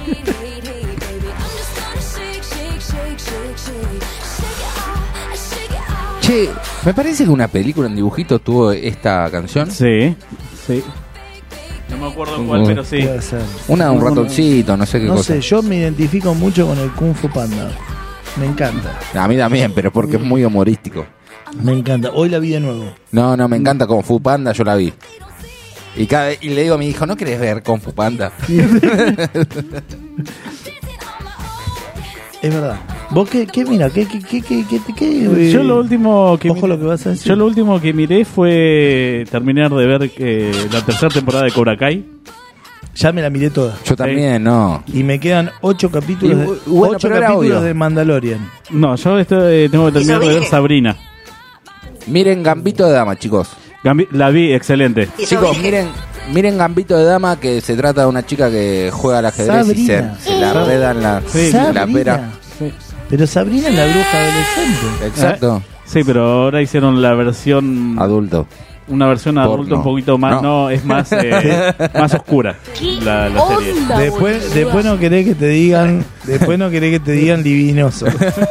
Che, me parece que una película en dibujito tuvo esta canción. Sí. No me acuerdo cuál, pero sí. Un ratoncito, no sé qué cosa. No sé, yo me identifico mucho con el Kung Fu Panda. Me encanta. A mí también, pero porque es muy humorístico. Me encanta. Hoy la vi de nuevo. No, me encanta Kung Fu Panda, yo la vi. Y le digo a mi hijo, ¿no querés ver Kung Fu Panda? Es verdad. ¿Vos qué mira? ¿Qué Yo lo último que ojo lo que vas a decir. Yo lo último que miré fue terminar de ver la tercera temporada de Cobra Kai. Ya me la miré toda. Yo también, no. Y me quedan 8 capítulos, capítulos de Mandalorian. No, yo tengo que terminar de ver Sabrina. Miren Gambito de Dama, chicos. La vi, excelente. Chicos, miren Gambito de Dama, que se trata de una chica que juega al ajedrez Sabrina. y se la enreda en la pera. Sí. Pero Sabrina es la bruja adolescente. Exacto. Sí, pero ahora hicieron la versión adulto. Una versión adulta un poquito más, es más más oscura la serie. Después no querés que te digan, divinoso.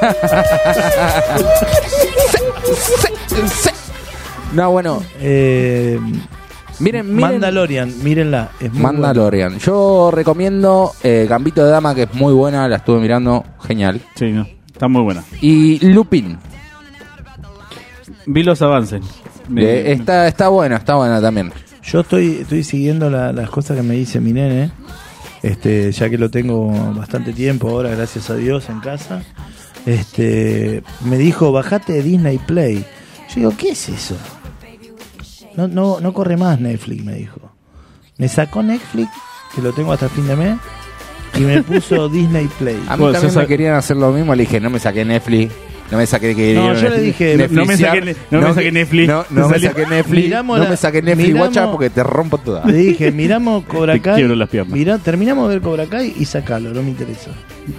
No, bueno, miren Mandalorian, mírenla, es muy Mandalorian. Buena. Yo recomiendo Gambito de Dama, que es muy buena, la estuve mirando, genial. Sí, está muy buena. Y Lupin. Vi los avances. Está buena también. Yo estoy siguiendo las cosas que me dice mi nene, ya que lo tengo bastante tiempo ahora, gracias a Dios, en casa. Me dijo, bajate de Disney Play. Yo digo, ¿qué es eso? No corre más Netflix, me dijo. Me sacó Netflix, que lo tengo hasta fin de mes, y me puso Disney Play. A mí también me querían hacer lo mismo, le dije, no me saqué Netflix. No me saqué yo le dije, no me saqué Netflix. No me saqué Netflix. No me saqué Netflix, guacha, porque te rompo toda. Le dije, miramos Cobra Kai. Quiero las piernas. Terminamos de ver Cobra Kai y sacalo, no me interesa.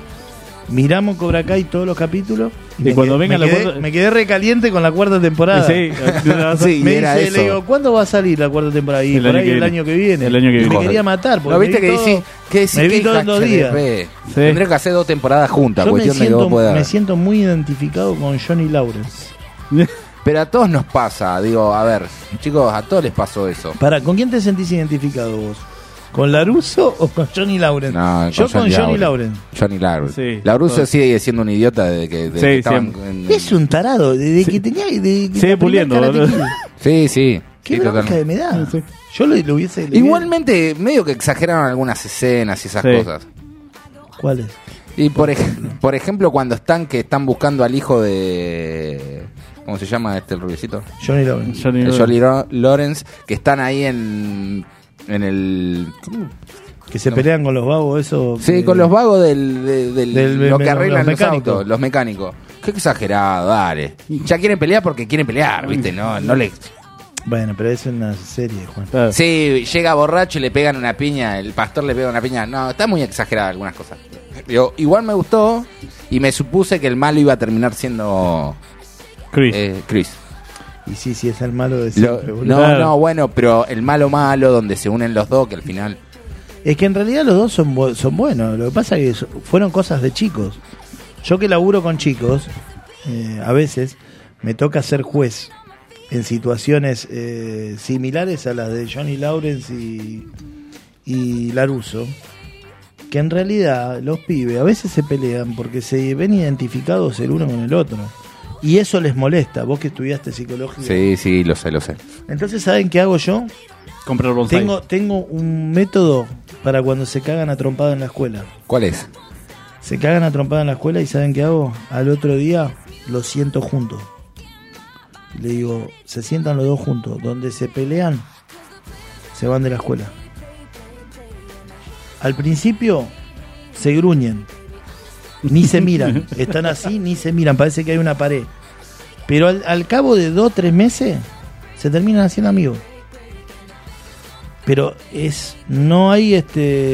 Miramos Cobra Kai todos los capítulos. Y cuando venga me quedé recaliente con la cuarta temporada. Sí, me era dice, eso. Le digo, ¿cuándo va a salir la cuarta temporada? Y por ahí el año que viene. El año que viene. Me quería matar. ¿No viste que decís? Me vi todos los días. Tendré que hacer 2 temporadas juntas. Yo me siento muy identificado con Johnny Lawrence. Pero a todos nos pasa. Digo, a ver, chicos, a todos les pasó eso. ¿Con quién te sentís identificado vos? ¿Con Larusso o con Johnny Lawrence? No, yo con Johnny Lawrence. Johnny Lawrence. Sí, Larusso sigue siendo un idiota desde que estaban es un tarado, desde que tenía sigue puliendo. Sí. Qué bronca me da. Sí. Yo lo hubiese... Igualmente, medio que exageraron algunas escenas y esas cosas. ¿Cuáles? Y por ejemplo, cuando están buscando al hijo de... ¿Cómo se llama el rubiecito? Johnny Lawrence. Johnny Lawrence, que están ahí en el... Que se pelean con los vagos, eso... Sí, con los vagos lo que arreglan los autos, los mecánicos. Qué exagerado, dale. Ya quieren pelear porque quieren pelear, ¿viste? No le... Bueno, pero es una serie, Juan. Sí, llega borracho y le pegan una piña, el pastor le pega una piña. No, está muy exagerada algunas cosas. Igual me gustó y me supuse que el malo iba a terminar siendo... Chris. Y sí, es el malo de siempre. No, bueno, pero el malo, donde se unen los dos, que al final... Es que en realidad los dos son buenos. Lo que pasa es que fueron cosas de chicos. Yo que laburo con chicos, a veces me toca ser juez en situaciones similares a las de Johnny Lawrence y Larusso, que en realidad los pibes a veces se pelean porque se ven identificados el uno con el otro. Y eso les molesta, vos que estudiaste psicología. Sí, lo sé. Entonces, ¿saben qué hago yo? Comprar bonsai. Tengo un método para cuando se cagan a trompada en la escuela. ¿Cuál es? Se cagan a trompada en la escuela y ¿saben qué hago? Al otro día los siento juntos. Le digo, se sientan los dos juntos. Donde se pelean, se van de la escuela. Al principio se gruñen, ni se miran. Están así, ni se miran. Parece que hay una pared. Pero al cabo de 2-3 meses se terminan haciendo amigos. Pero no hay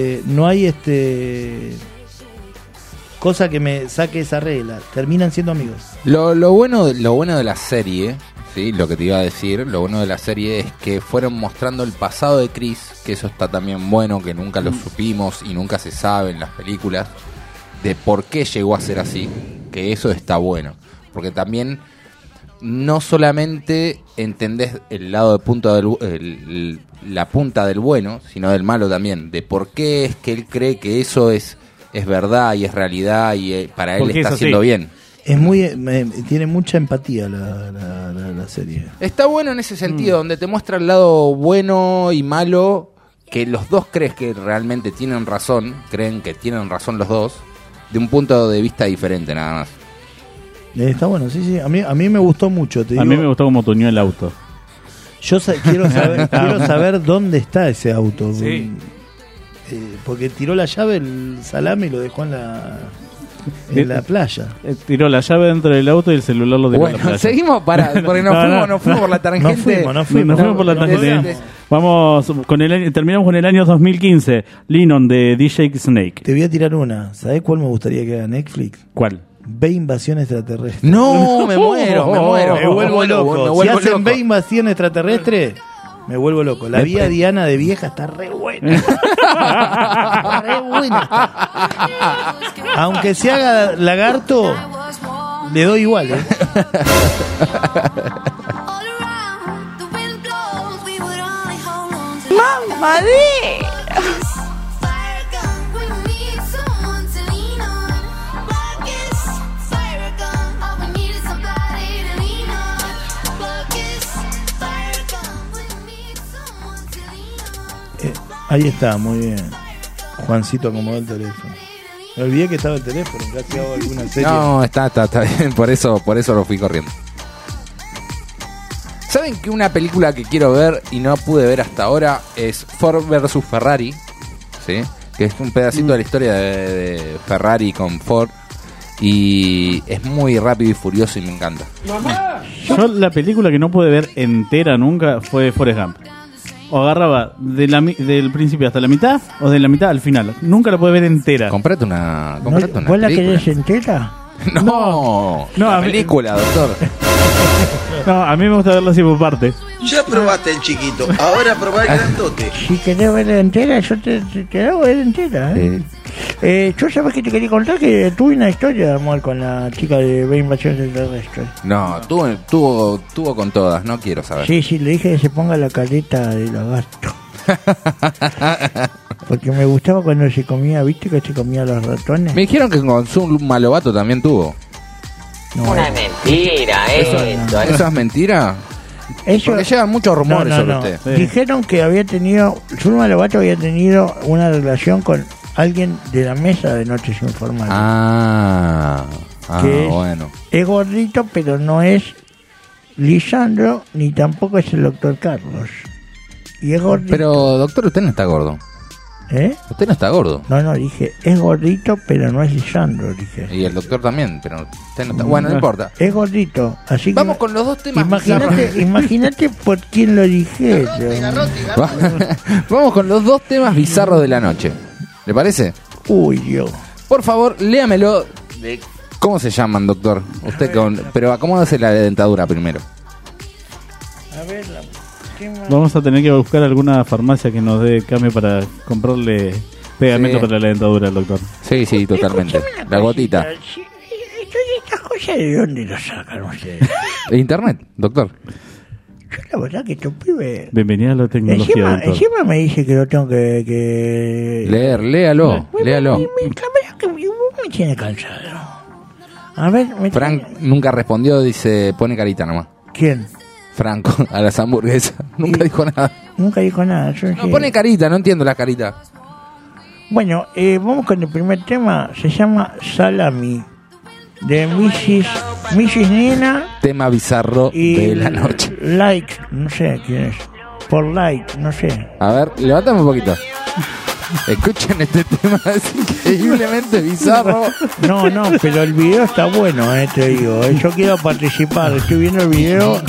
cosa que me saque esa regla. Terminan siendo amigos. Lo bueno de la serie, ¿sí? Lo que te iba a decir, lo bueno de la serie es que fueron mostrando el pasado de Chris, que eso está también bueno, que nunca lo supimos y nunca se sabe en las películas de por qué llegó a ser así, que eso está bueno, porque también no solamente entendés el lado de la punta del bueno, sino del malo también, de por qué es que él cree que eso es verdad y es realidad y para él está haciendo bien. Tiene mucha empatía la serie. Está bueno en ese sentido, donde te muestra el lado bueno y malo, que los dos crees que realmente tienen razón, creen que tienen razón los dos, de un punto de vista diferente nada más. Está bueno, sí. A mí me gustó mucho. A mí me gustó como tuñó el auto. Yo quiero saber dónde está ese auto. Sí. Porque tiró la llave, el salame, y lo dejó en la playa. Tiró la llave dentro del auto y el celular lo dejó en la playa. Seguimos porque nos fuimos por la tangente. Nos fuimos por la tangente. Vamos con terminamos con el año 2015. Lennon de DJ Snake. Te voy a tirar una. ¿Sabés cuál me gustaría que haga Netflix? ¿Cuál? Ve invasión extraterrestre. No, me muero. Me vuelvo loco. Si hacen Ve invasión extraterrestre, me vuelvo loco. La vida Diana de vieja está re buena. Re buena está. Aunque se haga lagarto, le doy igual, ¡Mamadera! Ahí está, muy bien. Juancito acomodó el teléfono. Me olvidé que estaba el teléfono, casi hago alguna serie. No, está bien, por eso lo fui corriendo. ¿Saben que una película que quiero ver y no pude ver hasta ahora es Ford vs Ferrari? ¿Sí? Que es un pedacito de la historia de Ferrari con Ford. Y es muy rápido y furioso y me encanta. Yo la película que no pude ver entera nunca fue Forrest Gump. O agarraba del principio hasta la mitad o de la mitad al final. Nunca la pude ver entera. Comprate una ¿Vos la querés entera? No, la película, doctor. No, a mí me gusta verla así por parte. Ya probaste el chiquito, ahora probá el grandote. Si querés verla entera, yo te hago ver entera. Yo sabés que te quería contar que tuve una historia de amor con la chica de Ve invasión extraterrestre. No, tuvo con todas, no quiero saber. Sí, le dije que se ponga la careta de lagarto. Porque me gustaba cuando se comía, ¿viste que se comía los ratones? Me dijeron que con Sun Malobato también tuvo. No, una mentira, eso. ¿Eso es mentira? Porque llegan muchos rumores sobre usted. Sí. Dijeron que había tenido, Zulma Lobato había tenido una relación con alguien de la mesa de Noches Informales. Bueno. Es gordito, pero no es Lisandro, ni tampoco es el doctor Carlos. Y es gordito. Pero, doctor, usted no está gordo. Usted no está gordo. No, dije, es gordito, pero no es Lisandro, dije. Y el doctor también, pero usted no está... Bueno, no importa. Es gordito, así vamos con los dos temas. Imagínate por quién lo dije. Vamos con los dos temas bizarros de la noche. ¿Le parece? Uy, Dios. Por favor, léamelo. ¿Cómo se llaman, doctor? Usted pero acomódese la dentadura primero. A ver, vamos a tener que buscar alguna farmacia que nos dé cambio para comprarle pegamento para la dentadura al doctor. Sí, totalmente. La gotita. ¿Estas cosas de dónde lo sacan ustedes? De internet, doctor. Yo la verdad que estos pibes... Bienvenida a la tecnología, encima me dice que lo tengo que... Leer, léalo. La verdad que me tiene cansado. A ver... Frank nunca respondió, dice, pone carita nomás. ¿Quién? Franco, a las hamburguesas. Nunca dijo nada. No, pone carita, no entiendo la carita. Bueno, vamos con el primer tema. Se llama Salami, de Mrs. Nena. tema bizarro de la noche. Like, no sé quién es. Por like, no sé. A ver, levántame un poquito. Escuchen este tema, es increíblemente bizarro. No, pero el video está bueno, te digo. Yo quiero participar, estoy viendo el video.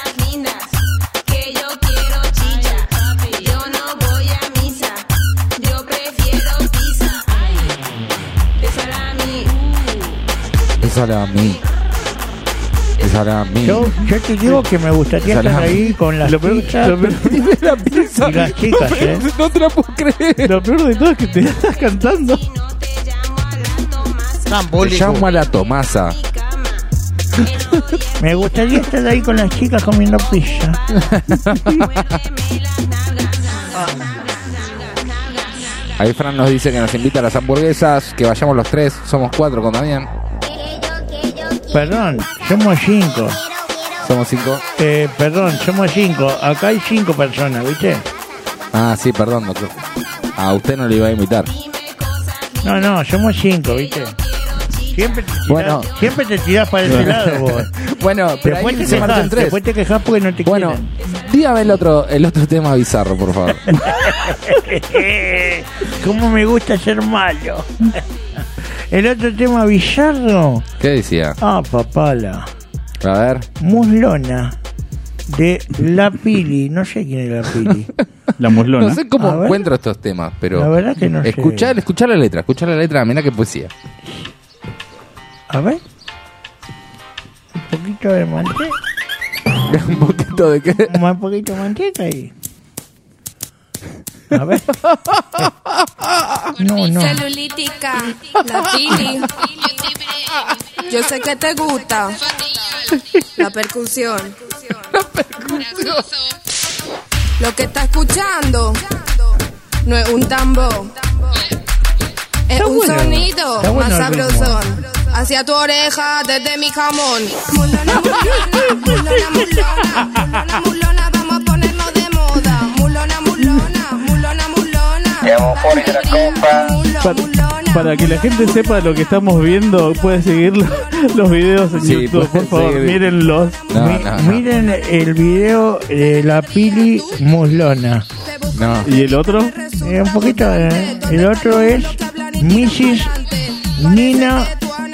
Salami. Yo te digo que me gustaría estar ahí con las pizzas y las chicas, No te la puedo creer. Lo peor de todo es que te estás cantando. Me llamo a la Tomasa. Me gustaría estar ahí con las chicas comiendo pizza. Ahí Fran nos dice que nos invita a las hamburguesas, que vayamos los 3, somos 4 con Damián. Perdón, somos 5. ¿Somos 5? Perdón, somos 5. Acá hay 5 personas, ¿viste? Ah, sí, perdón, doctor. A usted no le iba a invitar. No, somos 5, ¿viste? Siempre te tirás para ese lado, vos. Bueno, pero después te quejas porque no te quieren. Dígame el otro tema bizarro, por favor. ¿Cómo me gusta ser malo? El otro tema bizarro. ¿Qué decía? Papala. A ver. Muslona de La Pili. No sé quién es La Pili. La Muslona. No sé cómo encuentro estos temas, pero la verdad que no sé. Escuchá la letra, mirá qué poesía. A ver. Un poquito de manteca. ¿Un poquito de qué? Un poquito de manteca ahí. A ver. No. Celulítica, La Pili. Yo sé que te gusta. La percusión. Lo que está escuchando no es un tambor. Es un sonido más sabrosón. Hacia tu oreja desde mi jamón. Mulona, vamos a ponernos de moda. Mulona. Para que la gente sepa lo que estamos viendo, puedes seguir los videos en YouTube, por favor, mírenlos. Miren el video de La Pili Muslona. ¿Y el otro? Un poquito. El otro es Mrs. Nina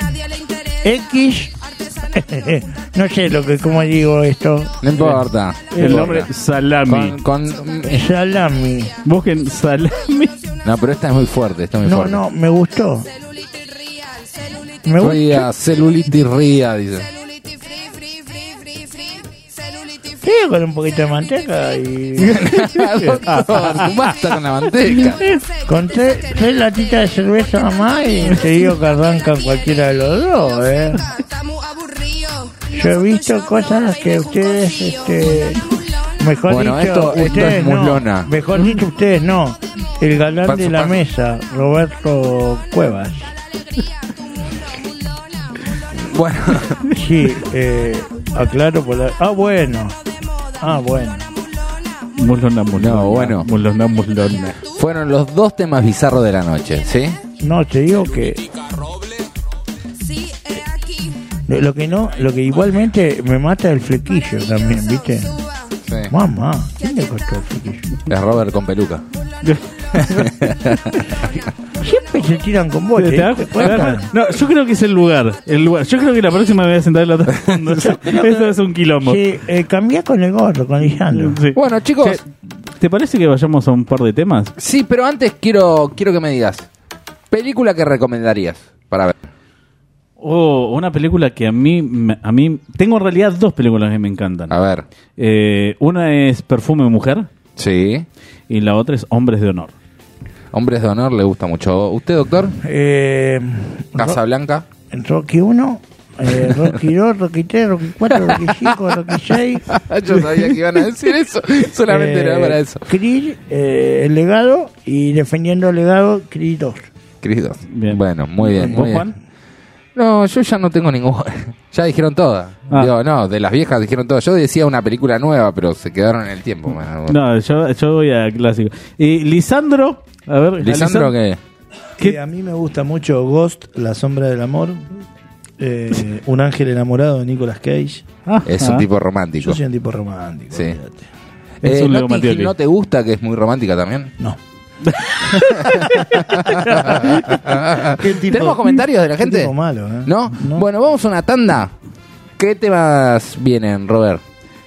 X. No sé cómo digo esto. No importa. El nombre Salami. Con Salami. Busquen Salami. No, pero esta es muy fuerte. No, me gustó. Celulitis ría, dice. Sí, con un poquito de manteca y... Basta con la manteca. Con tres latitas de cerveza nomás y te digo que arrancan cualquiera de los dos, Yo he visto cosas que ustedes, mejor dicho, esto es Muslona. Mejor dicho, ustedes no. El galán de la mesa, Roberto Cuevas. Bueno. Sí, aclaro por la... bueno. Muslona. No, bueno. Muslona. Fueron los 2 temas bizarros de la noche, ¿sí? No, te digo que... Lo que igualmente me mata el flequillo también, ¿viste? Sí. Mamá, ¿quién le costó el flequillo? Es Robert con peluca. Siempre se tiran con vos. No, yo creo que es el lugar. Yo creo que la próxima me voy a sentar en la otra fondo. Esto es un quilombo. Sí, cambiá con el gorro, con Lisandro. Sí. Bueno, chicos, ¿te parece que vayamos a un par de temas? Sí, pero antes quiero que me digas, película que recomendarías para ver. Una película que a mí tengo en realidad 2 películas que me encantan. A ver. Una es Perfume de Mujer. Sí. Y la otra es Hombres de Honor. Hombres de Honor le gusta mucho. ¿Usted, doctor? Casa Blanca. Rocky 1, Rocky 2, Rocky 3, Rocky 4, Rocky 5, Rocky 6. Yo sabía que iban a decir eso. Solamente era para eso. Creed, El Legado, y defendiendo el legado, Creed 2. Creed 2. Bien. Bueno, muy bien. ¿Vos, Juan? No, yo ya no tengo ningún... Ya dijeron todas. Digo, no, de las viejas dijeron todas. Yo decía una película nueva, pero se quedaron en el tiempo. No, yo voy a clásico. Y Lisandro, a ver... ¿Lisandro qué? A mí me gusta mucho Ghost, La Sombra del Amor. Un ángel enamorado de Nicolas Cage. Es un tipo romántico. Yo soy un tipo romántico. Sí. ¿Notting Hill no te gusta, que es muy romántica también? No. ¿Tenemos comentarios de la gente? Tipo malo, ¿No? Bueno, vamos a una tanda. ¿Qué temas vienen, Robert?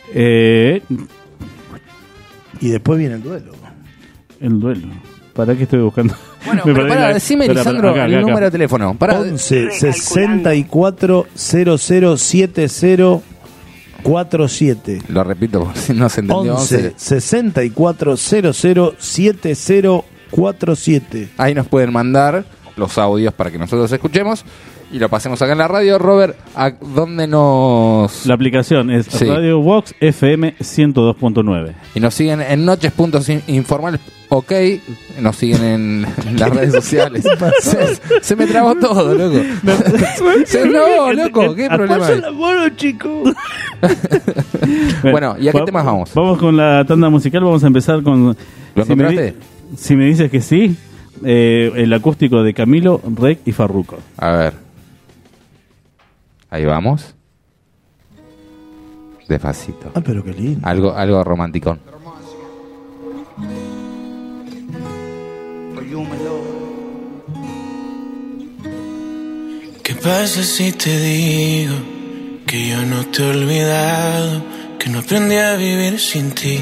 Y después viene el duelo. El duelo. ¿Para qué estoy buscando? Bueno, pero para, decime, Lisandro, el número de teléfono. 11 64 00 70 47. Lo repito, si no se entendió. 11 64 00 70 47. Ahí nos pueden mandar los audios para que nosotros escuchemos y lo pasemos acá en la radio. Robert, ¿a dónde nos...? La aplicación es Radio Vox FM 102.9. Y nos siguen en noches.informales. Ok, nos siguen en las redes sociales. Se me trabó todo, loco. No, loco, ¿qué problema hay? Bueno, ¿y a qué temas vamos? Vamos con la tanda musical. Vamos a empezar con... ¿Lo encontraste? Si me dices que sí, el acústico de Camilo, Rec y Farruko. A ver. Ahí vamos. Despacito. Ah, pero qué lindo. Algo romanticón. ¿Qué pasa si te digo que yo no te he olvidado, que no aprendí a vivir sin ti?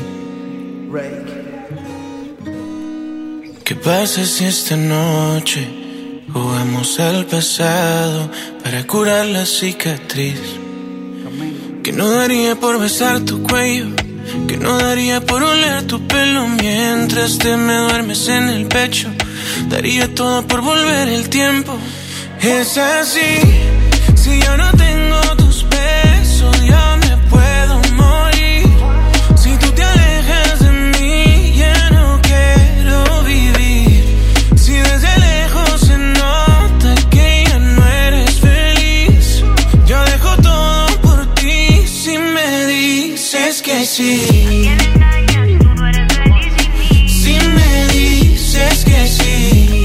¿Qué pasa si esta noche jugamos al pasado para curar la cicatriz? Que no daría por besar tu cuello, que no daría por oler tu pelo mientras te me duermes en el pecho. Daría todo por volver el tiempo. Es así, si yo no tengo tus besos, yo me puedo morir. Si tú te alejas de mí, ya no quiero vivir. Si desde lejos se nota que ya no eres feliz, yo dejo todo por ti si me dices que sí. Si me dices que sí.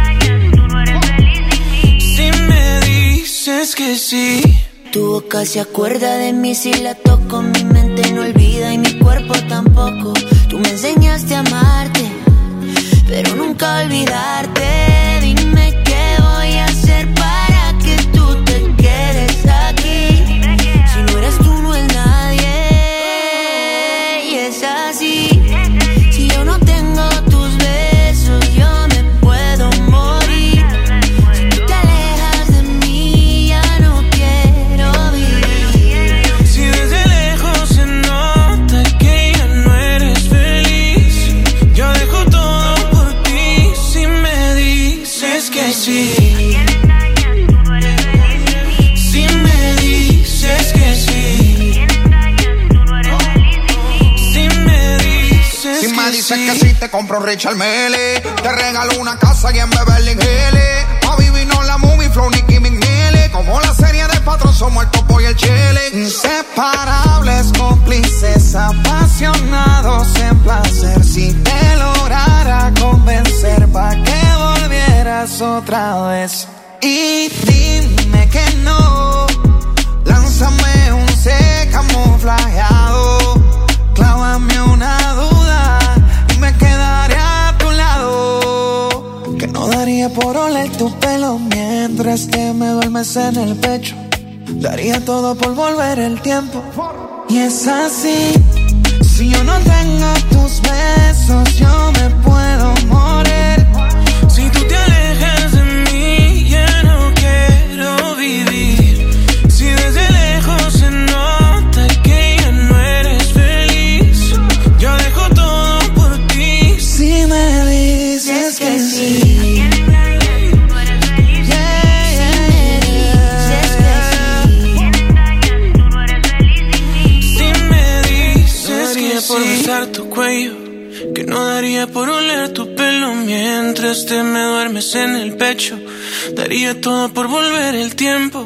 Si me dices que sí. Tu boca se acuerda de mí si la toco, mi mente no olvida y mi cuerpo tampoco. Tú me enseñaste a amarte, pero nunca olvidarte. Dime qué voy a hacer para que tú te quedes aquí. Si no eres tú, no es nadie. Y es así. Si yo no tengo tus besos, yo me puedo morir. Si tú te alejas de mí, ya no quiero vivir. Si desde lejos se nota que ya no eres feliz, yo dejo todo por ti si me dices que sí. Si me dices que sí. Si me dices Si me dices sí. que sí, te compro un Richard Mille, te regalo una casa y en Beverly Hills. A vivir no la movie, flow, Nicki Minaj. Como la serie de Patrón, somos el topo y el chile. Inseparables, cómplices, apasionados en placer. Si te lograra convencer pa' que volvieras otra vez. Y dime que no, lánzame un C camuflajeado. Clávame una duda y me quedaré a tu lado. Que no daría por oler tu pelo mientras que me duermes en el pecho. Daría todo por volver el tiempo. Y es así. Si yo no tengo tus besos, yo me puedo morir. Si tú te alejas de mí, ya no quiero vivir. Si desde lejos se nota que ya no eres feliz, yo dejo todo por ti Si me dices que sí. Si me dices que por besar tu cuello, que no daría por oler tu pelo mientras te me duermes en el pecho. Daría todo por volver el tiempo.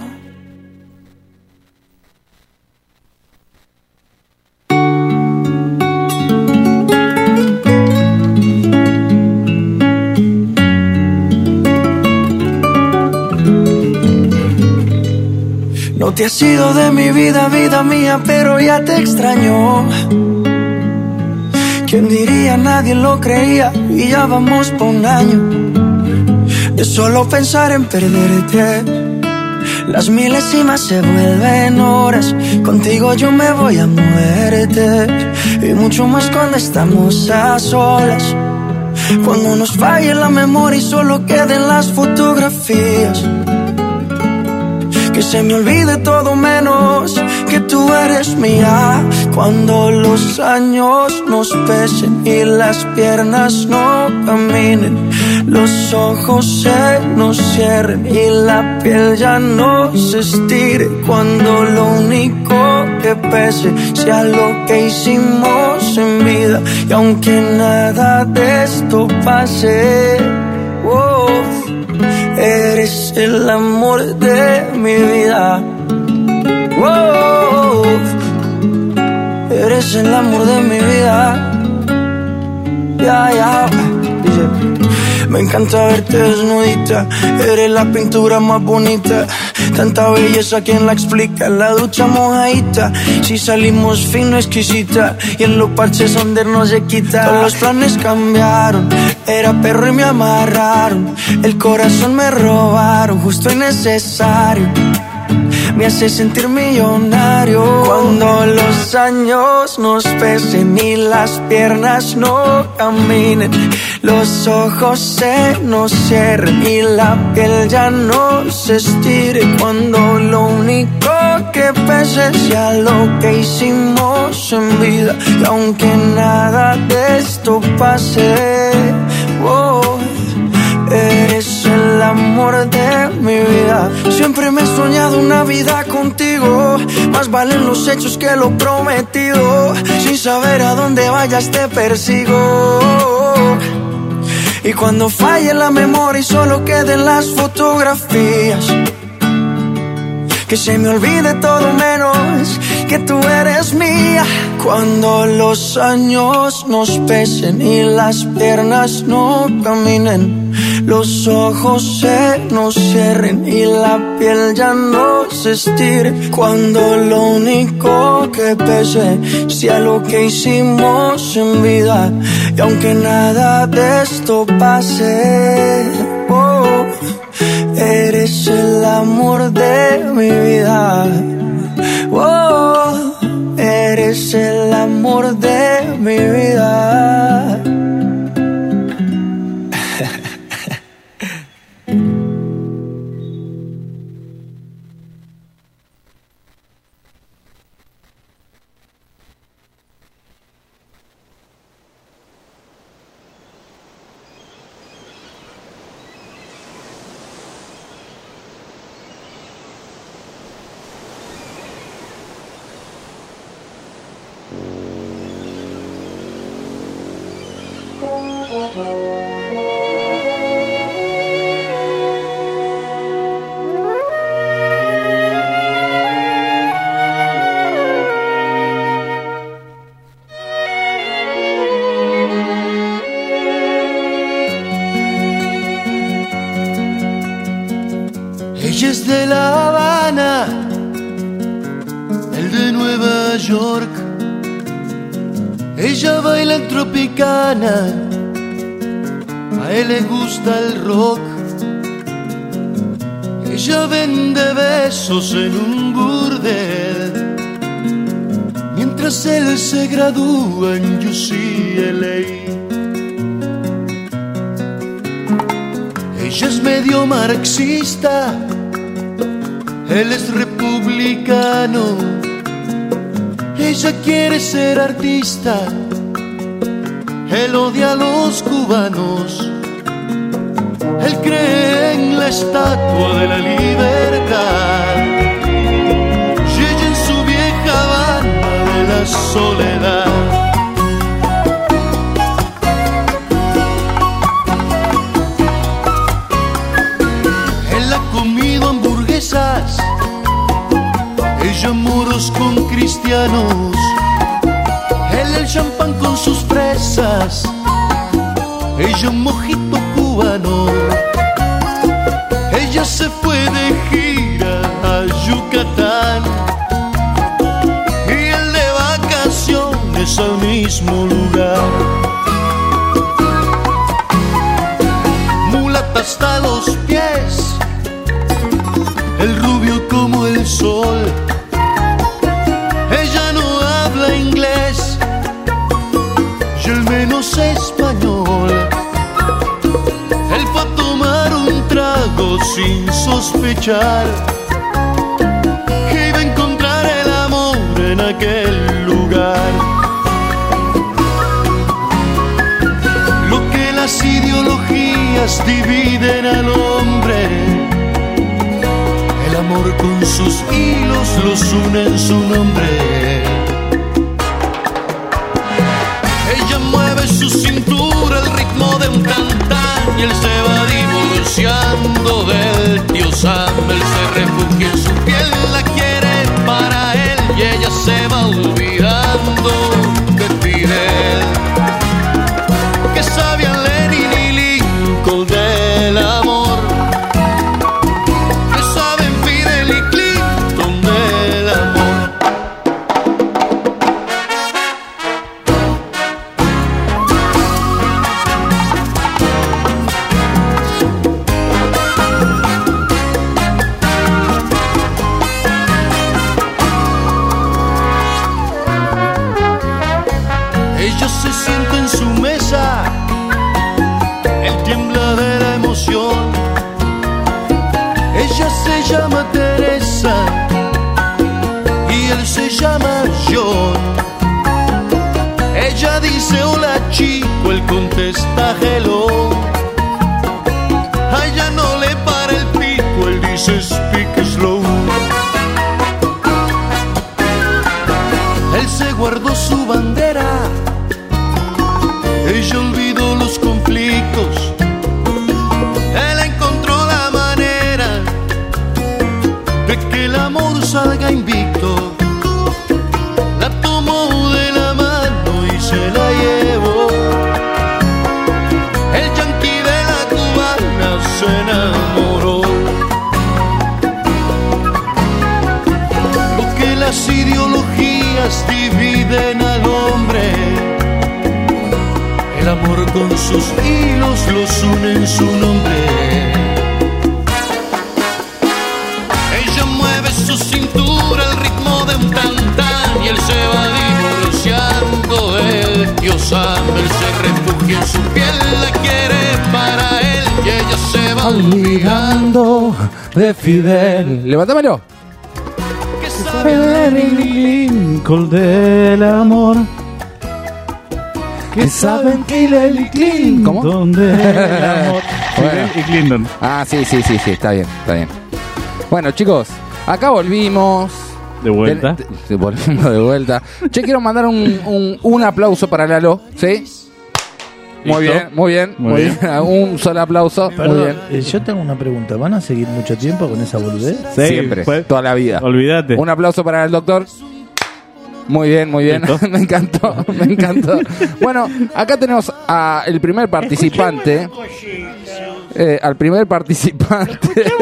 te has ido de mi vida, vida mía, pero ya te extraño. ¿Quién diría? Nadie lo creía y ya vamos por un año de solo pensar en perderte. Las milésimas se vuelven horas, contigo yo me voy a muerte. Y mucho más cuando estamos a solas, cuando nos falle la memoria y solo queden las fotografías. Que se me olvide todo menos que tú eres mía. Cuando los años nos pesen y las piernas no caminen, los ojos se nos cierren y la piel ya no se estire. Cuando lo único que pese sea lo que hicimos en vida. Y aunque nada de esto pase, oh, eres el amor de mi vida. Oh, eres el amor de mi vida. Ya, ya. Dice, me encanta verte desnudita, eres la pintura más bonita. Tanta belleza, ¿quién la explica? En la ducha mojadita, si salimos fino, exquisita. Y en los parches donde no se quita. Todos los planes cambiaron, era perro y me amarraron. El corazón me robaron, justo y necesario. Me hace sentir millonario. Cuando los años nos pesen y las piernas no caminen, los ojos se nos cierren y la piel ya no se estire. Cuando lo único que pese sea lo que hicimos en vida. Y aunque nada de esto pase, oh, eres el amor de mi vida. Siempre me he soñado una vida contigo. Más valen los hechos que lo prometido. Sin saber a dónde vayas te persigo. Y cuando falle la memoria y solo queden las fotografías, que se me olvide todo menos que tú eres mía. Cuando los años nos pesen y las piernas no caminen, los ojos se nos cierren y la piel ya no se estire. Cuando lo único que pese sea lo que hicimos en vida. Y aunque nada de esto pase, oh, eres el amor de mi vida. Oh, eres el amor de mi vida. Ella es de La Habana, él de Nueva York. Ella baila en Tropicana, a él le gusta el rock. Ella vende besos en un burdel, mientras él se gradúa en UCLA. Ella es medio marxista, él es republicano. Ella quiere ser artista, él odia a los cubanos. Él cree en la estatua de la libertad y ella en su vieja Habana de la soledad. Él ha comido hamburguesas, ella moros con cristianos. Él el champán con sus fresas, ella un mojito cubano. Ella se fue de gira a Yucatán mismo lugar. Mulata hasta los pies, el rubio como el sol. Ella no habla inglés y el menos español. Él fue a tomar un trago sin sospechar que iba a encontrar el amor en aquel lugar. Lo que las ideologías dividen al hombre, el amor con sus hilos los une en su nombre. Ella mueve su cintura al ritmo de un tantán y él se va divorciando del tío Sam. Él se refugia en su piel, la quiere para él y ella se va olvidando de Fidel. Que sabían Lenin y Lincoln del amor, que saben Fidel y Clinton del amor. Ella se sienta en su mesa, él tiembla de la emoción. Ella se llama Teresa y él se llama John. Ella dice hola chico, él contesta hello. A ella no le para el pico, él dice speak slow. Él se guardó su bandera, ella olvidó los conflictos. Él encontró la manera de que el amor salga invicto. La tomó de la mano y se la llevó. El yanqui de la cubana se enamoró. Lo que las ideologías dividen al hombre, el amor con sus hilos los une en su nombre. Ella mueve su cintura al ritmo de un tantán y él se va divorciando del tío Sam. Él se refugia en su piel, la quiere para él y ella se va olvidando de Fidel. Levantámelo. Que sabe Lincoln del amor, que saben Fidel y Clinton. ¿Cómo? ¿Dónde el amor? Fidel y Clinton. Ah, sí, está bien, está bien. Bueno, chicos, acá volvimos. De vuelta. Volvimos de vuelta. Che, quiero mandar un aplauso para Lalo, ¿sí? Muy bien, muy bien, muy bien. Un solo aplauso. Perdón, muy bien. yo tengo una pregunta. ¿Van a seguir mucho tiempo con esa boludez? Sí, siempre, toda la vida. Olvídate. Un aplauso para el doctor. Muy bien, muy bien. Me encantó, me encantó. Bueno, acá tenemos al primer participante. Al primer participante.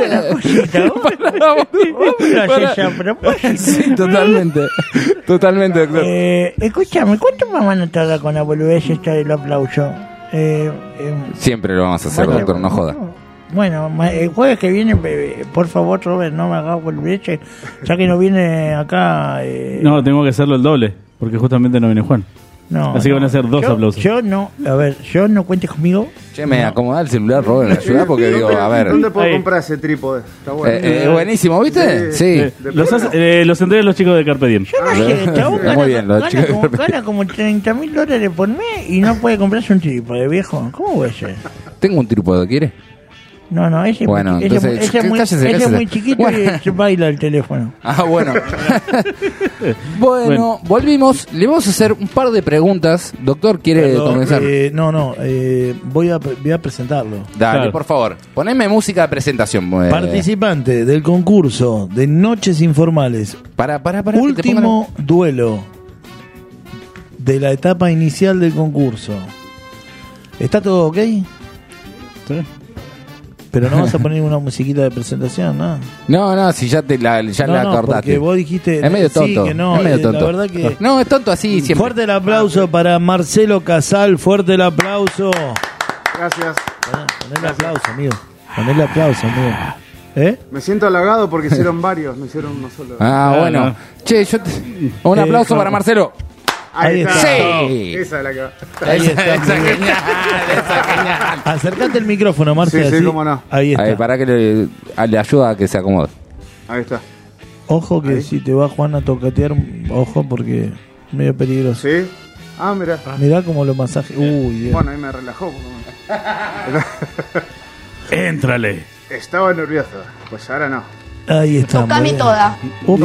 Sí, totalmente. Totalmente, doctor. Escúchame, ¿cuánto más van a tardar con la boludez esta del aplauso? Siempre lo vamos a hacer, doctor, no joda. Bueno, el jueves que viene, por favor, Robert, no me hagas boludeces, ya que no viene acá. No, tengo que hacerlo el doble, porque justamente no viene Juan. No, así que van a ser dos aplausos. Yo no, a ver, yo no cuentes conmigo. Che, me acomoda el celular, Robert, en la ciudad, porque digo, a ver. ¿Dónde puedo comprar ese trípode? Está bueno. Buenísimo, ¿viste? Sí. Los entregan los chicos de Carpe Diem. Yo no sé, chabón muy bien, los chicos de Carpe Diem. Gana como $30,000 por mes y no puede comprarse un trípode, viejo. ¿Cómo va a ser? Tengo un trípode, ¿quiere? No, ese bueno, ese es muy chiquito bueno. Y se baila el teléfono. Ah, bueno. Bueno, volvimos. Le vamos a hacer un par de preguntas. Doctor, ¿quiere comenzar? Voy a presentarlo. Dale, claro. Por favor. Poneme música de presentación. Participante del concurso de Noches Informales. Para. Último duelo de la etapa inicial del concurso. ¿Está todo ok? Sí. Pero no vas a poner una musiquita de presentación, ¿no? No, si ya la cortaste. Porque vos dijiste... Es medio tonto. Sí, que no, es medio tonto. La verdad que... No, es tonto así siempre. Fuerte el aplauso para Marcelo Casal. Fuerte el aplauso. Gracias. Ponle aplauso, amigo. Ponle aplauso, amigo. Me siento halagado porque hicieron varios, no hicieron uno solo. Bueno. Che, un aplauso para Marcelo. Ahí está. Sí. Esa es la que va. Ahí está. Esa genial. Acercate el micrófono, Marcelo. Sí, cómo no. Ahí está. Para que le ayuda a que se acomode. Ahí está. Ojo que si te va Juan a tocatear, ojo porque es medio peligroso. ¿Sí? Mirá. Mirá cómo lo masaje. Uy, Dios. Bueno, ahí me relajó. Éntrale. Estaba nervioso, pues ahora no. Ahí está. Tocame toda.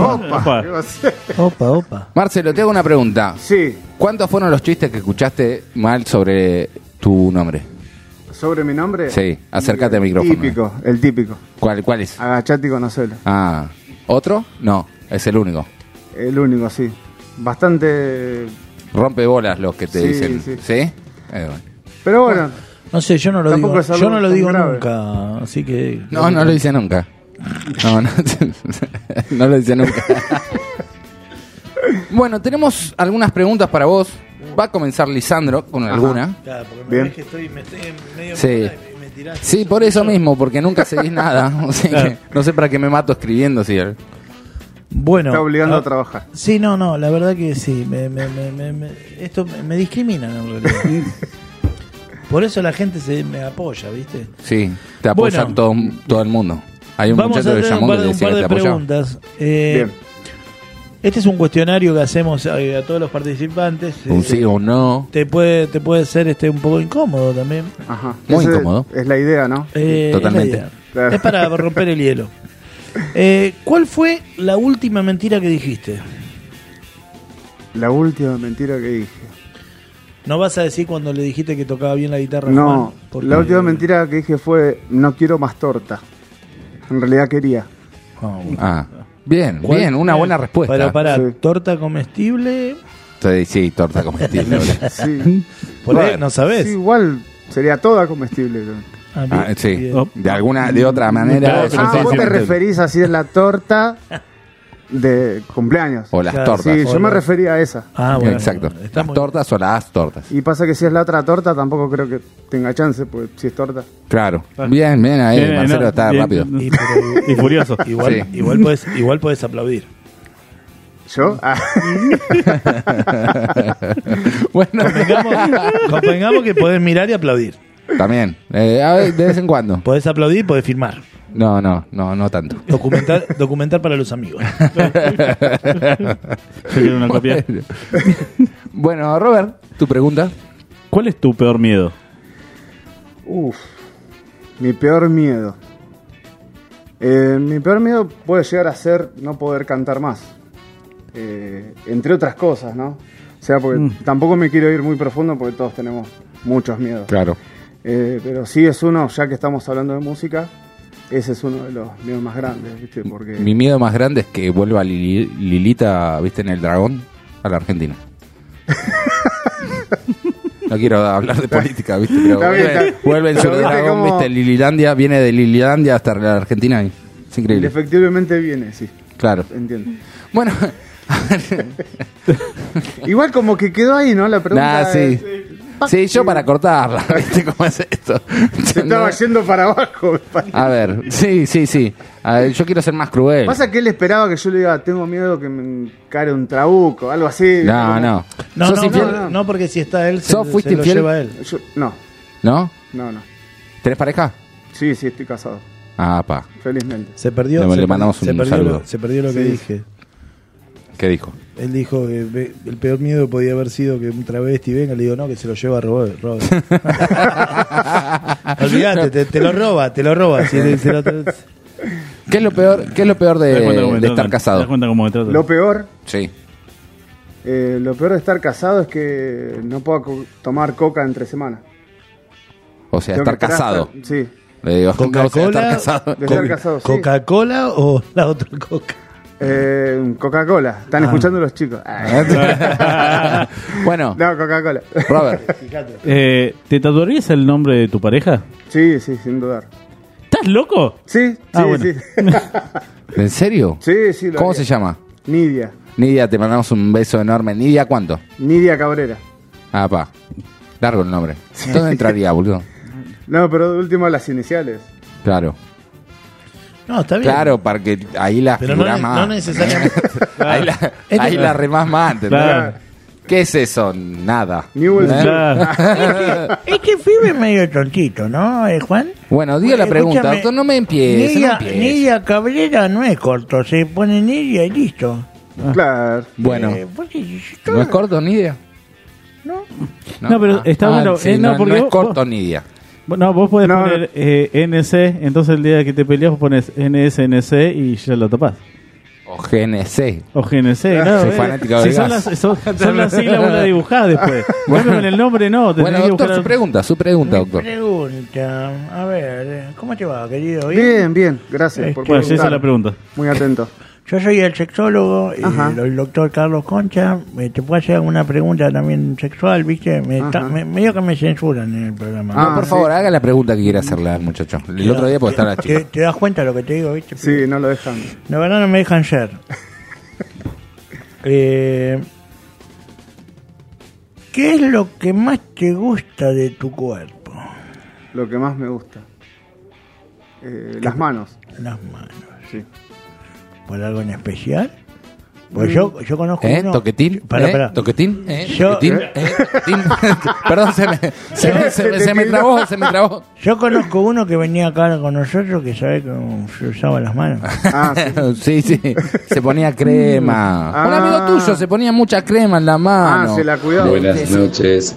Opa. Marcelo, te hago una pregunta. Sí. ¿Cuántos fueron los chistes que escuchaste mal sobre tu nombre? ¿Sobre mi nombre? Sí, acércate al micrófono. El típico. ¿Cuál es? Agachate y conocelo. ¿Otro? No, es el único. El único, sí. Bastante... Rompe bolas los que te dicen. Sí. Bueno. Pero bueno. No sé, yo no lo digo. Yo no lo digo grave. Nunca, así que... No lo dice nunca. No lo dice nunca. Bueno, tenemos algunas preguntas para vos. Va a comenzar Lisandro con alguna. Claro, porque Bien. me estoy medio Sí. y me tiraste. Sí, por eso mismo, porque nunca seguís nada. O sea, Claro. que no sé para qué me mato escribiendo. Sí. Bueno, Está obligando a trabajar. Sí, no, la verdad que sí. Esto me discriminan en realidad. Por eso la gente me apoya, ¿viste? Sí, te apoya todo el mundo. Hay un muchacho que llamó que decía que te apoyaba. Preguntas. Bien. Este es un cuestionario que hacemos a todos los participantes. Un sí o un no. Te puede ser un poco incómodo también. Ajá. Muy incómodo. Es la idea, ¿no? Totalmente. Es, la idea. Claro. Es para romper el hielo. ¿Cuál fue la última mentira que dijiste? La última mentira que dije. No vas a decir cuando le dijiste que tocaba bien la guitarra. No, Juan, porque... la última mentira que dije fue no quiero más torta. En realidad quería. Bien, una buena respuesta. Para Sí. torta comestible. Sí, torta comestible. Sí. Por ahí no sabes. Sí, igual sería toda comestible. Sí, Bien. de otra manera. Vos te referís así es la torta de cumpleaños. O las Claro, tortas. Sí, yo me refería a esa. Bueno. Exacto. Está Las muy tortas o las tortas. Y pasa que si es la otra torta tampoco creo que tenga chance, pues si es torta. Claro. Bien, ahí. Bien, Marcelo no, está bien. rápido. Y furioso. Igual puedes aplaudir. ¿Yo? Bueno, Convengamos que podés mirar y aplaudir. también. A ver, de vez en cuando. Podés aplaudir, podés filmar. No tanto. Documentar para los amigos. Yo quiero una copia. Bueno, Robert, tu pregunta. ¿Cuál es tu peor miedo? Mi peor miedo. Mi peor miedo puede llegar a ser no poder cantar más. Entre otras cosas, ¿no? O sea, porque tampoco me quiero ir muy profundo porque todos tenemos muchos miedos. Claro. Pero sí es uno, ya que estamos hablando de música, ese es uno de los miedos más grandes, ¿viste? Porque... Mi miedo más grande es que vuelva Lilita, ¿viste? En El Dragón, a la Argentina. No quiero hablar de política, ¿viste? Pero vuelve en su Dragón, como... ¿viste? Lililandia, viene de Lililandia hasta la Argentina. Y es increíble. Efectivamente viene, sí. Claro. Entiendo. Bueno. Igual como que quedó ahí, ¿no? La pregunta. Sí. Sí, yo para cortarla. ¿Viste cómo es esto? Se estaba yendo para abajo. A ver, sí. A ver, yo quiero ser más cruel. Pasa que él esperaba que yo le diga, tengo miedo que me encare un trabuco, algo así. No. No, porque si está él, se lo infiel? lleva él. No. ¿No? No. ¿Tenés pareja? Sí, estoy casado. Pa. Felizmente. Se perdió. Le mandamos un saludo. Se perdió lo que dije. ¿Qué dijo? Él dijo que el peor miedo podía haber sido que un travesti venga. Le digo, no, que se lo lleva a Robert. Olvídate, te lo roba. ¿Qué es lo peor de estar casado? Lo peor. Sí. Lo peor de estar casado es que no puedo tomar coca entre semanas. O sea, Tengo estar que casado. Sí. Le digo, ¿Coca-Cola? Estar casado, sí. ¿Coca-Cola o la otra coca? Coca-Cola. Están escuchando los chicos. Bueno. No, Coca-Cola. Robert. ¿Te tatuarías el nombre de tu pareja? Sí, sin dudar. ¿Estás loco? Sí, bueno. sí. ¿En serio? Sí, sí. ¿Cómo se llama? Nidia. Nidia, te mandamos un beso enorme. ¿Nidia cuánto? Nidia Cabrera. Ah, pa. Largo el nombre. ¿Dónde entraría, boludo? No, pero de último las iniciales. Claro. No, está bien. Claro, porque ahí las pero figuras no, más. no necesariamente. ahí la remás más, ¿entendés? Claro. ¿Qué es eso? Nada. Este pibe es medio tontito, ¿no, Juan? Bueno, diga la pregunta, doctor, no me empiece. Nidia Cabrera no es corto, se pone Nidia y listo. Claro. Bueno. ¿No es corto, Nidia? No. No, pero está bueno. Sí, no, porque no es vos- corto, Nidia. No, vos podés No, poner NC, entonces el día que te peleas vos pones NSNC y ya lo tapás. O GNC. O GNC, no. Soy fanático del si son gas. son las siglas, vos las dibujás después. Bueno, en el nombre no. tenés Bueno, que doctor, buscar- su pregunta, doctor. Pregunta, a ver, ¿cómo te va, querido? Bien, bien. Gracias por Bueno, esa preguntar. es la pregunta. Muy atento. Yo soy el sexólogo, Ajá. el doctor Carlos Concha. ¿Te puedo hacer alguna pregunta también sexual, viste? Medio que me censuran en el programa. No, por favor, haga la pregunta que quiere hacerle al muchacho. El otro día puede estar la chica. ¿Te das cuenta de lo que te digo, viste? Sí, no lo dejan. La verdad no me dejan ser. ¿Qué es lo que más te gusta de tu cuerpo? Lo que más me gusta. Las manos. Las manos. Sí. ¿Por algo en especial? Pues yo conozco uno... ¿Toquetín? Pará. ¿Toquetín? Yo- ¿Toquetín? ¿Toquetín? Perdón, se me trabó. Yo conozco uno que venía acá con nosotros que sabe cómo se usaba las manos. Sí, se ponía crema. Un amigo tuyo se ponía mucha crema en la mano. se la cuidaba. Buenas noches.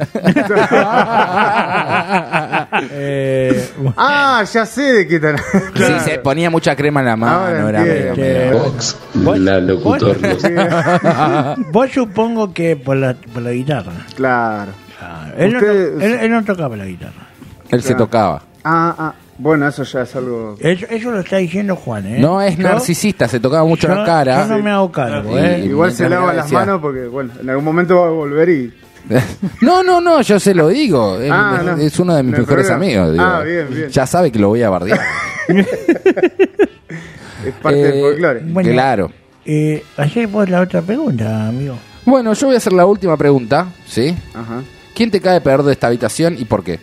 Ya sé de qué tal. Sí, se ponía mucha crema en la mano. Ahora Era entiendo. medio- Vox, la locutor. Vos supongo que por la guitarra. Claro. Él, Ustedes- él no tocaba la guitarra. Él se tocaba. Bueno, eso ya es algo... Eso lo está diciendo Juan, ¿eh? No es narcisista, se tocaba mucho la cara. Yo no me hago cargo, ¿eh? Igual se lava las manos porque, bueno, en algún momento va a volver y... No, yo se lo digo. No. Es uno de mis No hay mejores problema. amigos. Digo. Bien. Ya sabe que lo voy a bardear. Es parte del folclore. Bueno, Claro. Hacé vos la otra pregunta, amigo. Bueno, yo voy a hacer la última pregunta, ¿sí? Ajá. ¿Quién te cae peor de esta habitación y por qué?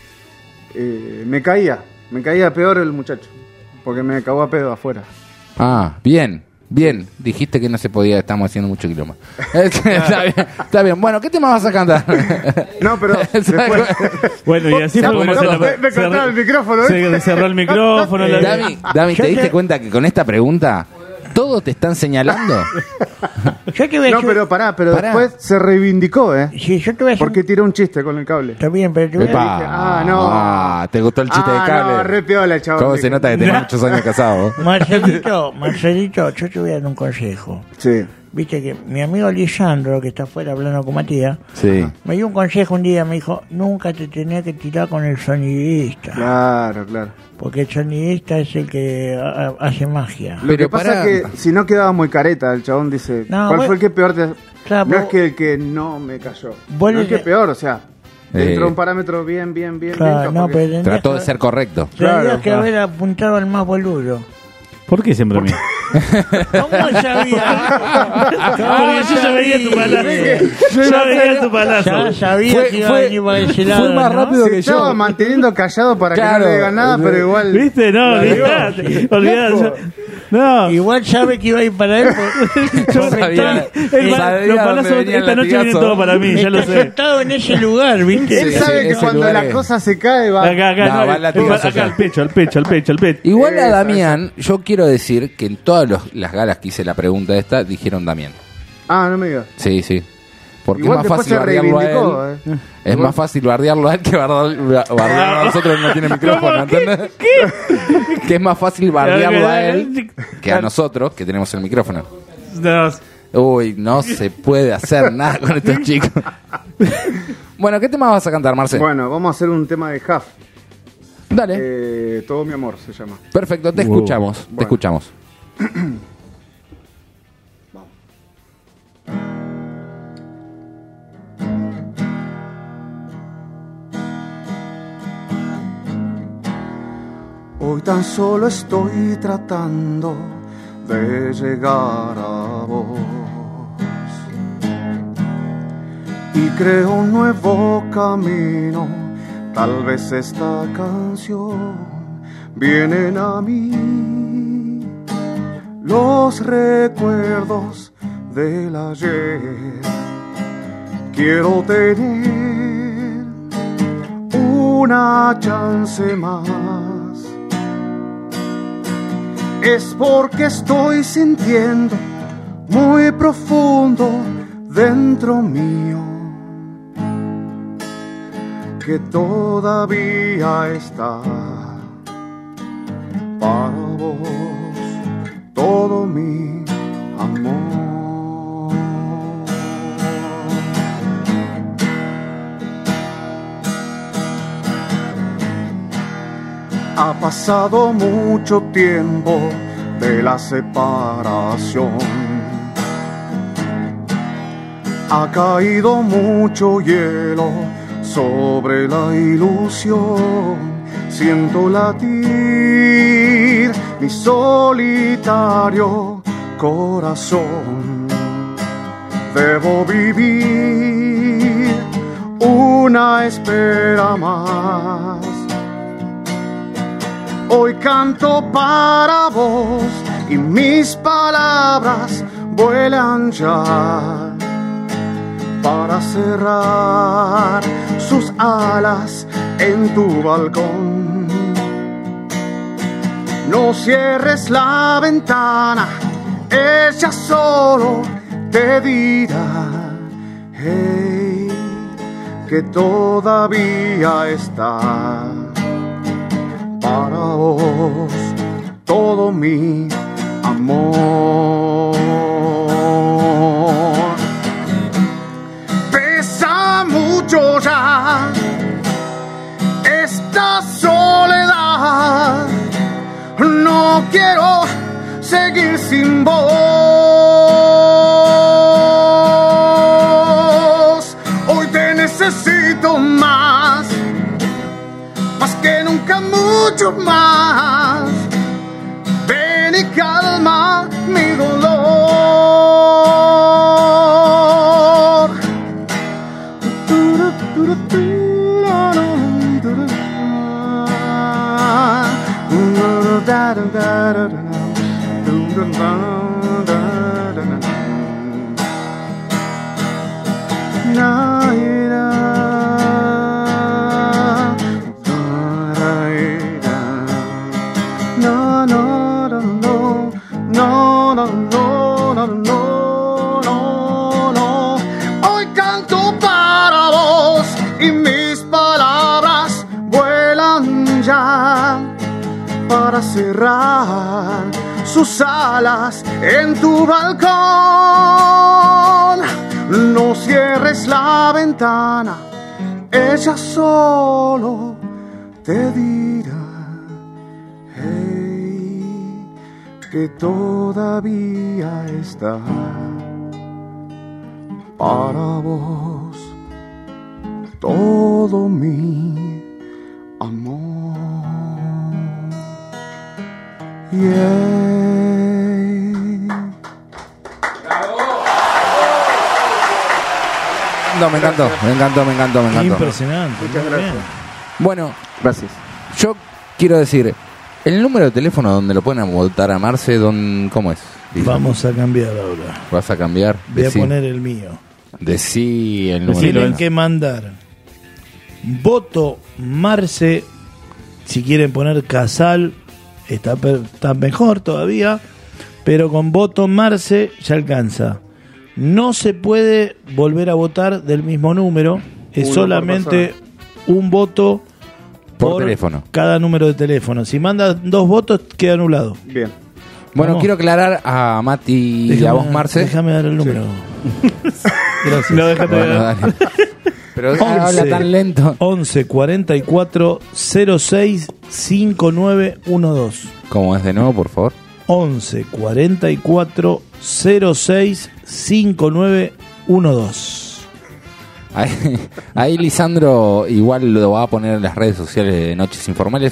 Me caía peor el muchacho, porque me cagó a pedo afuera. Bien. Dijiste que no se podía, estamos haciendo mucho quilombo. Está bien. Bueno, ¿qué tema vas a cantar? No, pero después... Bueno, y así fue como me cortaba el micrófono. se cerró el micrófono. Dami, ¿te diste cuenta que con esta pregunta todos te están señalando? Yo te voy a No, hacer- pero pará, después se reivindicó, ¿eh? Sí, yo te voy a hacer... Porque tiró un chiste con el cable. Está bien, pero te voy a... Epa. no. ¿Te gustó el chiste de cable? No, re piola, chaval. ¿Cómo se nota que tenés muchos años casado? Marcelito, yo te voy a dar un consejo. Sí. Viste que mi amigo Lisandro, que está afuera hablando con Matías, Sí. me dio un consejo un día, me dijo, nunca te tenés que tirar con el sonidista. Claro. Porque el sonidista es el que hace magia. Lo que pasa es que si no quedaba muy careta, el chabón dice, No, ¿cuál vos- fue el que peor te... Claro, no vos- es que el que no me cayó. Vos No es le- que peor, o sea, dentro de Eh. un parámetro bien. Claro, no, porque- pero tendrías Trató que- de ser correcto. tendrías que haber apuntado al más boludo. ¿Por qué siempre a mí? ¿Cómo sabía? Porque yo ya veía tu palazo. Yo veía tu palazo. Ya sabía que iba a venir para ese lado, fue más ¿no? rápido Se que estaba yo. manteniendo callado para Claro. que no le digan nada, pero igual... ¿Viste? No, olvidate. No. Igual sabe que iba a ir para él. Yo sabía. Los palazos esta noche vienen todos para mí, ya lo sé. Estado en ese lugar, ¿viste? Él Sí, sabe sí, que ese cuando lugar la es- cosa se cae va... Acá, No, no, va el latigazo acá, ya. al pecho. Igual a Esa, Damián, yo quiero decir que en todas las galas que hice la pregunta esta, dijeron Damián. No me digas. Sí. Porque Igual es más después fácil se bardearlo a reivindicó, él. Es más fácil bardearlo a él que bardearlo a nosotros que no tiene micrófono, ¿entendés? Que es más fácil bardearlo a él que a nosotros que tenemos el micrófono. Uy, no se puede hacer nada con estos chicos. Bueno, ¿qué tema vas a cantar, Marcel? Bueno, vamos a hacer un tema de Huff. Dale. Todo mi amor se llama. Perfecto, te Wow. escuchamos. Te Bueno. escuchamos. Hoy tan solo estoy tratando de llegar a vos y creo un nuevo camino. Tal vez esta canción vienen a mí los recuerdos del ayer. Quiero tener una chance más. Es porque estoy sintiendo muy profundo dentro mío que todavía está para vos todo mi amor. Ha pasado mucho tiempo de la separación. Ha caído mucho hielo sobre la ilusión. Siento latir mi solitario corazón. Debo vivir una espera más. Hoy canto para vos y mis palabras vuelan ya para cerrar sus alas en tu balcón. No cierres la ventana, ella solo te dirá, hey, que todavía está para vos todo mi amor. Pesa mucho ya esta soledad. No quiero seguir sin vos. Hoy te necesito más que nunca, mucho más. Ven y calma mi dolor. Hoy canto para vos y mis palabras vuelan ya para cerrar sus alas en tu balcón. No cierres la ventana, ella solo te dirá, hey, que todavía está para vos todo mi amor. Yeah. Me encantó. Impresionante. Muchas gracias. Bueno, gracias. Yo quiero decir, el número de teléfono donde lo pueden votar a Marce, ¿cómo es? Vamos a cambiar ahora. ¿Vas a cambiar? Voy a poner el mío. Decí el número. Tienen que mandar voto Marce. Si quieren poner Casal, está mejor todavía. Pero con voto Marce ya alcanza. No se puede volver a votar del mismo número. Es solamente un voto por teléfono. Cada número de teléfono. Si manda 2 votos, queda anulado. Bien. Bueno, ¿Vamos? quiero aclarar a Mati y a vos, Marce. Déjame dar el número. Sí. Gracias. No, déjate bueno, dale. Pero habla tan lento. 11 44 06 5912. ¿Cómo es de nuevo, por favor? 11 44 06 5912. Ahí Lisandro igual lo va a poner en las redes sociales de Noches Informales.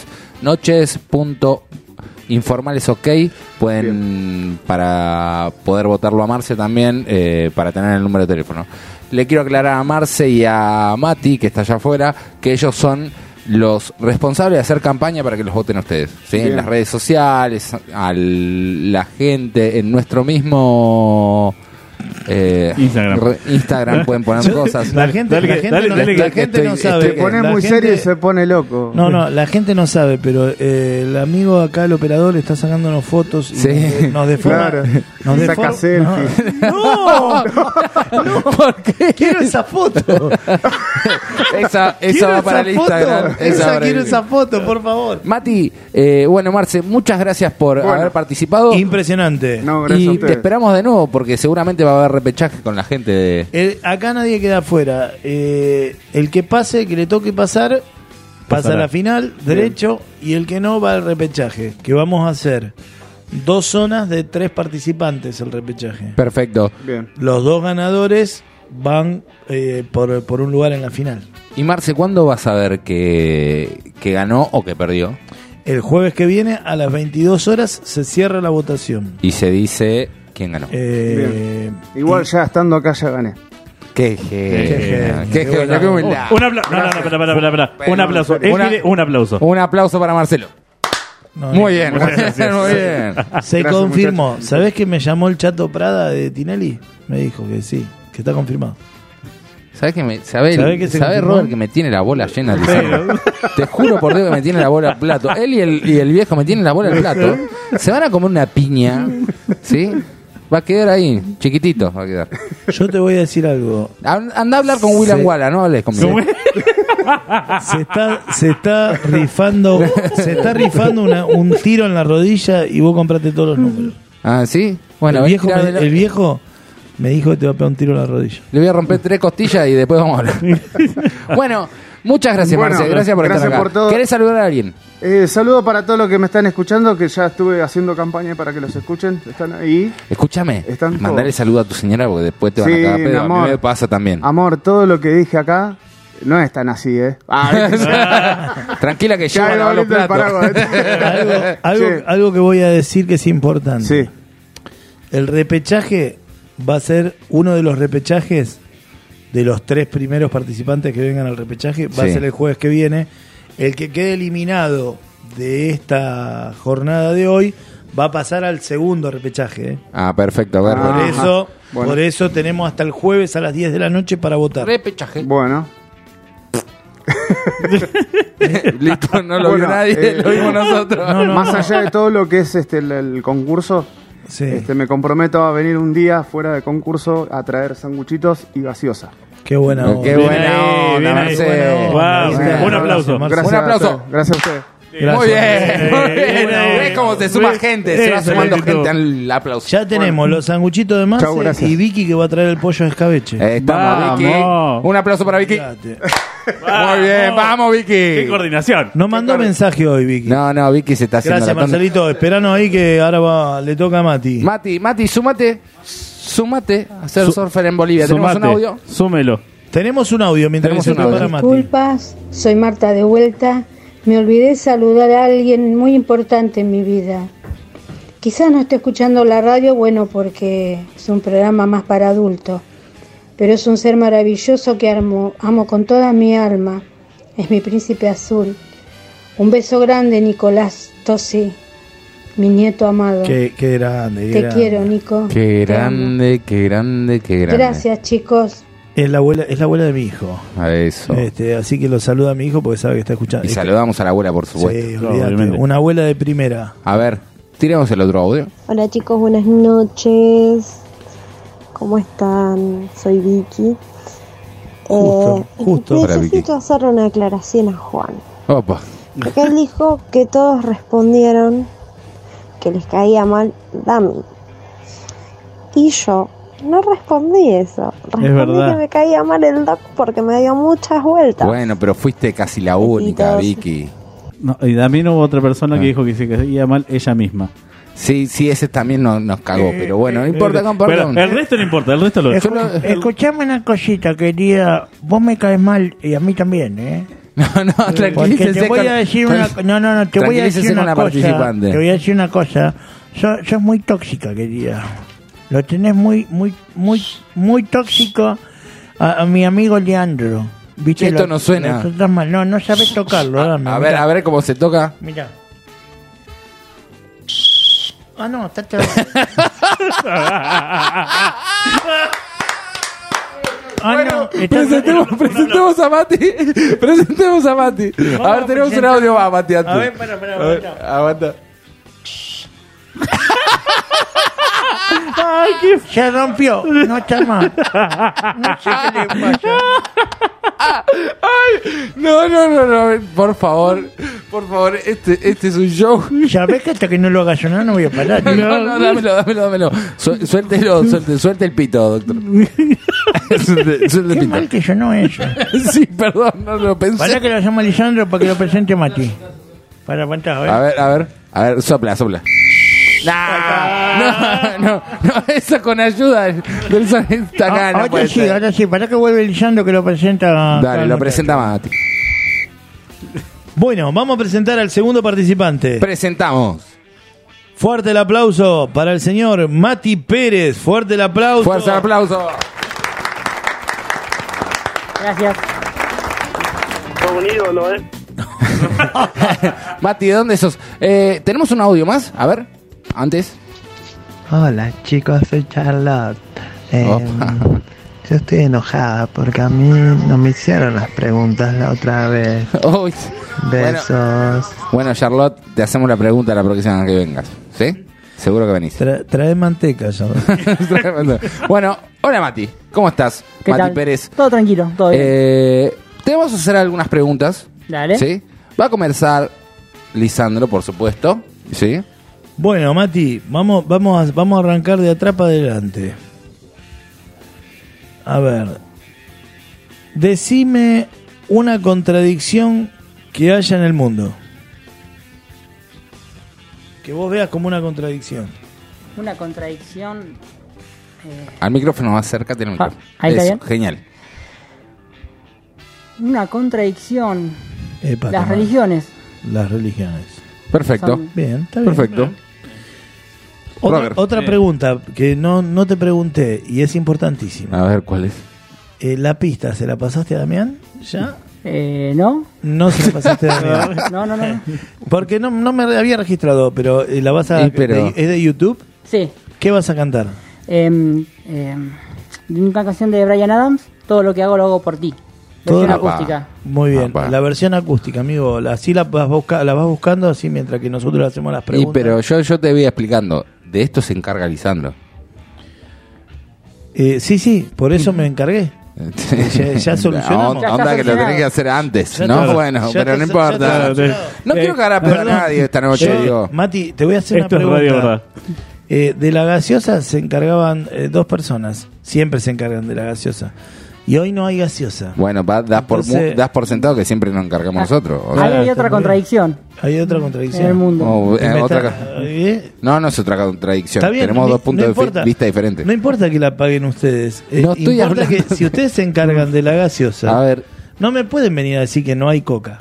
noches.informalesok. Pueden, para poder votarlo a Marce también, para tener el número de teléfono. Le quiero aclarar a Marce y a Mati, que está allá afuera, que ellos son los responsables de hacer campaña para que los voten ustedes, ¿sí? En las redes sociales, a la gente, en nuestro mismo Instagram pueden poner cosas. La gente no sabe. Se pone muy serio y se pone loco. No, la gente no sabe, pero el amigo acá, el operador, está sacándonos fotos y nos deforma. Claro. Nos saca selfie. No, ¿por qué? Quiero esa foto. Esa va para el Instagram. Quiero esa foto, por favor. Mati, bueno, Marce, muchas gracias por haber participado. Impresionante. No, gracias a y ustedes. te esperamos de nuevo porque seguramente va a haber repechaje con la gente de... Acá nadie queda afuera. El que pase, que le toque pasar, pasa a la final, derecho, y el que no va al repechaje, que vamos a hacer 2 zonas de 3 participantes el repechaje. Perfecto. Bien. Los 2 ganadores van por un lugar en la final. Y Marce, ¿cuándo vas a ver que ganó o que perdió? El jueves que viene a las 22 horas se cierra la votación. Y se dice quién ganó. Bien. Igual ya estando acá ya gané. Qué humildad. Un aplauso. Un aplauso. Un aplauso. Un aplauso para Marcelo. Muy bien. Muchas gracias. Muy bien. Se confirmó. ¿Sabés que me llamó el Chato Prada de Tinelli? Me dijo que sí, que está confirmado. ¿Sabés Robert que me tiene la bola llena de sangre? Te juro por Dios que me tiene la bola al plato. Él y el viejo me tienen la bola al plato. Se van a comer una piña, ¿sí? Va a quedar ahí, chiquitito va a quedar. Yo te voy a decir algo. Anda a hablar con William Walla, no hables conmigo. Se está rifando un tiro en la rodilla y vos compraste todos los números. Ah, ¿sí? Bueno, el viejo me dijo que te va a pegar un tiro en la rodilla. Le voy a romper 3 costillas y después vamos a hablar. Bueno, muchas gracias, Marce. Gracias por estar acá. Por todo. ¿Querés saludar a alguien? Saludo para todos los que me están escuchando, que ya estuve haciendo campaña para que los escuchen. Están ahí. Escúchame, Están mandale todos. saludo a tu señora porque después te van a cagar pedo. A mí me pasa también. Amor, todo lo que dije acá no es tan así, Tranquila que yo lavo los platos. Algo que voy a decir que es importante. Sí. El repechaje va a ser uno de los repechajes de los 3 primeros participantes que vengan al repechaje. Va a ser el jueves que viene. El que quede eliminado de esta jornada de hoy va a pasar al segundo repechaje. Ah, perfecto. A ver, por eso tenemos hasta el jueves a las 10 de la noche para votar. Repechaje. Bueno. Listo, no lo vio nadie, lo vimos nosotros. Más allá de todo lo que es el concurso, me comprometo a venir un día fuera de concurso a traer sanguchitos y gaseosa. Qué buena onda. Qué buena onda, Marce. Un aplauso. Un aplauso. Gracias a ustedes. Muy bien. ¿Ves cómo se suma gente? Se va sumando gente al aplauso. Ya tenemos los sanguchitos de Marce y Vicky que va a traer el pollo de escabeche. Estamos, Vicky. Un aplauso para Vicky. Muy bien, vamos, Vicky. Qué coordinación. No mandó mensaje hoy, Vicky. No, Vicky se está haciendo. Gracias, Marcelito. Esperanos ahí que ahora le toca a Mati. Mati, súmate a hacer surfer en Bolivia. ¿Tenemos un audio? Súmelo. Tenemos un audio mientras se prepara Mati. Disculpas, soy Marta de vuelta. Me olvidé saludar a alguien muy importante en mi vida. Quizás no esté escuchando la radio, porque es un programa más para adultos, pero es un ser maravilloso que amo con toda mi alma. Es mi príncipe azul. Un beso grande, Nicolás Tosi, mi nieto amado. Qué grande. Te quiero, Nico. Qué grande. Gracias, chicos. Es la abuela de mi hijo. A eso. Así que lo saluda a mi hijo porque sabe que está escuchando. Y saludamos a la abuela, por supuesto. Sí, olvídate. Una abuela de primera. A ver, tiremos el otro audio. Hola chicos, buenas noches. ¿Cómo están? Soy Vicky. Justo. Necesito hacerle una aclaración a Juan. Opa. Porque él dijo que todos respondieron que les caía mal Dami. Y yo no respondí eso. Respondí que me caía mal el Doc porque me dio muchas vueltas. Bueno, pero fuiste casi la única, Vicky. No, y también hubo otra persona que dijo que se caía mal ella misma. Sí, ese también nos cagó, pero bueno, no importa, compartamos. El resto no importa, el resto lo... Escuchame una cosita, querida. Vos me caes mal y a mí también, tranquilícense. Te voy a decir una te voy a decir una cosa. Te voy a decir una cosa. Sos muy tóxica, querida. Lo tenés muy tóxico a mi amigo Leandro. ¿Viste? Esto no suena. No sabes tocarlo. Dame, a ver cómo se toca. Mira. No, está todo. Bueno, presentemos a Mati. Presentemos a Mati. A ver, tenemos un audio más, Mati. A ver, para. Aguanta. Ay, se rompió. No está más. No sé qué le pasa. Ay, no. Por favor, este es un show. ¿Sabés que hasta que no lo haga sonar no voy a parar? No, dámelo. Suelte el pito, doctor. Suelte el Qué pito. mal que sonó eso. Sí, perdón, no lo pensé. Para que lo llame Lisandro para que lo presente Mati. Para aguantar, A ver, sopla. No, eso con ayuda del sonista acá no puede ser. Ahora sí, para que vuelve Lisandro que lo presenta. Dale, lo presenta Mati. Bueno, vamos a presentar al segundo participante. Presentamos. Fuerte el aplauso para el señor Mati Pérez. Fuerte el aplauso. Fuerte el aplauso. Gracias. Todo un ídolo, Mati, ¿de dónde sos? ¿Tenemos un audio más? A ver, antes. Hola chicos, soy Charlotte. Yo estoy enojada porque a mí no me hicieron las preguntas la otra vez. Uy. Besos. Bueno, Charlotte, te hacemos la pregunta la próxima vez que vengas. ¿Sí? Seguro que venís. Trae manteca, Charlotte. Bueno, hola Mati. ¿Cómo estás? ¿Qué Mati tal? Pérez. Todo tranquilo, todo bien. Te vamos a hacer algunas preguntas. Dale. ¿Sí? Va a comenzar Lisandro, por supuesto. ¿Sí? Bueno, Mati, vamos a arrancar de atrás para adelante. A ver. Decime una contradicción que haya en el mundo. Que vos veas como una contradicción. Una contradicción. Al micrófono, acércate al micrófono. Ahí está bien. Genial. Una contradicción. Las religiones. Las religiones. Perfecto. Bien, está bien. Perfecto. Otra pregunta que no te pregunté y es importantísima. A ver, ¿cuál es? ¿La pista se la pasaste a Damián? ¿Ya? No. No se la pasaste a Damián. No. Porque no me había registrado, pero la vas a... ¿Es de YouTube? Sí. ¿Qué vas a cantar? Una canción de Bryan Adams, Todo lo que hago lo hago por ti. Versión acústica. Muy bien, la versión acústica, amigo. Así la vas buscando así mientras que nosotros hacemos las preguntas. Pero yo te voy explicando. De esto se encarga Lisandro. Sí, por eso me encargué. Ya solucionamos. Onda que lo tenés que hacer antes, ¿no? Bueno, pero no importa. No quiero cagar a pedo a nadie esta noche, digo. Mati, te voy a hacer una pregunta. De la gaseosa se encargaban 2 personas. Siempre se encargan de la gaseosa. Y hoy no hay gaseosa. Bueno, das por sentado que siempre nos encargamos nosotros. Ahí hay otra contradicción. Hay otra contradicción. En el mundo. No es otra contradicción. Bien, tenemos 2 puntos de vista diferentes. No importa que la paguen ustedes. No estoy importa hablando. que si ustedes se encargan de la gaseosa, a ver, no me pueden venir a decir que no hay coca.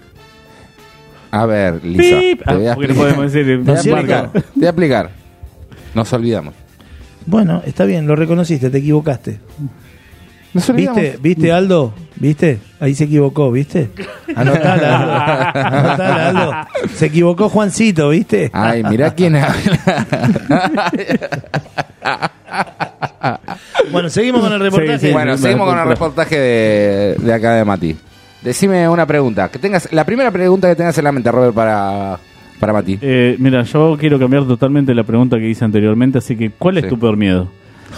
A ver, Lisa, te voy a explicar. Te voy a explicar. Nos olvidamos. Bueno, está bien, lo reconociste, te equivocaste. ¿Viste, Aldo? ¿Viste? Ahí se equivocó, ¿viste? Anotala, Aldo. Se equivocó Juancito, ¿viste? Ay, mirá quién habla. Bueno, seguimos con el reportaje. Seguimos con el reportaje de acá de Mati. Decime una pregunta. La primera pregunta que tengas en la mente, Robert, para Mati. Mira, yo quiero cambiar totalmente la pregunta que hice anteriormente, así que ¿cuál es tu peor miedo?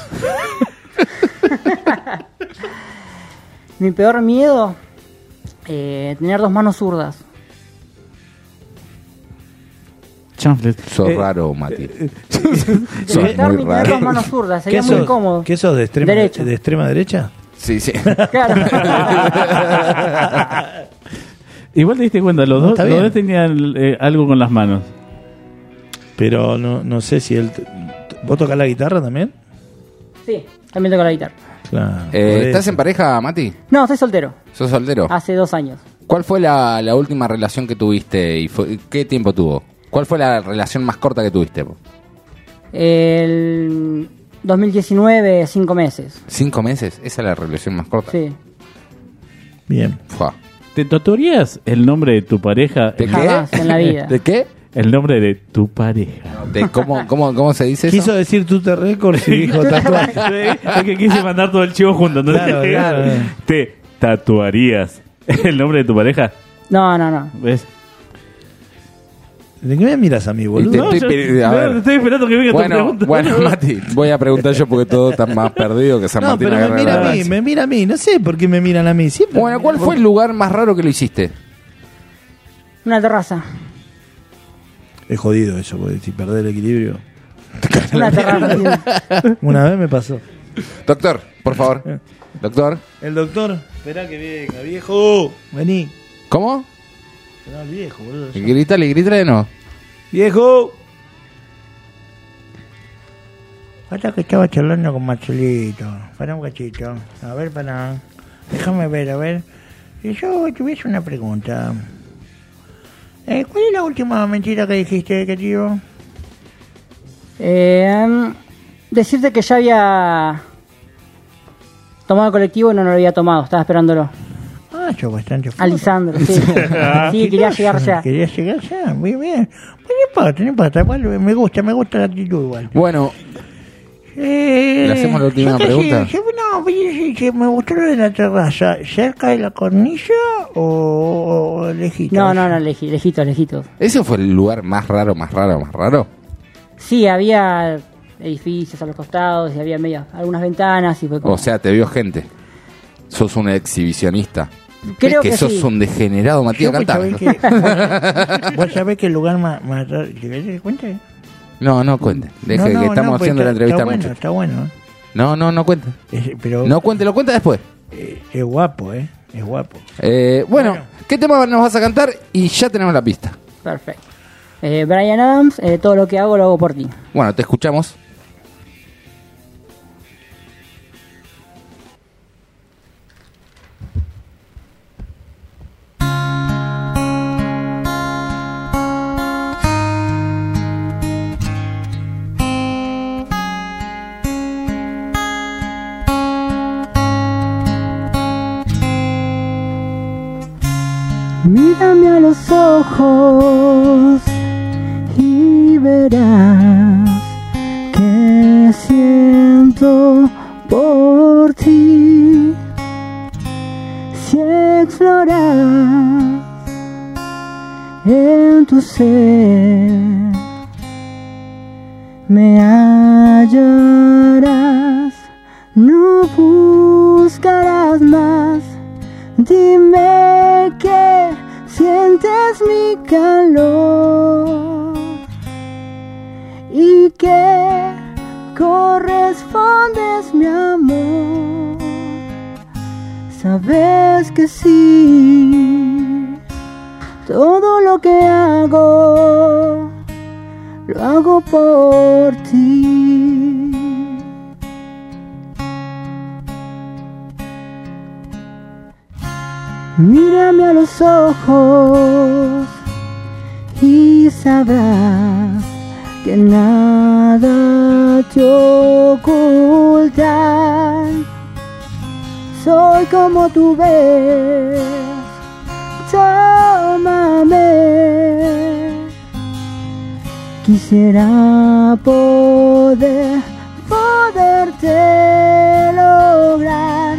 Mi peor miedo, tener 2 manos zurdas. Sos raro, Mati. Sos muy raro. Tener 2 manos zurdas, sería muy incómodo. ¿Qué sos, de extrema derecha? Sí. Claro. Igual te diste cuenta, los dos tenían algo con las manos. Pero no sé si él... ¿Vos tocás la guitarra también? Sí, también toco la guitarra. Claro. ¿Estás en pareja, Mati? No, estoy soltero. ¿Sos soltero? Hace 2 años. ¿Cuál fue la última relación que tuviste y qué tiempo tuvo? ¿Cuál fue la relación más corta que tuviste? El 2019, 5 meses. ¿5 meses? ¿Esa es la relación más corta? Sí. Bien. Fua. ¿Te tatuarías el nombre de tu pareja? ¿De Jamás qué? en la vida. ¿De qué? El nombre de tu pareja. ¿De cómo se dice eso? Quiso decir Tute Records y dijo tatuaje. Sí, es que quise mandar todo el chivo junto. ¿No? Claro. ¿Te tatuarías el nombre de tu pareja? No. ¿Ves? ¿De qué me miras a mí, boludo? Estoy esperando que venga tu pregunta. Bueno, Mati, voy a preguntar yo porque todos están más perdidos que San Martín. No, pero me mira a mí. No sé por qué me miran a mí. Siempre. Bueno, ¿cuál fue el lugar más raro que lo hiciste? Una terraza. Es jodido eso, porque si perdés el equilibrio. Una terraza. Una vez me pasó. Doctor, por favor. Doctor. El doctor. Esperá que venga, viejo. Vení. ¿Cómo? No, el viejo, boludo. Grítale no. ¡Viejo! Hasta que estaba charlando con Marcelito. Para un cachito. A ver, para. Déjame ver, a ver. Si yo tuviese una pregunta. ¿Cuál es la última mentira que dijiste, querido? Decirte que ya había tomado el colectivo y no lo había tomado. Estaba esperándolo. Ah, yo bastante fuerte. Alisandro, sí. Sí, quería llegar ya. Quería llegar ya, muy bien. Pues no importa. Igual me gusta la actitud igual. Bueno. ¿Le hacemos la última pregunta? Me gustó lo de la terraza. ¿Cerca de la cornilla o lejito? No, lejito. ¿Ese fue el lugar más raro? Sí, había edificios a los costados y había algunas ventanas y fue como... O sea, te vio gente. Sos un exhibicionista. Creo que sos sí. un degenerado, Matías Cantano. ¿Vos sabés que el lugar más raro... ¿Te cuente? No cuente. Deje que estamos haciendo la entrevista mucho. Está bueno. No cuente. Pero no cuente, lo cuenta después. Es guapo, es guapo. Bueno, ¿qué tema nos vas a cantar? Y ya tenemos la pista. Perfecto. Bryan Adams, todo lo que hago lo hago por ti. Bueno, te escuchamos. Mírame a los ojos y verás que siento por ti. Si exploras en tu ser, me hallarás, no buscarás más. Dime que sientes mi calor y que correspondes mi amor. Sabes que sí, todo lo que hago lo hago por ti. Mírame a los ojos y sabrás que nada te ocultan. Soy como tú ves, tómame. Quisiera poderte lograr.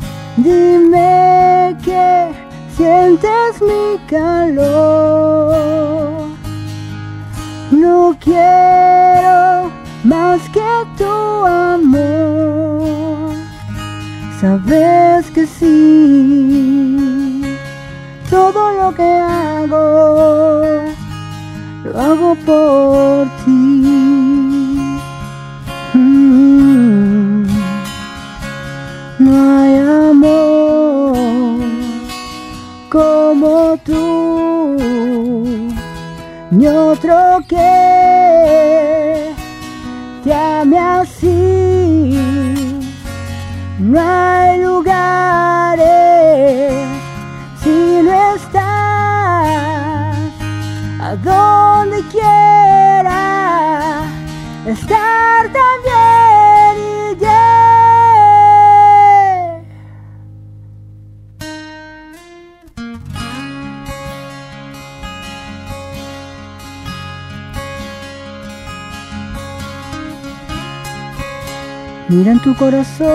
Dime que sientes mi calor. No quiero más que tu amor. Sabes que sí, todo lo que hago lo hago por ti. No hay amor como tú, ni otro que te ame así. No hay lugares si no estás donde quiera estar también y yeah. Mira en tu corazón.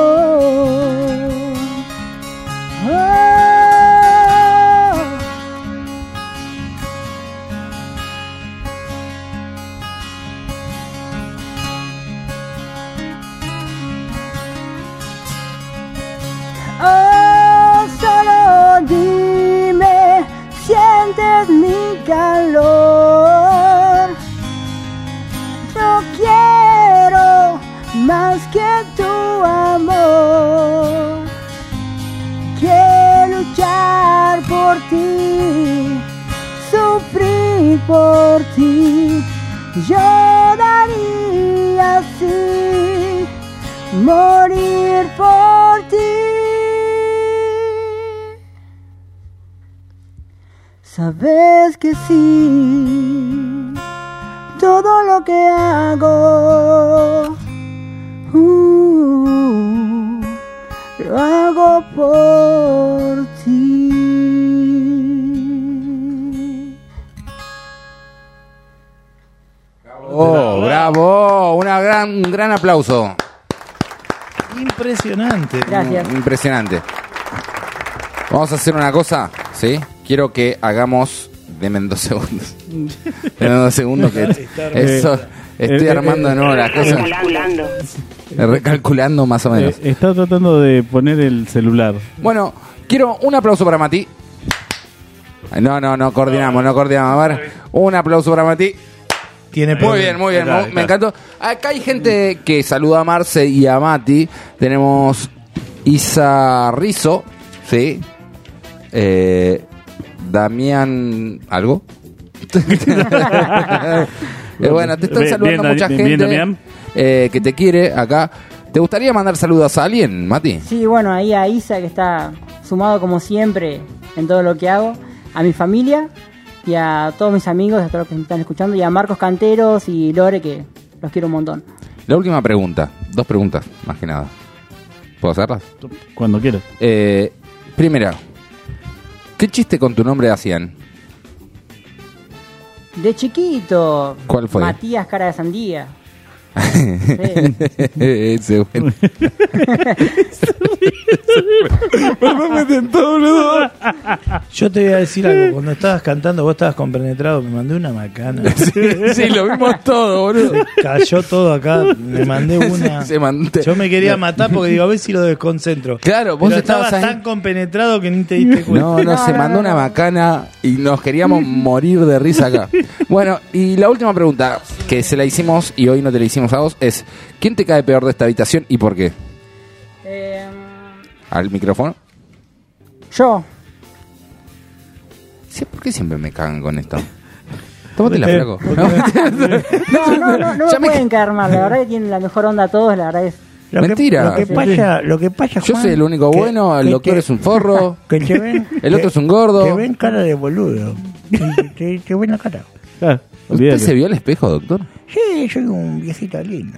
Oh, solo dime, sientes mi calor. Yo quiero más que tu amor. Quiero luchar por ti, sufrir por ti. Yo daría así, morir por ti. Sabes que sí, todo lo que hago, lo hago por ti. ¡Oh, bravo! Un gran aplauso. Impresionante. Gracias. Impresionante. Vamos a hacer una cosa, ¿sí? Quiero que hagamos... Deme 2 segundos. Deme 2 segundos que eso... Estoy armando de nuevo las cosas. Recalculando más o menos. Está tratando de poner el celular. Bueno, quiero un aplauso para Mati. No coordinamos. A ver, un aplauso para Mati. Muy bien. Me encantó. Acá hay gente que saluda a Marce y a Mati. Tenemos Isa Rizzo, ¿sí? Damián, ¿algo? Bueno, te están saludando mucha gente que te quiere acá. ¿Te gustaría mandar saludos a alguien, Mati? Sí, bueno, ahí a Isa, que está sumado como siempre en todo lo que hago, a mi familia y a todos mis amigos, a todos los que me están escuchando, y a Marcos Canteros y Lore, que los quiero un montón. La última pregunta, 2 preguntas, más que nada. ¿Puedo hacerlas? Cuando quieras. Primera, ¿qué chiste con tu nombre hacían? De chiquito. ¿Cuál fue? Matías Cara de Sandía. Ese bueno. Yo te voy a decir algo. Cuando estabas cantando, vos estabas compenetrado. Me mandé una macana. Sí, lo vimos todo, boludo. Cayó todo acá. Me mandé una. Yo me quería matar porque digo, a ver si lo desconcentro. Claro, vos estabas ahí tan compenetrado que ni te diste cuenta. No, se mandó una macana y nos queríamos morir de risa acá. Bueno, y la última pregunta que se la hicimos y hoy no te la hicimos a vos es: ¿quién te cae peor de esta habitación y por qué? ¿Al micrófono? Yo. Sí, ¿por qué siempre me cagan con esto? Tómatela, flaco. No me pueden caer mal. La verdad que tienen la mejor onda todos. La verdad es... Mentira. Lo que pasa, yo Juan, soy el único bueno, el doctor es un forro, que te ven, el otro es un gordo. Te ven cara de boludo. Te ven la cara. ¿Usted se vio al espejo, doctor? Sí, soy un viejito lindo.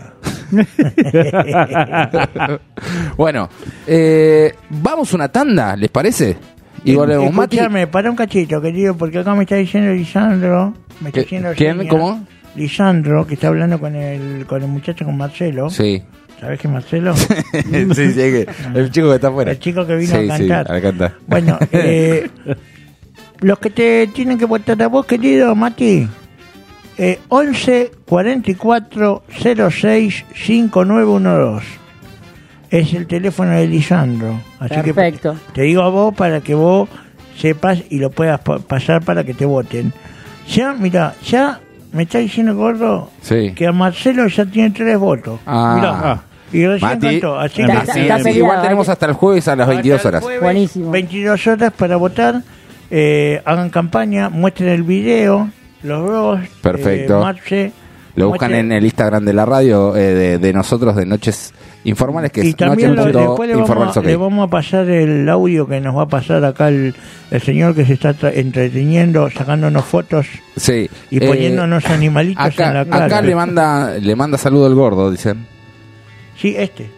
Bueno, vamos una tanda, ¿les parece? Y volvemos. Escuchame, para un cachito, querido, porque acá me está diciendo Lisandro. Me está diciendo ¿Quién? ¿Cómo? Lisandro, que está hablando con el muchacho, con Marcelo. Sí. ¿Sabés qué es Marcelo? Sí, el chico que está afuera. El chico que vino a cantar. Sí, a cantar. Bueno, los que te tienen que votar a vos, querido Mati, 11 44 06 5912. Es el teléfono de Lisandro. Así perfecto. Que te digo a vos para que vos sepas y lo puedas pasar para que te voten. Ya, mira, ya me está diciendo, gordo, que a Marcelo ya tiene 3 votos. Mirá. Y recién Mati, cantó. Así que igual tenemos hasta el jueves a las 22 horas. Buenísimo. 22 horas para votar. Hagan campaña, muestren el video, los dos. Perfecto. Marce, Lo buscan en el Instagram de la radio, de nosotros, de Noches Informales, que es Noche.informales. Le vamos a pasar el audio que nos va a pasar acá el señor que se está entreteniendo, sacándonos fotos y poniéndonos animalitos acá, en la cara. Acá le manda saludo el gordo, dicen. Sí,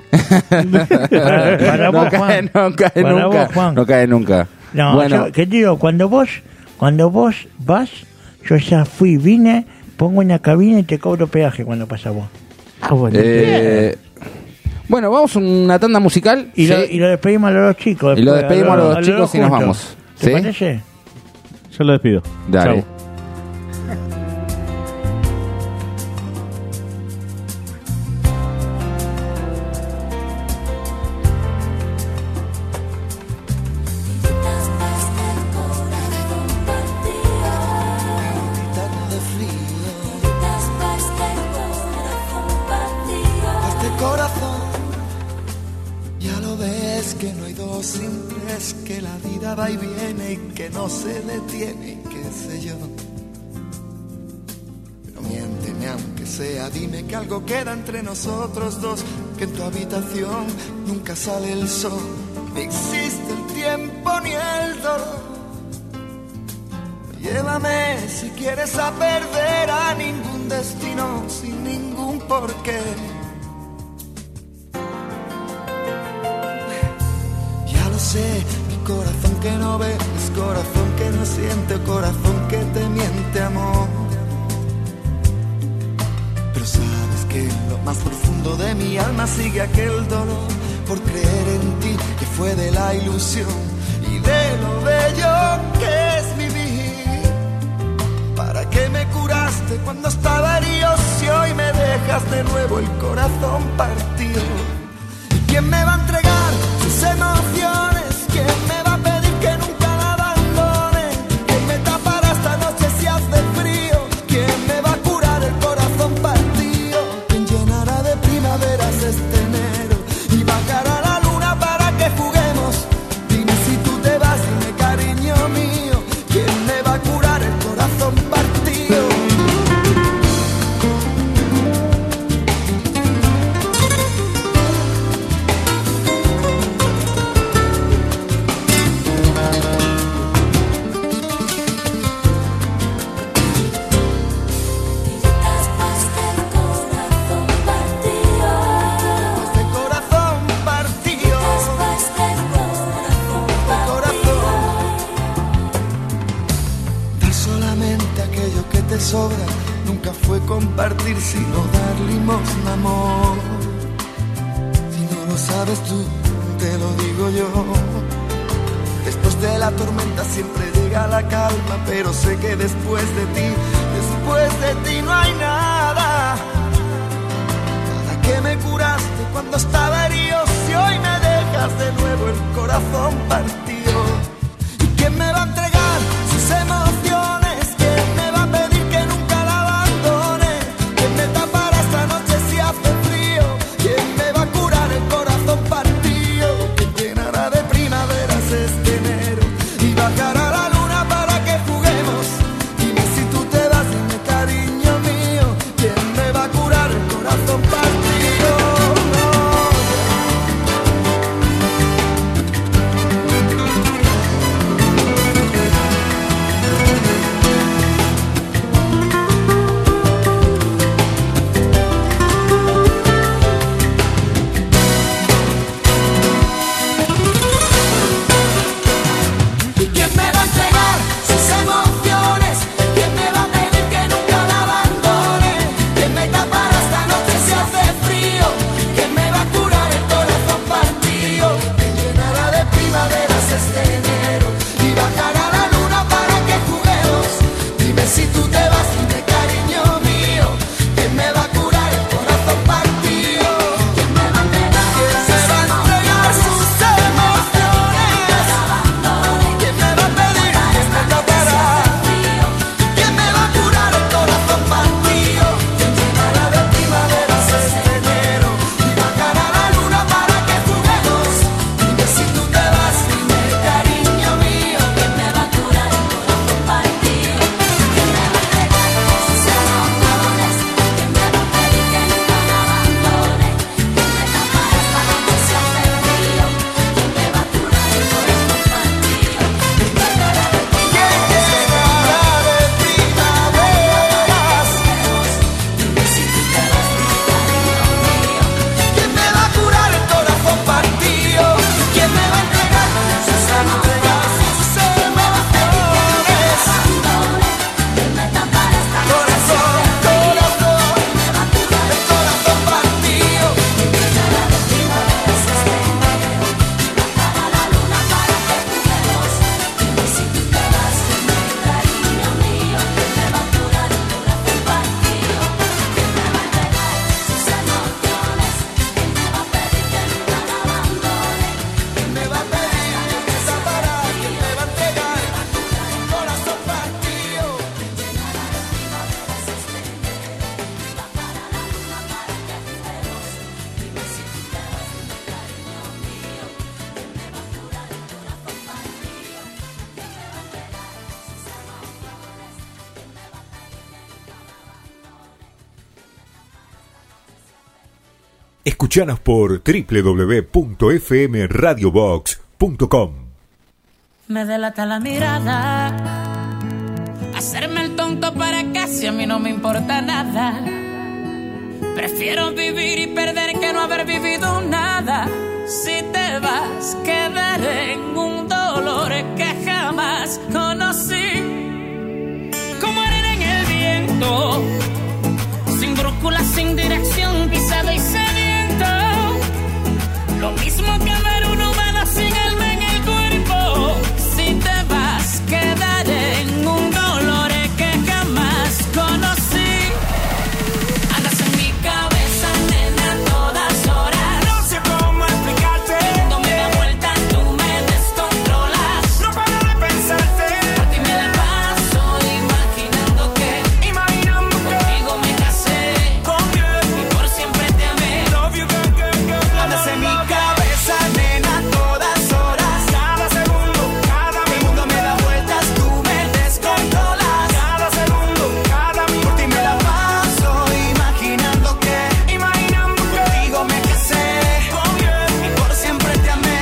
para vos, Juan. No cae nunca. No, bueno. ¿Qué digo? Cuando vos vas, yo ya vine, pongo una cabina y te cobro peaje cuando pasa vos. Bueno, vamos a una tanda musical. Y lo despedimos a los dos chicos. Y lo despedimos a los dos chicos y nos vamos. ¿Te parece? Yo lo despido. Dale. Chau. Que la vida va y viene y que no se detiene, qué sé yo. Pero miénteme aunque sea, dime que algo queda entre nosotros dos, que en tu habitación nunca sale el sol, ni existe el tiempo ni el dolor. Llévame si quieres a perder a ningún destino sin ningún porqué. Ya lo sé, mi corazón que no ve es corazón que no siente, corazón que te miente, amor. Pero sabes que en lo más profundo de mi alma sigue aquel dolor por creer en ti, que fue de la ilusión y de lo bello que es vivir. ¿Para qué me curaste cuando estaba herido si hoy me dejas de nuevo el corazón partido? ¿Y quién me va a entregar sus emociones? ¿Quién me va a pedir que nunca la abandone? ¿Quién me tapará esta noche si hace frío? ¿Quién me va a curar el corazón partido? ¿Quién llenará de primaveras este enero y bajará la luna para que juguemos? Dime si tú te vas, dime cariño mío, ¿quién me va a curar el corazón partido? Sobra, nunca fue compartir sino dar limosna, amor. Si no lo sabes tú, te lo digo yo. Después de la tormenta siempre llega la calma, pero sé que después de ti no hay nada. ¿Para qué me curaste cuando estaba herido si hoy me dejas de nuevo el corazón partido? ¿Y quién me va a entregar sus emociones? Bajará la luna para que juguemos. Dime si tú te vas, dime cariño mío, ¿quién me va a curar el corazón partido? No. Escuchanos por www.fmradiobox.com. Me delata la mirada, hacerme el tonto para casi a mí no me importa nada. Prefiero vivir y perder que no haber vivido nada. Si te vas, quedaré en un dolor que jamás conocí. Como arena en el viento, sin brújula, sin dirección, pisado y sediento. Lo mismo que ver un humano sin alma en el cuerpo. Si te vas, quedaré en un dolor que jamás conocí. Andas en mi cabeza, nena, a todas horas. No sé cómo explicarte. Cuando me da vuelta, tú me descontrolas. No paro de pensarte. A ti me la paso imaginando que contigo me casé. Y por siempre te amé. Love you, girl, girl, girl. Andas en mi cabeza, nena, a todas horas. Cada segundo, cada minuto me da vueltas, tú me descontrolas. Cada segundo, cada minuto por ti me la paso imaginando que contigo me casé. Y por siempre te amé.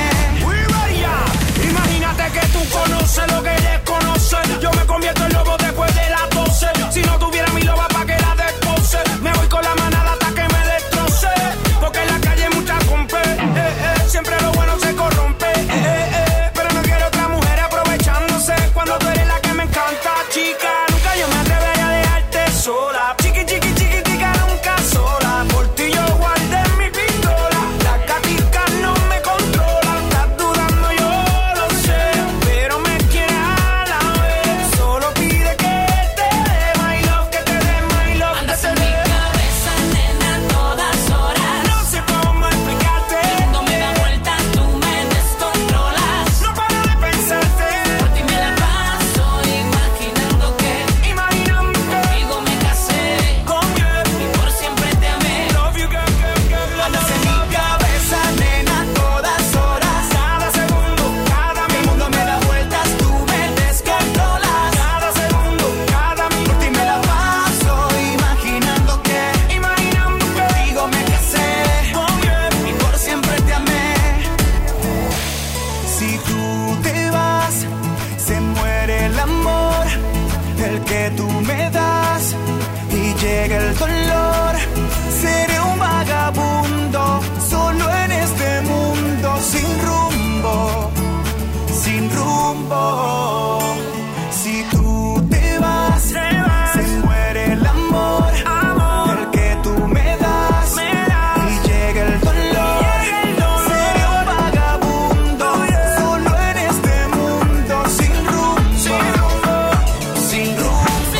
Imagínate que tú conoces lo que desconoces. Yo me convierto en lobo después de las 12. Si no tuviera mi loba pa' que la despose, me voy con la manada hasta que me destroce. Porque en la calle hay mucha compe, siempre lo bueno se corrompe, pero no quiero otra mujer aprovechándose. Cuando tú eres la que me encanta, chica, nunca yo me atrevería a dejarte sola. Chiqui, chiqui, chiquitica, nunca sola. Por ti yo guardé mi pistola. Las gaticas no me controlan. Estás dudando, yo lo sé, pero me quieres a la vez. Solo pide que te dé my love, que te dé my love. Andas en mi cabeza, nena, a todas horas. No sé cómo explicarte. Cuando me da vuelta, tú me descontrolas. No paro de pensarte. Por ti me la paso imaginando que contigo me casé. Y por siempre te amé. Love you, girl, girl, girl. Andas en mi cabeza, nena, a todas horas. Cada segundo, cada minuto me da vueltas, tú me descontrolas. Cada segundo, cada minuto por ti me la paso imaginando que contigo me casé. Y por siempre te amé. Si tú te vas, se muere el amor, el que tú me das, y llega el dolor. Seré un vagabundo, solo en este mundo, sin rumbo, sin rumbo. Si tú te vas, se muere el amor, el que tú me das, y llega el dolor. Seré un vagabundo, solo en este mundo, sin rumbo, sin rumbo.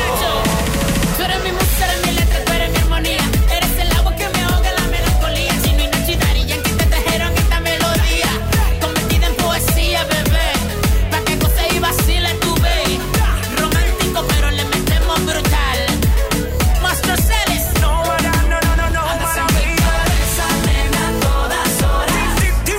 Tú eres mi música, eres mi letra, tú eres mi armonía. Eres el agua que me ahoga la melancolía. Si no hay noche y Daddy Yankee te trajeron esta melodía, convertida en poesía, bebé. Pa' qué cosa y vacila tu baby. Romántico, pero le metemos brutal. Monstruo Celes. No. Andas en mi cabeza, nena, a todas horas.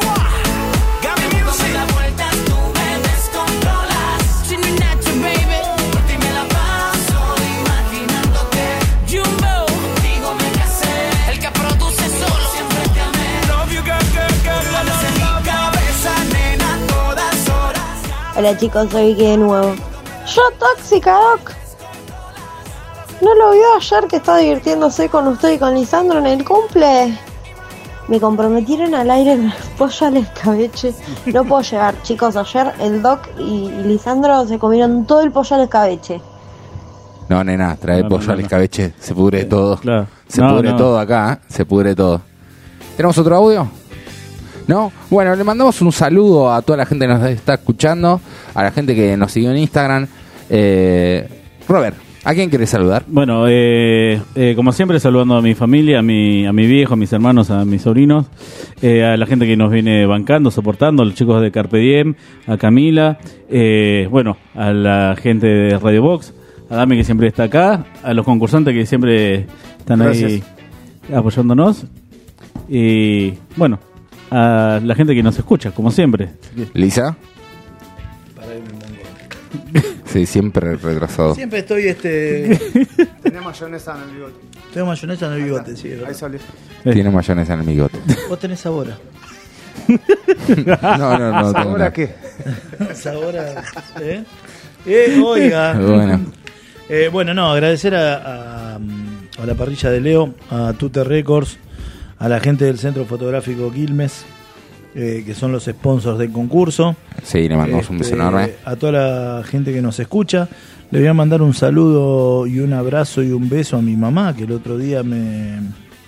Gaby Cuando me Music. da vueltas, tú me descontrolas. Si no hay noche, baby, por ti me la paso imaginando que Jumbo, contigo me casé. El que produce solo, siempre te amé. Love you, girl, girl, girl. Andas en mi cabeza, nena, a todas horas. Hola chicos, soy Vicky de nuevo. Yo tóxica, Doc. ¿No lo vio ayer que estaba divirtiéndose con usted y con Lisandro en el cumple? Me comprometieron al aire el pollo al escabeche. No puedo llegar, chicos. Ayer el Doc y Lisandro se comieron todo el pollo al escabeche. No, nena, trae No, pollo no, al no. escabeche. Se pudre todo. Claro. Se No, pudre no. todo acá, ¿eh? Se pudre todo. ¿Tenemos otro audio? ¿No? Bueno, le mandamos un saludo a toda la gente que nos está escuchando, a la gente que nos siguió en Instagram. Robert, ¿a quién querés saludar? Bueno, como siempre, saludando a mi familia, a mi viejo, a mis hermanos, a mis sobrinos, a la gente que nos viene bancando, soportando, a los chicos de Carpe Diem, a Camila, bueno, a la gente de Radio Box, a Dami que siempre está acá, a los concursantes que siempre están ahí apoyándonos, y bueno, a la gente que nos escucha, como siempre. Lisa. Sí, siempre retrasado. Siempre estoy Tenés mayonesa en el bigote. Tengo mayonesa en el bigote, sí. Ahí salió. Tiene mayonesa en el bigote. Vos tenés sabor. No. ¿Sabor a qué? Sabor a... oiga. Bueno. No, agradecer a la parrilla de Leo, a Tute Records, a la gente del Centro Fotográfico Quilmes, que son los sponsors del concurso. Sí, le mandamos un beso enorme. A toda la gente que nos escucha. Le voy a mandar un saludo y un abrazo y un beso a mi mamá, que el otro día me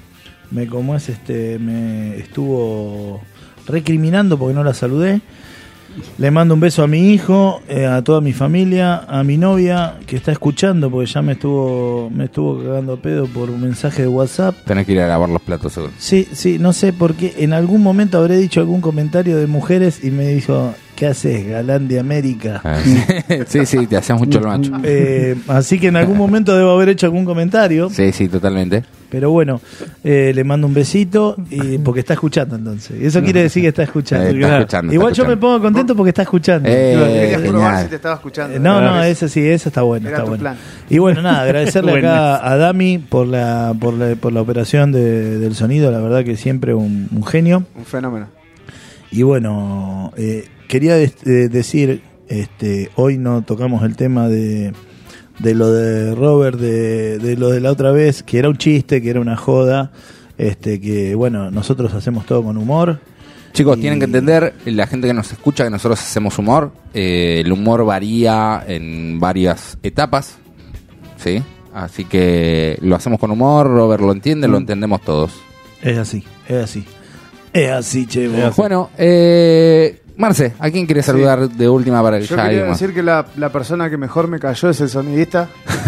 estuvo recriminando porque no la saludé. Le mando un beso a mi hijo, a toda mi familia, a mi novia que está escuchando porque ya me estuvo cagando a pedo por un mensaje de WhatsApp. Tenés que ir a lavar los platos seguro. Sí, no sé por qué. En algún momento habré dicho algún comentario de mujeres y me dijo, ¿qué haces, galán de América? Sí, te hacías mucho el macho. Así que en algún momento debo haber hecho algún comentario. Sí, totalmente. Pero bueno, le mando un besito porque está escuchando entonces. Eso quiere decir que está escuchando. Igual yo me pongo contento porque está escuchando. Querías probar si te estaba escuchando. No, eso está bueno. Era tu plan. Y bueno, nada, agradecerle acá a Dami por la operación del sonido. La verdad que siempre un genio. Un fenómeno. Y bueno, quería decir, hoy no tocamos el tema de lo de Robert, de lo de la otra vez, que era un chiste, que era una joda, que bueno, nosotros hacemos todo con humor. Chicos, tienen que entender, la gente que nos escucha, que nosotros hacemos humor. El humor varía en varias etapas, ¿sí? Así que lo hacemos con humor, Robert lo entiende, lo entendemos todos. Es así, che. Bueno, Marce, ¿a quién quieres saludar de última para que yo ya quería haya decir que la persona que mejor me cayó es el sonidista.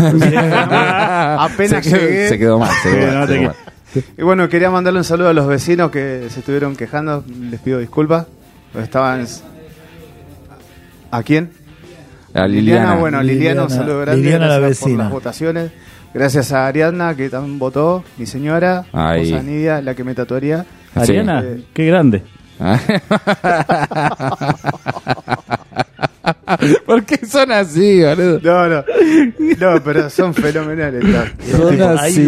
Apenas llegué. Se quedó mal. Y bueno, quería mandarle un saludo a los vecinos que se estuvieron quejando. Les pido disculpas. Estaban... ¿A quién? A Liliana. Bueno, Liliana, un saludo grande. Liliana, la gracias por vecina. las votaciones. Gracias a Ariadna, que también votó. Mi señora. Rosa Nidia, la que me tatuaría. Ariana, qué grande. ¿Por qué son así, boludo? No, pero son fenomenales. Son así,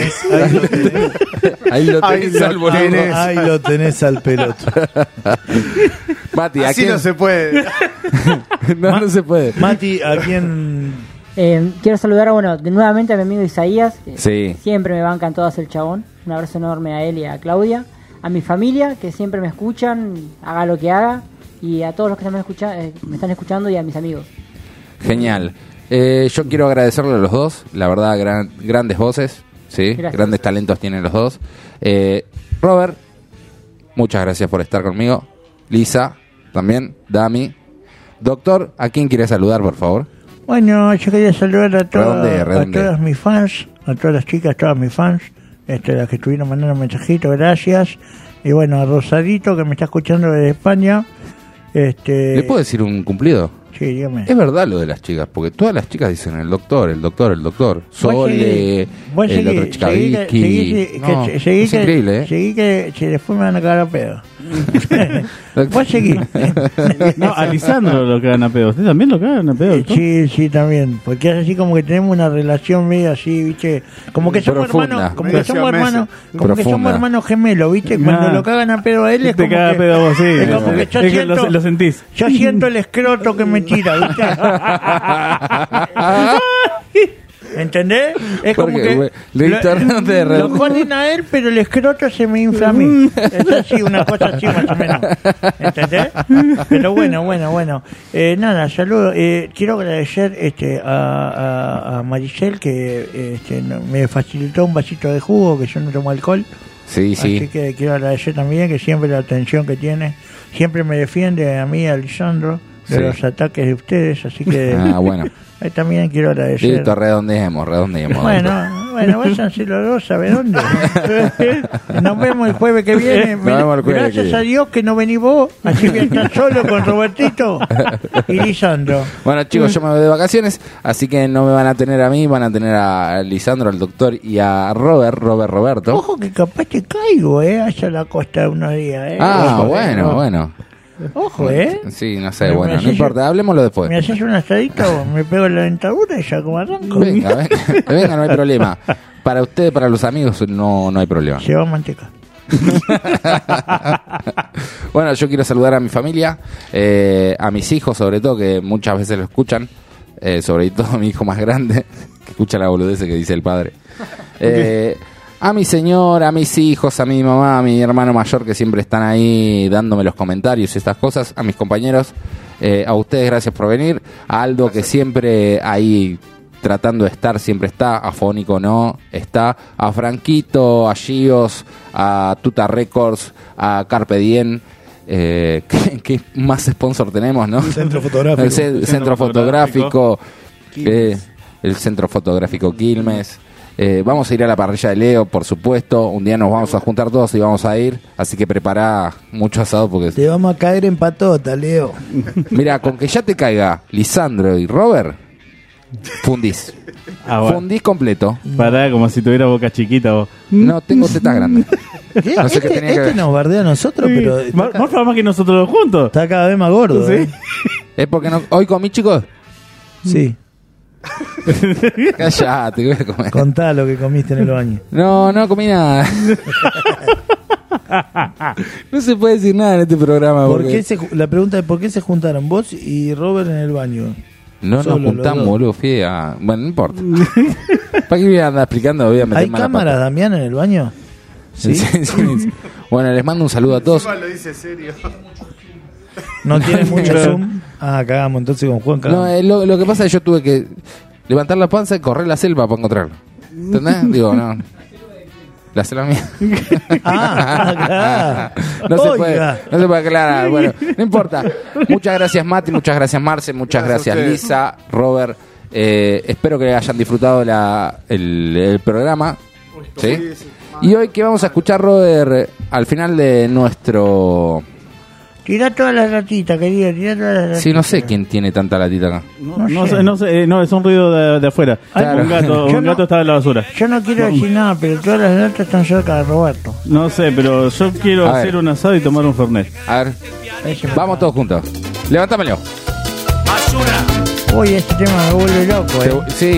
ahí lo tenés al peloto. Mati, así no se puede. No se puede. Mati, ¿a quién? Quiero saludar nuevamente a mi amigo Isaías, que sí. Siempre me bancan todas el chabón. Un abrazo enorme a él y a Claudia. A mi familia, que siempre me escuchan, haga lo que haga. Y a todos los que me están escuchando y a mis amigos. Genial. Yo quiero agradecerle a los dos. La verdad, grandes voces. ¿Sí? Gracias. Grandes talentos tienen los dos. Robert, muchas gracias por estar conmigo. Lisa, también. Dami. Doctor, ¿a quién quiere saludar, por favor? Bueno, yo quería saludar a Redondea. todas mis fans, a todas las chicas, todas mis fans, las que estuvieron mandando mensajitos, gracias. Y bueno, a Rosadito, que me está escuchando desde España. ¿Le puedo decir un cumplido? Sí, dígame. Es verdad lo de las chicas, porque todas las chicas dicen el doctor. Sole, el otro chica Vicky. Es increíble, ¿eh? Seguí que después me van a cagar a pedo. Vos seguí. No, a Lisandro lo cagan a pedo. ¿Usted también lo cagan a pedo? Sí, también. Porque es así como que tenemos una relación medio así, ¿viste? Como que somos hermanos, que somos hermanos gemelos, ¿viste? Cuando lo cagan a pedo a él es como te caga a pedo a vos, sí. Es como que yo siento, lo sentís. Yo siento el escroto que me tira, ¿viste? ¿Entendés? Es como que lo joden a él, pero el escroto se me infla a mí. Es así, una cosa así más o menos. ¿Entendés? Pero bueno. Nada, saludo. Quiero agradecer a Maricel que me facilitó un vasito de jugo, que yo no tomo alcohol. Sí. Así que quiero agradecer también que siempre la atención que tiene. Siempre me defiende a mí, a Lisandro, de los ataques de ustedes. Así que... bueno. Ahí también quiero agradecer. Listo, redondeemos. Bueno, váyanse los dos, ¿sabe dónde? Nos vemos el jueves que viene. Gracias a Dios que no venís vos, así que estás solo con Robertito y Lisandro. Bueno, chicos, yo me voy de vacaciones, así que no me van a tener a mí, van a tener a Lisandro, al doctor y a Roberto. Ojo que capaz te caigo, allá a la costa unos días, bueno. Ojo, Sí, no sé, bueno, no importa, hablemoslo después. ¿Me haces un asadito? Me pego en la dentadura y ya como arranco. Venga, no hay problema. Para usted, para los amigos, no hay problema. Lleva manteca. Bueno, yo quiero saludar a mi familia, a mis hijos sobre todo, que muchas veces lo escuchan, sobre todo a mi hijo más grande, que escucha la boludez que dice el padre. A mi señora, a mis hijos, a mi mamá, a mi hermano mayor, que siempre están ahí dándome los comentarios y estas cosas, a mis compañeros, a ustedes gracias por venir, a Aldo, que siempre ahí tratando de estar, siempre está, a Fónico no está, a Franquito, a Gios, a Tuta Records, a Carpe Diem, ¿qué más sponsor tenemos, no? Centro Fotográfico. El Centro Fotográfico, el Centro Fotográfico Quilmes. Vamos a ir a la parrilla de Leo, por supuesto. Un día nos vamos a juntar todos y vamos a ir. Así que prepara mucho asado porque... Te vamos a caer en patota, Leo. Mira, con que ya te caiga Lisandro y Robert, fundís. Bueno. Fundís completo. Pará, como si tuviera boca chiquita vos. No, tengo tetas grandes. ¿Qué? No sé qué tenía que ver. Nos bardea a nosotros, Sí. pero... Más que nosotros juntos. Está cada vez más gordo, Sí. Es porque hoy comí, chicos. Sí. Callate, voy a comer. Contá lo que comiste en el baño. No comí nada. No se puede decir nada en este programa. La pregunta es: ¿por qué se juntaron vos y Robert en el baño? No nos juntamos, boludo. Bueno, no importa. ¿Para qué voy a andar explicando? Voy a meter ¿Hay cámaras, Damián, en el baño? Sí. Bueno, les mando un saludo a todos. Lo dice serio. No tiene mucho zoom. Cagamos entonces con Juan. No, lo que pasa es que yo tuve que levantar la panza y correr la selva para encontrarlo. ¿Entendés? Digo, no. La selva mía. Claro. No se puede aclarar. Bueno, no importa. Muchas gracias, Mati. Muchas gracias, Marce. Muchas gracias Lisa, Robert. Espero que hayan disfrutado el programa. ¿Sí? Y hoy, ¿qué vamos a escuchar, Robert? Al final de nuestro... Tira todas las latitas, querida, tira todas las latitas. Sí, no sé quién tiene tanta latita acá. No sé, es un ruido de afuera. Claro. Un gato está en la basura. Yo no quiero decir nada, pero todas las latas están cerca de Roberto. No sé, pero yo quiero hacer un asado y tomar un fernet. A ver, vamos todos juntos. Levantámelo. Basura. Uy, este tema me vuelve loco, Sí.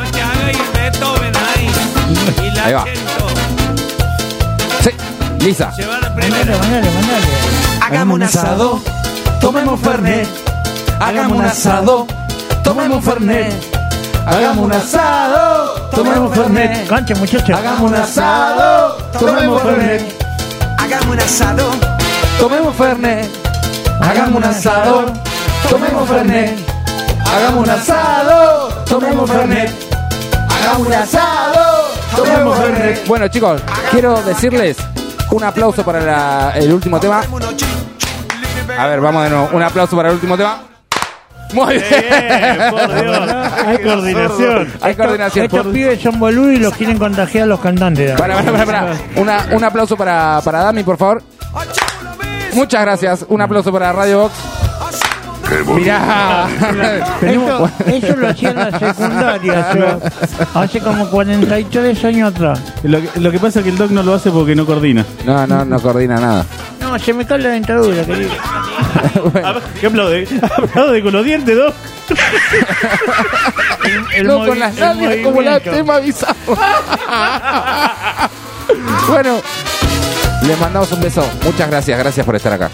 Ahí va. Sí, Lisa. Mandale. Hagamos un asado, tomemos fernet. Hagamos un asado, tomemos fernet. Hagamos un asado, tomemos fernet. Concha, muchachos. Hagamos un asado, tomemos fernet. Hagamos un asado, tomemos fernet. Hagamos un asado, tomemos fernet. Hagamos un asado, tomemos fernet. Hagamos un asado, tomemos fernet. Bueno, chicos, quiero decirles un aplauso para el último tema. A ver, vamos de nuevo. Un aplauso para el último tema. Muy bien, por Dios. Hay coordinación. Hay coordinación. Estos pibes son boludos y los quieren contagiar a los cantantes. Para. Un aplauso para Dami, por favor. Muchas gracias. Un aplauso para Radio Box. Mirá. Eso lo hacía en la secundaria. Hace como 43 años atrás. Lo que pasa es que el Doc no lo hace porque no coordina. No coordina nada. No, se me cae la dentadura, querido. Bueno. ¿Qué aplaude? Aplaude con los dientes, Doc. No con las nalgas como la tema bizarro. Bueno, les mandamos un beso. Muchas gracias por estar acá.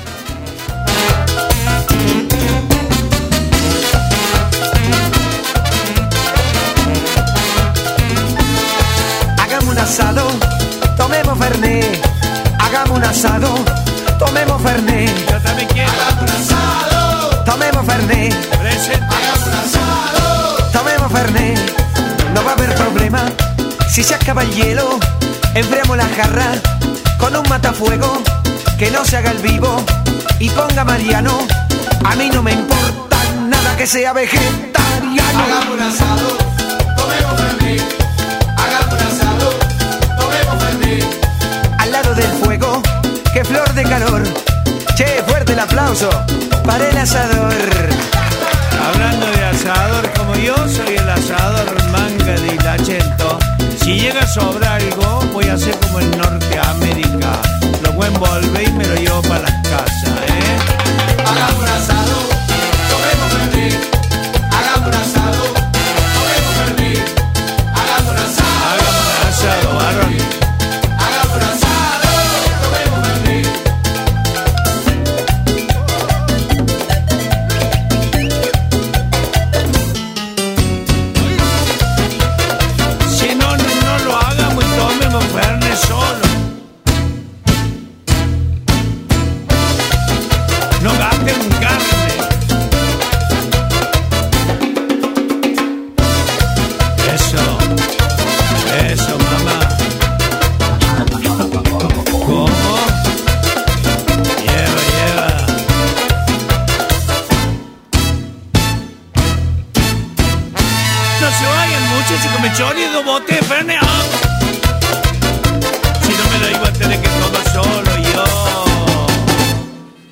Hagamos un asado, tomemos fernet. Hagamos un asado, tomemos fernet. Yo también quiero. Hagamos un asado, tomemos fernet. Hagamos un asado, tomemos fernet. No va a haber problema si se acaba el hielo. Enfriamos la jarra con un matafuego que no se haga el vivo y ponga Mariano. A mí no me importa nada que sea vegetariano. Hagamos un asado, tomemos fernet. Hagamos un asado, tomemos fernet. Al lado del fuego, qué flor de calor. Che, fuerte el aplauso para el asador. Hablando de asador, como yo soy el asador Manga de Ilachento, si llega a sobrar algo, voy a hacer como en Norteamérica. Lo voy a envolver y me lo llevo para las casas,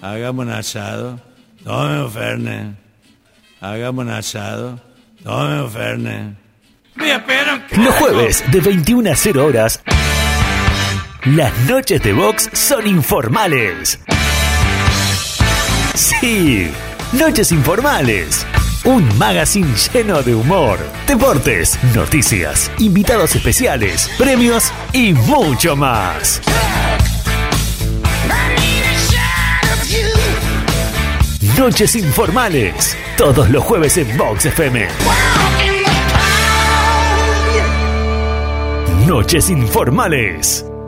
hagamos un asado, tome un Fernet. Hagamos un asado, tome un Fernet. Los jueves de 21 a 0 horas, las noches de Vox son informales. Sí, Noches Informales. Un magazine lleno de humor, deportes, noticias, invitados especiales, premios y mucho más. Noches Informales, todos los jueves en Vox FM. Noches Informales.